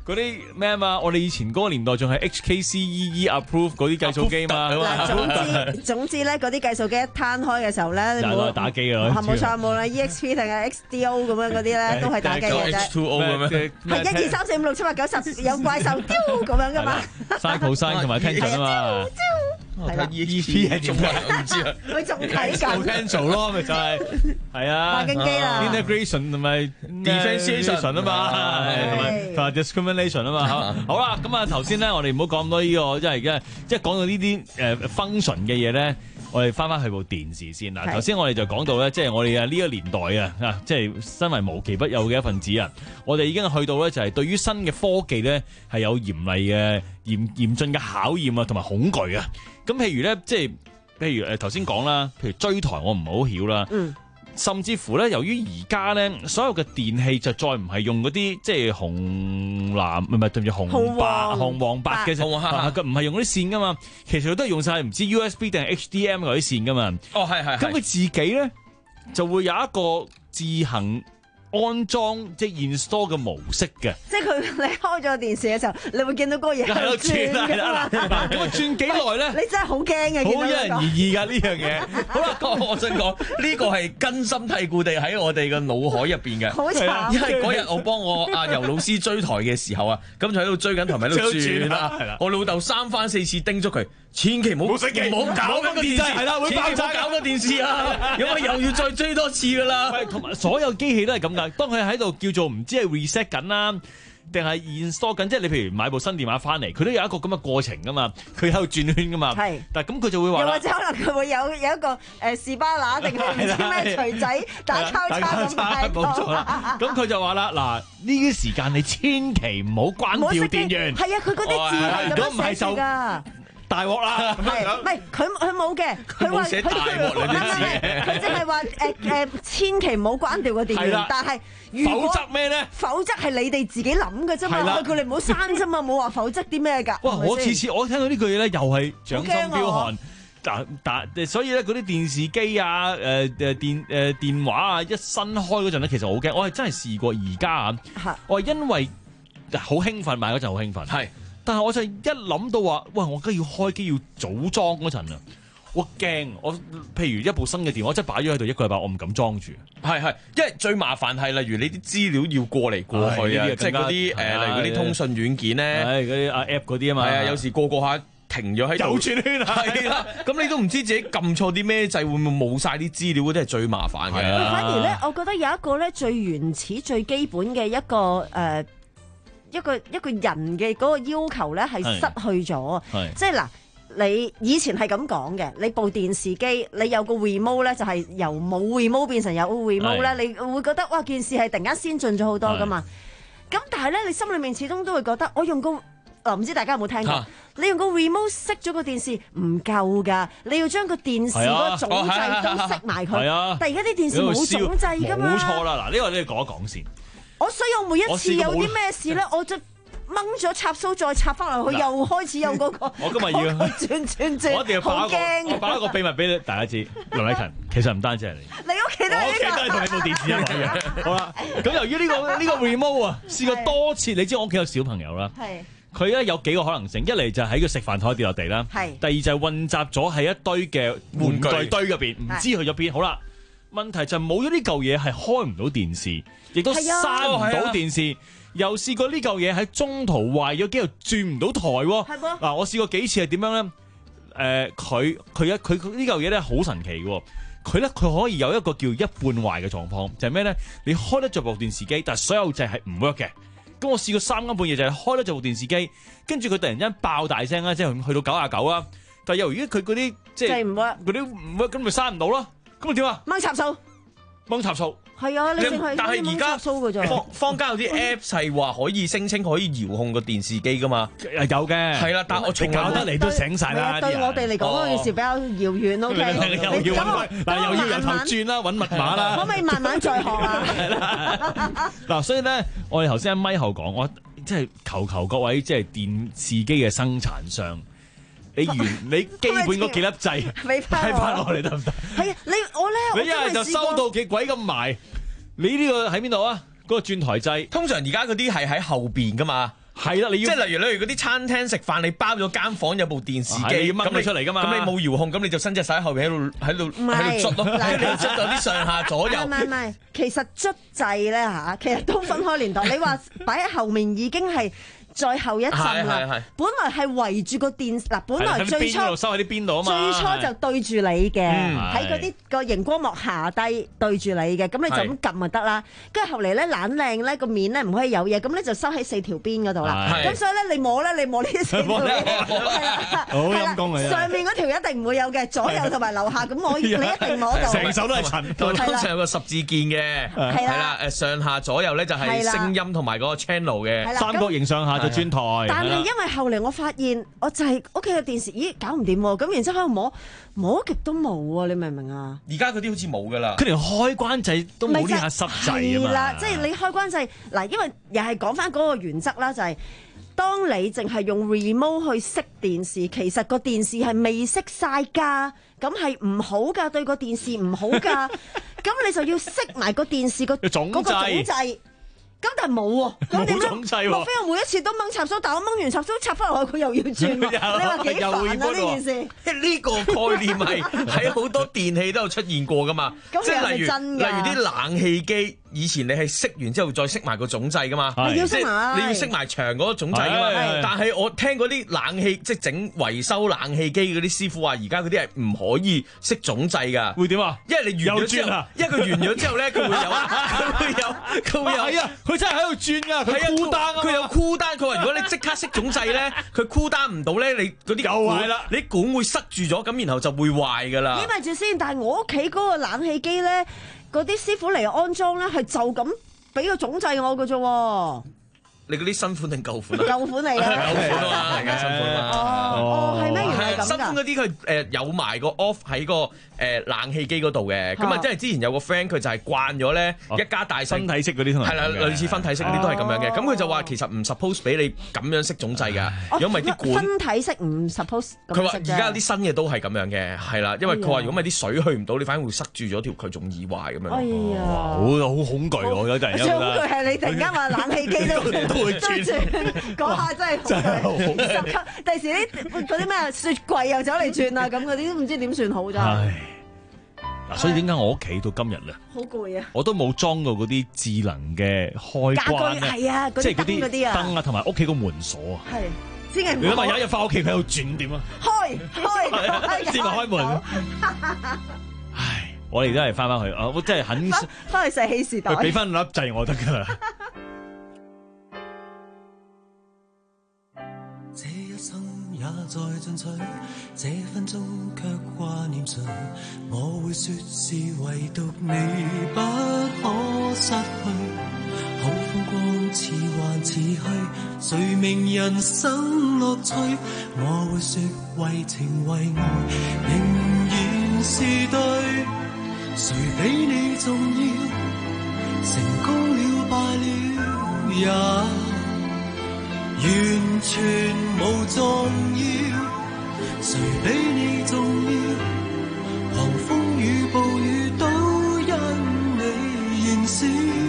[SPEAKER 7] 嗰啲咩啊嘛，我哋以前嗰個年代仲係 H K C E E approve 嗰啲計數機嘛。
[SPEAKER 9] 嗱，總之總之咧，嗰啲計數機一攤開嘅時候咧，
[SPEAKER 7] 就攞嚟打機㗎。
[SPEAKER 9] 冇錯，無論 E X P 定係 X D O 咁樣嗰啲咧，都係打機嘅啫。
[SPEAKER 12] H two O 咁樣，
[SPEAKER 9] 係一二三四五六七八九十有怪獸丟咁樣噶嘛。
[SPEAKER 7] Sin cosine同埋 tangent 啊嘛。
[SPEAKER 9] 係啦
[SPEAKER 7] ，E P 係做乜？我唔知啊。
[SPEAKER 9] 佢仲睇緊。
[SPEAKER 7] cancel 咯，咪就係係啊。
[SPEAKER 9] 打緊機啦。
[SPEAKER 7] integration 同埋 differentiation 啊嘛，同埋同埋 discrimination 啊嘛。好啦，咁啊頭先咧，我哋唔好講咁多呢個，即係而家即係講到呢啲誒 function 嘅嘢咧，我哋翻翻去部電視先嗱。頭先我哋就講到咧，即係我哋啊呢個年代啊，啊即係身為無奇不有嘅一份子啊，我哋已經去到咧就係對於新嘅科技咧係有嚴厲嘅嚴嚴峻嘅考驗啊，同埋恐懼啊。咁譬如咧，即係譬如誒頭先講啦，譬如追台我唔好曉啦，嗯、甚至乎咧，由於而家咧所有嘅電器就再唔係用嗰啲即係紅藍唔係對住紅白紅黃白嘅，唔係用嗰啲線噶嘛，其實都係用晒唔知 U S B 定係 H D M 嗰啲線噶嘛。
[SPEAKER 12] 哦，係係。咁
[SPEAKER 7] 佢自己咧就會有一個自行安裝即係 install 嘅模式嘅，
[SPEAKER 9] 即係佢你開咗電視嘅時候，你會見到嗰個嘢喺度轉㗎嘛。
[SPEAKER 7] 咁啊轉幾耐咧？
[SPEAKER 9] 你真係好驚嘅，
[SPEAKER 7] 好因人而異㗎呢樣嘢。好啦，咁
[SPEAKER 12] 我想講呢個係根深蒂固地喺我哋嘅腦海入邊嘅。
[SPEAKER 9] 好慘！
[SPEAKER 12] 因為嗰日我幫我阿游老師追台嘅時候啊，咁就喺度追緊台咪喺度轉啦。我老豆三番四次叮囑佢，千祈唔好唔好搞嗰個電視，係啦，會爆炸搞個電視啊！因為又要再追多次㗎啦。
[SPEAKER 7] 同埋所有機器都係咁㗎。當佢喺度叫做唔知係 reset 緊啦，定係 install 緊，即係你譬如買部新電話翻嚟，佢都有一個咁嘅過程噶嘛，佢喺度轉圈噶嘛。係，但係咁佢就會話，又
[SPEAKER 9] 或者可能佢會有有一個誒士巴拿定係唔知咩錘仔打交叉咁擺
[SPEAKER 7] 冇錯啦。咁佢就話啦，嗱呢啲時間你千祈唔好關掉電源。
[SPEAKER 9] 係啊，佢嗰啲字係咁樣寫㗎。
[SPEAKER 7] 大鑊啦！
[SPEAKER 9] 唔係佢佢冇嘅，佢話佢佢淨係話誒誒，千祈唔好關掉個電源。但係
[SPEAKER 7] 否則咩咧？
[SPEAKER 9] 否則係你哋自己諗嘅啫嘛，佢哋唔好刪啫嘛，冇話否則啲咩㗎。
[SPEAKER 7] 哇！我次次我聽到呢句嘢咧，又係掌心飆汗。但但所以咧，嗰啲電視機啊、誒誒電誒電話啊，一新開嗰陣咧，其實我好驚。我係真係試過而家啊，我係因為好興奮買嗰陣好興奮。係。但係我就一諗到話，喂，我而家要開機要組裝嗰陣啊，我驚我譬如一部新嘅電話，即係擺咗喺度一個禮拜，我唔敢裝住。
[SPEAKER 12] 係係，因為最麻煩係例如你啲資料要過嚟過去啊，即係嗰啲誒，例如嗰啲通訊軟件咧，
[SPEAKER 7] 嗰啲啊 app 嗰啲啊嘛，
[SPEAKER 12] 係啊，有時過過下停咗喺度，
[SPEAKER 7] 有轉圈啊，
[SPEAKER 12] 係啦，咁你都唔知自己撳錯啲咩掣，會唔會冇晒啲資料嗰啲係最麻煩嘅。
[SPEAKER 9] 反而咧，我覺得有一個咧最原始、最基本嘅一個誒。呃一個一個人嘅嗰個要求咧係失去咗，即係嗱，你以前係咁講嘅，你部電視機你有個 remote 咧，就係由冇 remote 變成有 remote 咧，你會覺得哇件事係突然間先進咗好多噶嘛。咁但係咧，你心裏面始終都會覺得，我用個啊唔知大家有冇聽過？啊、你用個 remote 熄咗個電視唔夠㗎，你要將個電視嗰個總掣都熄埋佢。啊、但係而家啲電視冇總掣㗎嘛。
[SPEAKER 7] 冇錯啦，嗱呢個你講一講先。
[SPEAKER 9] 我所以我每一次有啲咩事咧，我就掹咗插蘇再插翻落去，又開始有嗰個。
[SPEAKER 7] 我今日要
[SPEAKER 9] 轉轉轉，
[SPEAKER 7] 我一定要爆一個，我爆一個秘密俾大家知。梁禮勤其實唔單止係你，
[SPEAKER 9] 你屋企都係，
[SPEAKER 7] 我屋企都係同你部電視一模一樣。好啦，咁由於呢個呢個 remote 啊，試過多次，你知我屋企有小朋友啦，係佢咧有幾個可能性，一嚟就喺個食飯台跌落地啦，係第二就係混雜咗喺一堆嘅玩具堆入邊，唔知去咗邊。好啦。問題就係冇咗呢嚿嘢係開唔到電視，亦都閂唔到電視，又試過呢嚿嘢喺中途壞咗，幾度轉唔到台喎。係噃。嗱，我試過幾次係點樣咧？誒、呃，佢佢一佢呢嚿嘢咧好神奇嘅，佢咧佢可以有一個叫一半壞嘅狀況，就係咩咧？你開得着部電視機，但係所有掣係唔 work 嘅。咁我試過三更半夜就係開得着部電視機，跟住佢突然間爆大聲啦，即係去到九廿九啦。但係由於佢嗰啲即係唔 work，嗰啲唔 work，咁咪閂唔到咯。咁咪點啊？
[SPEAKER 9] 掹插數，
[SPEAKER 7] 掹插數，
[SPEAKER 9] 係啊！你淨係
[SPEAKER 12] 但係而家坊坊間有啲 Apps 係話可以聲稱可以遙控個電視機噶嘛？
[SPEAKER 7] 有嘅，
[SPEAKER 12] 係啦，但我從
[SPEAKER 7] 搞得嚟都醒晒啦。
[SPEAKER 9] 對我哋嚟講嗰件事比較遙遠。O K，
[SPEAKER 7] 又要揾，但係又要由頭轉啦，揾密碼啦。
[SPEAKER 9] 可唔可以慢慢再學啊？
[SPEAKER 7] 嗱，所以咧，我哋頭先喺咪後講，我即係求求各位即係電視機嘅生產商。你完你基本嗰幾粒掣擺翻落嚟得唔得？
[SPEAKER 9] 係啊，你我咧，
[SPEAKER 7] 你一係就收到幾鬼咁埋，你呢個喺邊度啊？嗰個轉台掣，
[SPEAKER 12] 通常而家嗰啲係喺後邊噶嘛，
[SPEAKER 7] 係啦，你要
[SPEAKER 12] 即係例如例如嗰啲餐廳食飯，你包咗間房有部電視機
[SPEAKER 7] 咁你出嚟㗎嘛，
[SPEAKER 12] 咁你冇遙控，咁你就伸隻手喺後邊喺度喺度喺度捽咯，跟住你捽到啲上下左右。
[SPEAKER 9] 唔係唔係，其實捽掣咧嚇，其實都分開年代。你話擺喺後面已經係再後一陣啦，本來係圍住個電嗱，本來最初
[SPEAKER 7] 收喺啲邊度啊嘛，
[SPEAKER 9] 最初就對住你嘅，喺嗰啲個熒光幕下低對住你嘅，咁你就咁撳就得啦。跟住後嚟咧懶靚咧個面咧唔可以有嘢，咁咧就收喺四條邊嗰度啦。咁所以咧你摸咧你摸呢四條邊，係啦，
[SPEAKER 7] 好陰功啊！
[SPEAKER 9] 上面嗰條一定唔會有嘅，左右同埋樓下咁我你一定摸到，
[SPEAKER 7] 成手都係塵。
[SPEAKER 12] 通常有個十字鍵嘅，係啦，誒上下左右咧就係聲音同埋嗰個 channel 嘅，
[SPEAKER 7] 三角形上下。就轉台，
[SPEAKER 9] 但係因為後嚟我發現，我就係屋企嘅電視，咦搞唔掂喎，咁然之後喺度摸摸極都冇喎，你明唔明啊？
[SPEAKER 12] 而家嗰啲好似冇噶啦，
[SPEAKER 7] 佢連開關掣都冇呢下濕掣啊嘛。
[SPEAKER 9] 係啦，即係你開關掣嗱，因為又係講翻嗰個原則啦，就係、是、當你淨係用 remote 去熄電視，其實個電視係未熄晒㗎，咁係唔好㗎，對個電視唔好㗎，咁你就要熄埋個電視個嗰個總掣。咁但係冇喎，咁點咧？莫非我每一次都掹插蘇，但我掹完插蘇插翻落去，佢又要轉喎？你話幾煩啊呢件事？
[SPEAKER 12] 呢個概念係喺好多電器都有出現過噶嘛？即係例如例如啲冷氣機，以前你係熄完之後再熄埋個總掣噶嘛？
[SPEAKER 9] 你要熄埋，
[SPEAKER 12] 你要熄埋牆嗰個總掣噶嘛？但係我聽嗰啲冷氣即係整維修冷氣機嗰啲師傅話，而家嗰啲係唔可以熄總掣㗎。
[SPEAKER 7] 會點啊？
[SPEAKER 12] 因為你完咗之後，因為佢完咗之後咧，佢會有，佢會有，佢會有。係啊，
[SPEAKER 7] 佢真係喺度轉㗎，佢 cool down 啊，
[SPEAKER 12] 佢有 cool down。佢話如果你即刻熄總掣咧，佢 cool down 唔到咧，你嗰啲
[SPEAKER 7] 又壞啦，
[SPEAKER 12] 你管會塞住咗，咁然後就會壞㗎啦。
[SPEAKER 9] 咦咪住先，但係我屋企嗰個冷氣機咧，嗰啲師傅嚟安裝咧，係就咁俾個總掣我㗎啫喎。
[SPEAKER 12] 你嗰啲新款定舊款啊？
[SPEAKER 9] 舊款嚟嘅，
[SPEAKER 12] 舊款啊嘛，而家新款嘛。
[SPEAKER 9] 哦，係咩？原來係咁㗎。
[SPEAKER 12] 新款嗰啲佢誒有埋個 off 喺個誒冷氣機嗰度嘅，咁啊即係之前有個 friend 佢就係慣咗咧一家大細
[SPEAKER 7] 分體式嗰啲，
[SPEAKER 12] 係啦，類似分體式嗰啲都係咁樣嘅。咁佢就話其實唔 suppose 俾你咁樣熄總掣㗎，如果唔係啲管
[SPEAKER 9] 分體式唔 suppose。
[SPEAKER 12] 佢話而家啲新嘅都係咁樣嘅，係啦，因為佢話如果唔係啲水去唔到，你反而會塞住咗條佢仲易壞咁樣。
[SPEAKER 9] 哎呀，
[SPEAKER 7] 好好恐懼喎！有陣有
[SPEAKER 9] 最恐懼係你突然間話冷氣機都都會轉。嗰下真係真係好十級，第時啲嗰啲咩雪櫃又走嚟轉啊，咁嗰啲都唔知點算好真係。
[SPEAKER 7] 嗱，所以點解我屋企到今日咧，
[SPEAKER 9] 好攰啊！
[SPEAKER 7] 我都冇裝到嗰啲智能嘅開關咧，
[SPEAKER 9] 係啊，
[SPEAKER 7] 即係嗰啲
[SPEAKER 9] 燈
[SPEAKER 7] 啊，同埋屋企個門鎖啊。
[SPEAKER 9] 係，千祈唔好。
[SPEAKER 7] 你諗下有一日翻屋企佢喺度轉點啊？
[SPEAKER 9] 開開
[SPEAKER 7] 先咪開門。唉，我哋都係翻返去啊！我真係肯
[SPEAKER 9] 翻去石器時代，
[SPEAKER 7] 佢俾翻粒掣我得㗎啦。
[SPEAKER 2] 這一生也在進取，這分鐘卻掛念誰？我會說是唯獨你不可失去。好風光似幻似虛，誰明人生樂趣？我會說為情為愛仍然是對。誰比你重要？成功了敗了也完全無重要，誰比你重要？狂風與暴雨都因你燃燒，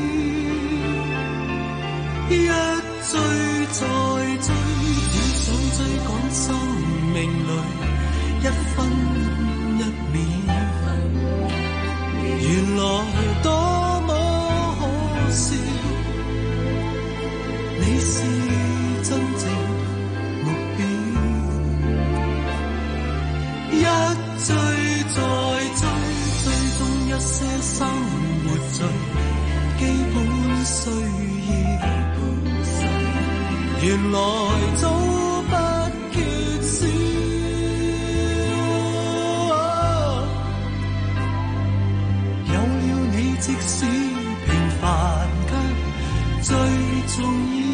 [SPEAKER 2] 一追再追，只想追趕生命裏一分一秒，原來多麼可笑，你是真正目標，一追再追，追蹤一些生活最基本需要，原來早不缺少，有了你即使平凡卻最重要。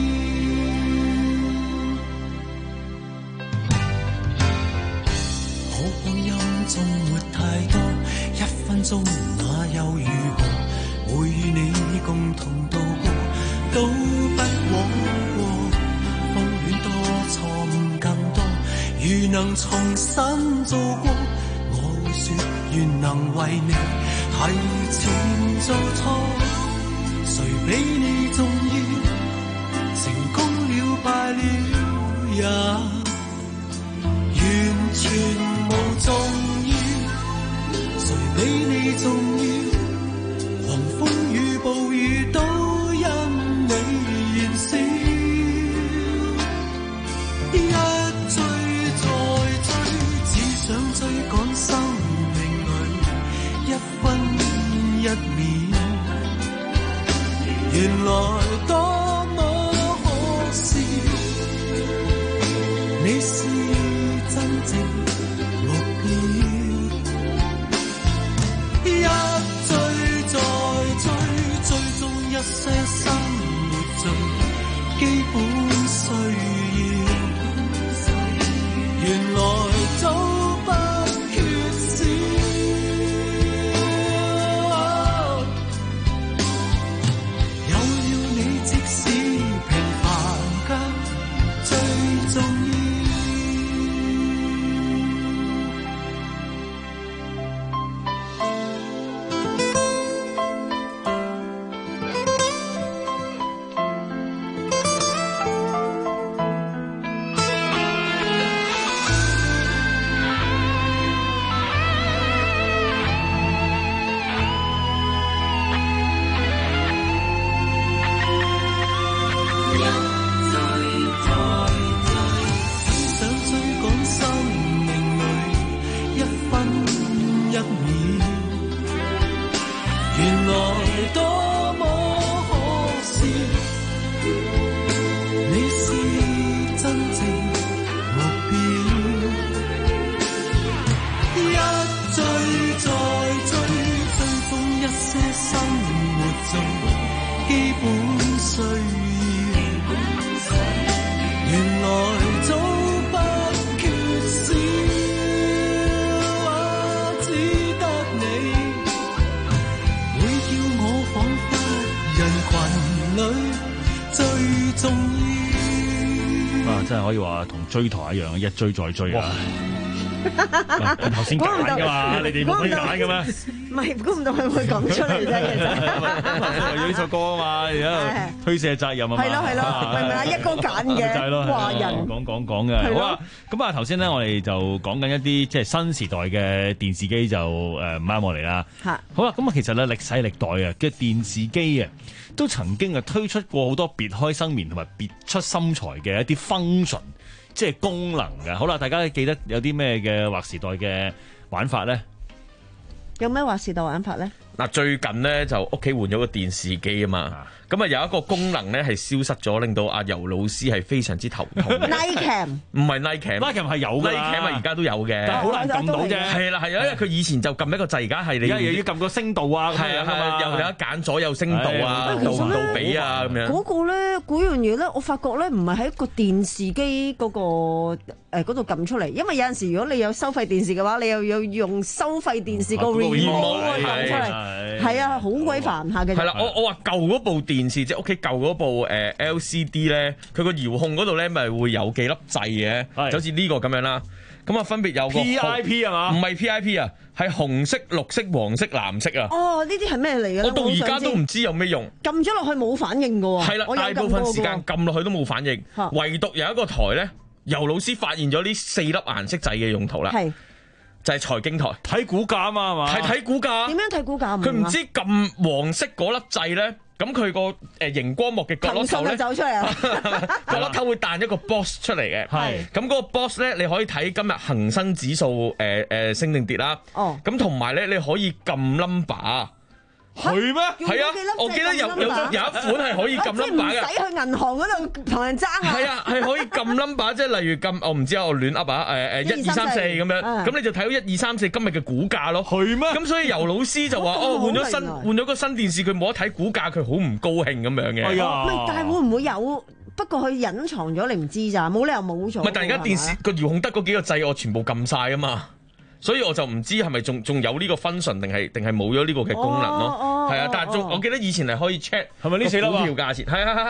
[SPEAKER 2] 終沒太多，一分鐘那又如何？會與你共同度過，都不枉過。風戀多，錯誤更多，如能重新做過，我會說願能為你提前做錯。誰比你重要？成功了了也完全無重要，誰比你重要？狂風與暴雨都因你燃燒，一追再追，只想追趕生命裏一分一秒，原來多麼可笑，你是真正目標，一追再追，追蹤一些生活最基本需要，原來早不缺少，有了你即使平凡卻最重要。
[SPEAKER 7] 真係可以話同追台一樣，一追再追啊！頭先揀㗎嘛，你哋唔可以揀嘅咩？
[SPEAKER 9] 唔係，估唔到佢會講出嚟啫，其實。
[SPEAKER 7] 有呢首歌啊嘛，而家推卸責任啊嘛。
[SPEAKER 9] 係咯係咯，明唔明啊？一哥揀嘅，
[SPEAKER 7] 就係咯，華人講講講嘅。好啊，咁啊頭先咧，我哋就講緊一啲即係新時代嘅電視機就誒唔啱我嚟啦。嚇，好啦，咁啊其實咧歷世歷代啊嘅電視機啊，都曾經啊推出過好多別開生面同埋別出心裁嘅一啲 function， 即係功能嘅。好啦，大家記得有啲咩嘅劃時代嘅玩法咧？
[SPEAKER 9] 有咩劃時代玩法咧？
[SPEAKER 12] 嗱，最近咧就屋企換咗個電視機啊嘛，咁啊有一個功能咧係消失咗，令到阿游老師係非常之頭痛。
[SPEAKER 9] Nightcam
[SPEAKER 12] 唔係 Nightcam，Nightcam
[SPEAKER 7] 係有㗎
[SPEAKER 12] ，Nightcam 啊而家都有嘅，
[SPEAKER 7] 但係好難撳到啫。係
[SPEAKER 12] 啦係啊，因為佢以前就撳一個掣，而家係你
[SPEAKER 7] 而家又要撳個聲度啊，
[SPEAKER 12] 係啊係啊，又有得揀左右聲度啊、度度比啊咁樣。
[SPEAKER 9] 嗰個咧嗰樣嘢咧，我發覺咧唔係喺個電視機嗰個誒嗰度撳出嚟，因為有陣時如果你有收費電視嘅話，你又要用收費電視個 remote 去撳出嚟，係啊，好鬼煩下嘅。
[SPEAKER 12] 係啦，我我話舊嗰部電視即係屋企舊嗰部誒 L C D 咧，佢個遙控嗰度咧咪會有幾粒掣嘅，就好似呢個咁樣啦。咁啊分別有個
[SPEAKER 7] P I P 係嘛？
[SPEAKER 12] 唔係 P I P 啊，係紅色、綠色、黃色、藍色啊。
[SPEAKER 9] 哦，呢啲係咩嚟嘅？
[SPEAKER 12] 我到而家都唔知有咩用。
[SPEAKER 9] 撳咗落去冇反應㗎喎。
[SPEAKER 12] 係啦，大部分時間撳落去都冇反應，唯獨有一個台咧，游老師發現咗呢四粒顏色掣嘅用途啦。係。就係財經台
[SPEAKER 7] 睇股價啊嘛，係嘛？
[SPEAKER 12] 係睇股價。
[SPEAKER 9] 點樣睇股價？
[SPEAKER 12] 佢唔知撳黃色嗰粒掣咧，咁佢個誒熒光幕嘅角落頭咧，
[SPEAKER 9] 走出嚟啊！
[SPEAKER 12] 角落頭會彈一個 box 出嚟嘅。係。咁嗰個 box 咧，你可以睇今日恒生指數誒誒升定跌啦。哦。咁同埋咧，你可以撳 number。
[SPEAKER 7] 係咩？
[SPEAKER 12] 係啊！我記得有有有一款係可以撳 number 嘅，
[SPEAKER 9] 唔使去銀行嗰度同人爭啊！
[SPEAKER 12] 係啊，係可以撳 number，即係例如撳我唔知啊，我亂噏啊，誒誒一二三四咁樣，咁你就睇到一二三四今日嘅股價咯。係咩？咁所以游老師就話哦，換咗新換咗個新電視，佢冇得睇股價，佢好唔高興咁樣嘅。
[SPEAKER 9] 係啊，但係會唔會有？不過佢隱藏咗，你唔知咋，冇理由冇咗。
[SPEAKER 12] 唔係，但係而家電視個遙控得嗰幾個掣，我全部撳晒啊嘛。所以我就唔知係咪仲仲有呢個 function 定係定係冇咗呢個嘅功能咯。係啊，但係仲我記得以前係可以 check
[SPEAKER 7] 係咪呢四粒啊？
[SPEAKER 12] 股票價錢係啊，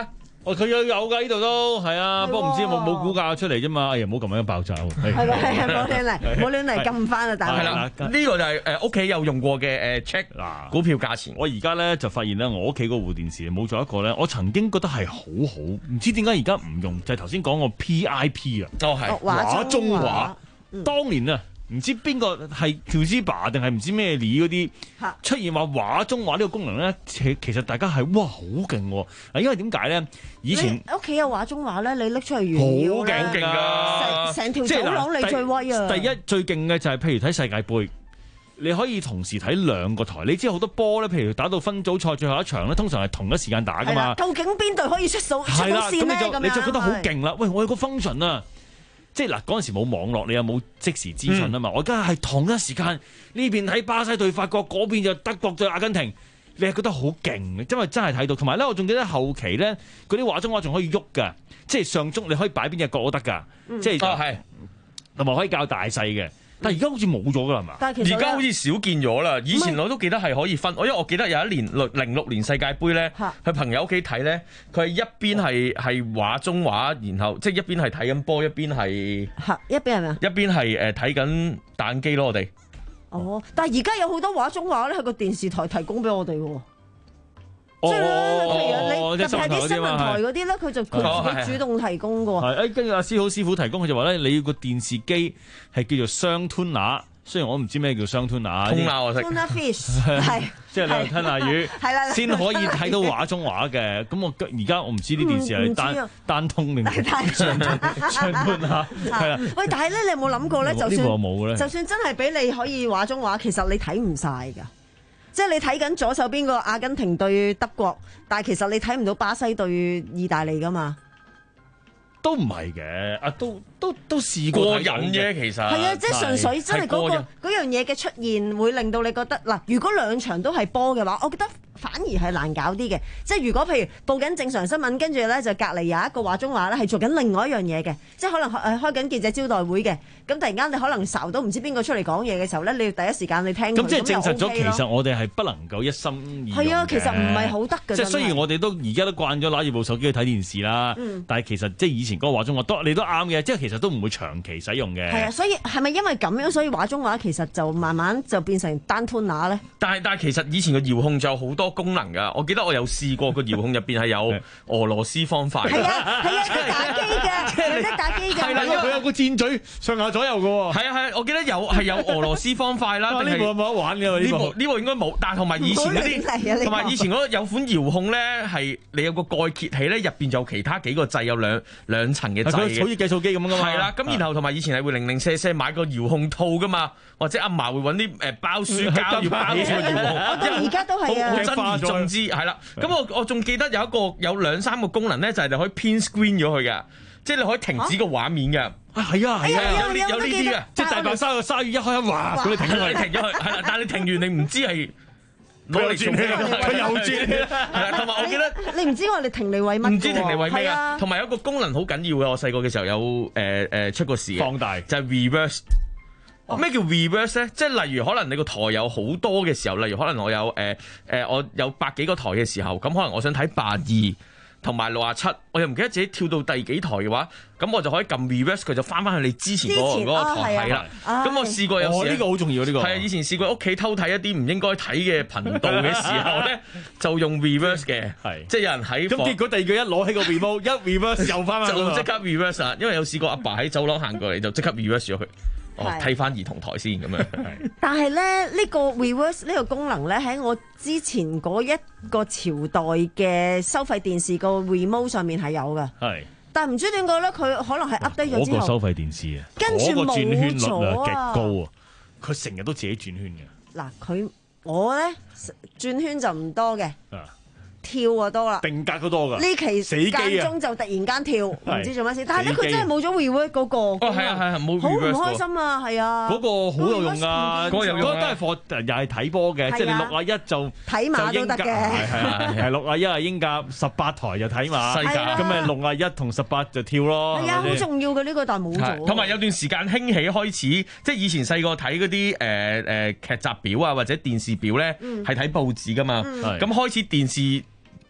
[SPEAKER 7] 哦，佢有有㗎，呢度都係啊，不過唔知有冇冇股價出嚟啫嘛。哎呀，唔好咁樣爆炸喎。
[SPEAKER 9] 係咪係啊？冇亂嚟，冇亂嚟撳翻啊！大佬。
[SPEAKER 12] 係啦，呢個就係誒屋企有用過嘅誒 check 嗱股票價錢。
[SPEAKER 7] 我而家咧就發現咧，我屋企嗰部電視冇咗一個咧，我曾經覺得係好好，唔知點解而家唔用，就係頭先講個 P I P 啊。
[SPEAKER 12] 哦，係
[SPEAKER 7] 畫中畫，當年啊。唔知邊個係 Toshiba 定係唔知咩理嗰啲出現話畫中畫呢個功能咧，其其實大家係哇好勁喎！啊，因為點解咧？以前
[SPEAKER 9] 屋企有畫中畫咧，你拎出去炫耀
[SPEAKER 7] 好勁勁啊！
[SPEAKER 9] 成成條走廊你最威啊！
[SPEAKER 7] 第一最勁嘅就係譬如睇世界盃，你可以同時睇兩個台。你知好多波咧，譬如打到分組賽最後一場咧，通常係同一時間打噶嘛。
[SPEAKER 9] 究竟邊隊可以出數出到線咧？咁
[SPEAKER 7] 你就覺得好勁啦！喂，我有個 function 啊！即係嗱，嗰陣時冇網絡，你有冇即時資訊啊嘛？嗯、我而家係同一時間呢邊睇巴西對法國，嗰邊就德國對阿根廷，你係覺得好勁嘅，因為真係睇到。同埋咧，我仲記得後期咧，嗰啲畫中畫仲可以喐㗎，即係上中你可以擺邊隻角都得㗎，嗯、即係係同埋可以較大細嘅。但係而家好似冇咗㗎啦，係嘛？
[SPEAKER 12] 而家好似少見咗啦。以前我都記得係可以分，我因為我記得有一年六零六年世界盃咧，去朋友屋企睇咧，佢係一邊係係畫中畫，然後即係一邊係睇緊波，一邊係
[SPEAKER 9] 嚇一邊係咩啊？
[SPEAKER 12] 一邊係誒睇緊打緊機咯，我哋。
[SPEAKER 9] 哦，但係而家有好多畫中畫咧，係個電視台提供俾我哋喎。
[SPEAKER 7] 即
[SPEAKER 9] 係咧，譬如你特別係啲新聞台嗰啲咧，佢就佢自己主動提供嘅喎。
[SPEAKER 7] 係，誒跟住阿思好師傅提供，佢就話咧，你要個電視機係叫做雙吞拿，雖然我唔知咩叫雙吞拿。
[SPEAKER 12] 通拿我識。
[SPEAKER 9] Tuna fish 係，
[SPEAKER 7] 即係兩吞拿魚，
[SPEAKER 9] 係啦，
[SPEAKER 7] 先可以睇到畫中畫嘅。咁我而家我唔知啲電視係單單通定雙吞拿，係啦。
[SPEAKER 9] 喂，但係咧，你有冇諗過咧？就算
[SPEAKER 7] 冇嘅咧，
[SPEAKER 9] 就算真係俾你可以畫中畫，其實你睇唔晒㗎。即係你睇緊左手邊個阿根廷對德國，但係其實你睇唔到巴西對意大利噶嘛？
[SPEAKER 7] 都唔係嘅，啊都都都試過癮啫，其實
[SPEAKER 9] 係啊，即係純粹真係嗰個嗰樣嘢嘅出現，會令到你覺得嗱，如果兩場都係波嘅話，我覺得反而係難搞啲嘅。即係如果譬如報緊正常新聞，跟住咧就隔離有一個畫中畫咧，係做緊另外一樣嘢嘅，即係可能誒開緊記者招待會嘅，咁突然間你可能睄到唔知邊個出嚟講嘢嘅時候咧，你要第一時間你聽佢。
[SPEAKER 7] 咁即係證實咗，其實我哋係不能夠一心二用嘅。係
[SPEAKER 9] 啊，其實唔係好得嘅。
[SPEAKER 7] 即係雖然我哋都而家都慣咗攞住部手機去睇電視啦，嗯、但係其實即係以前嗰個畫中畫都你都啱嘅，即係其實都唔會長期使用嘅。
[SPEAKER 9] 係啊，所以係咪因為咁樣，所以畫中畫其實就慢慢就變成單吞拿咧？
[SPEAKER 12] 但係但係其實以前個遙控就有好多功能㗎。我記得我有試過個遙控入邊係有俄羅斯方塊。
[SPEAKER 9] 係啊係啊，佢打機嘅，有得打機㗎。
[SPEAKER 7] 係啦，因為佢有個箭嘴上下左右㗎喎。
[SPEAKER 12] 係啊係啊，我記得有係有俄羅斯方塊啦。
[SPEAKER 7] 呢部有冇得玩㗎？
[SPEAKER 12] 呢部呢部應該冇，但係同埋以前嗰啲，同埋以前嗰有款遙控咧，係你有個蓋揭起咧，入邊就有其他幾個掣，有兩兩層嘅掣嘅，
[SPEAKER 7] 好似計數機咁樣㗎嘛。
[SPEAKER 12] 係啦，咁然後同埋以前係會零零舍舍買個遙控套㗎嘛，或者阿嫲會揾啲誒包書膠要包住個遙控。
[SPEAKER 9] 而家都係啊，
[SPEAKER 12] 好珍而重之係啦。咁我我仲記得有一個有兩三個功能咧，就係你可以偏 screen 咗佢嘅，即係你可以停止個畫面嘅。
[SPEAKER 7] 啊，係啊，係啊，
[SPEAKER 12] 有有呢啲嘅，
[SPEAKER 7] 即係大白鯊個鯊魚一開一滑，咁你停咗佢，
[SPEAKER 12] 停咗佢，係啦。但係你停完你唔知係攞嚟做咩，佢又轉。係啦，同埋我記得
[SPEAKER 9] 你唔知我哋停嚟為乜？
[SPEAKER 12] 唔知停嚟為咩啊？同埋有一個功能好緊要嘅，我細個嘅時候有誒誒出過事嘅，
[SPEAKER 7] 放大
[SPEAKER 12] 就係 reverse。咩叫 reverse 咧？即係例如可能你個台有好多嘅時候，例如可能我有誒誒、呃呃、我有百幾個台嘅時候，咁可能我想睇八二同埋六啊七，我又唔記得自己跳到第幾台嘅話，咁我就可以撳 reverse，佢就翻翻去你之前嗰個嗰個台睇啦。咁我試過有時呢、
[SPEAKER 7] 哦呢個好重要呢、呢個
[SPEAKER 12] 係啊，以前試過屋企偷睇一啲唔應該睇嘅頻道嘅時候咧，就用 reverse 嘅，係即係有人喺
[SPEAKER 7] 咁結果第二句一攞起個 remote 一 reverse 又翻翻，
[SPEAKER 12] 就即刻 reverse 啦。因為有試過阿爸喺走廊行過嚟就即刻 reverse 咗佢。哦，睇翻兒童台先咁樣。
[SPEAKER 9] 但係咧，呢、呢個 reverse 呢個功能咧，喺我之前嗰一個朝代嘅收費電視個 remote 上面係有嘅。係。但係唔知點解咧，佢可能係 update 咗之後。
[SPEAKER 7] 嗰個收費電視啊，
[SPEAKER 9] 跟住冇咗啊！
[SPEAKER 7] 轉圈率極高啊！佢成日都自己轉圈嘅。
[SPEAKER 9] 嗱，佢我咧轉圈就唔多嘅。跳啊多啦，
[SPEAKER 7] 定格都多噶。
[SPEAKER 9] 呢期間中就突然間跳，唔知做乜事。但係咧，佢真係冇咗 reverse 嗰個。
[SPEAKER 12] 哦，係啊，係啊，冇 reverse。好唔開
[SPEAKER 9] 心啊，係啊。
[SPEAKER 7] 嗰個好有用啊，嗰個有用啊。嗰個都係貨，又係睇波嘅，即係你六啊一就
[SPEAKER 9] 睇馬都得嘅。
[SPEAKER 7] 係係係六啊一係英甲，十八台就睇馬。
[SPEAKER 12] 世界
[SPEAKER 7] 咁咪六啊一同十八就跳咯。
[SPEAKER 9] 係啊，好重要嘅呢個，但係冇咗。
[SPEAKER 12] 同埋有段時間興起開始，即係以前細個睇嗰啲誒誒劇集表啊，或者電視表咧，係睇報紙噶嘛。咁開始電視。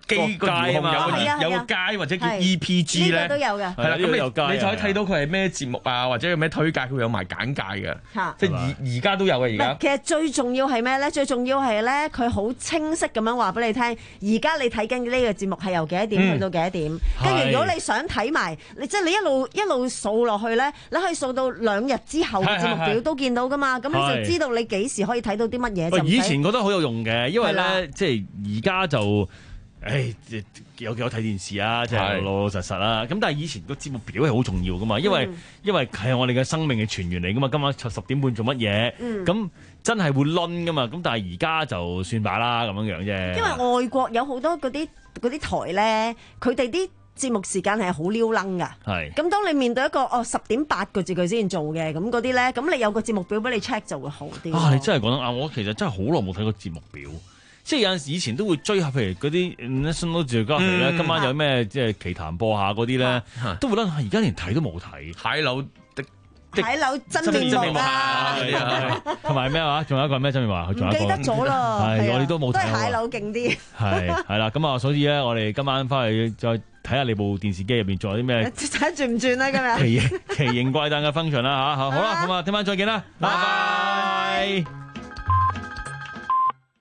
[SPEAKER 12] 機個遙控有個有個街或者叫 E P G 咧，
[SPEAKER 9] 都有嘅。
[SPEAKER 12] 係啦，咁你你就可以睇到佢係咩節目啊，或者有咩推介，佢有埋簡介嘅。即係而而家都有嘅而家。
[SPEAKER 9] 其實最重要係咩咧？最重要係咧，佢好清晰咁樣話俾你聽，而家你睇緊呢個節目係由幾多點去到幾多點。跟住如果你想睇埋，你即係你一路一路數落去咧，你可以數到兩日之後嘅節目表都見到噶嘛。咁你就知道你幾時可以睇到啲乜嘢。
[SPEAKER 7] 以前覺得好有用嘅，因為咧即係而家就。誒有幾多睇電視啊？即係老老實實啦。咁但係以前個節目表係好重要噶嘛，因為、嗯、因為係我哋嘅生命嘅泉源嚟噶嘛。今晚十點半做乜嘢？咁、嗯、真係會攣噶嘛。咁但係而家就算罷啦咁樣樣啫。
[SPEAKER 9] 因為外國有好多嗰啲嗰啲台咧，佢哋啲節目時間係好撩楞㗎。係。咁當你面對一個哦十點八個字佢先做嘅咁嗰啲咧，咁你有個節目表俾你 check 就會好啲。
[SPEAKER 7] 啊！你真係講得啱，我其實真係好耐冇睇過節目表。即係有陣時以前都會追下，譬如嗰啲 National Geographic 咧，今晚有咩即係奇談播下嗰啲咧，都會諗下而家連睇都冇睇。
[SPEAKER 12] 蟹柳的
[SPEAKER 9] 蟹柳真面目啊！
[SPEAKER 7] 同埋咩話？仲有一個咩真面目？仲有一個
[SPEAKER 9] 記得咗啦。
[SPEAKER 7] 係我哋都冇睇。
[SPEAKER 9] 都係蟹柳勁啲。
[SPEAKER 7] 係係啦，咁啊，所以咧，我哋今晚翻去再睇下你部電視機入邊仲有啲咩？
[SPEAKER 9] 睇轉唔轉啊？今日
[SPEAKER 7] 奇奇形怪誕嘅 function 啦嚇！好啦，咁啊，聽晚再見啦，拜拜。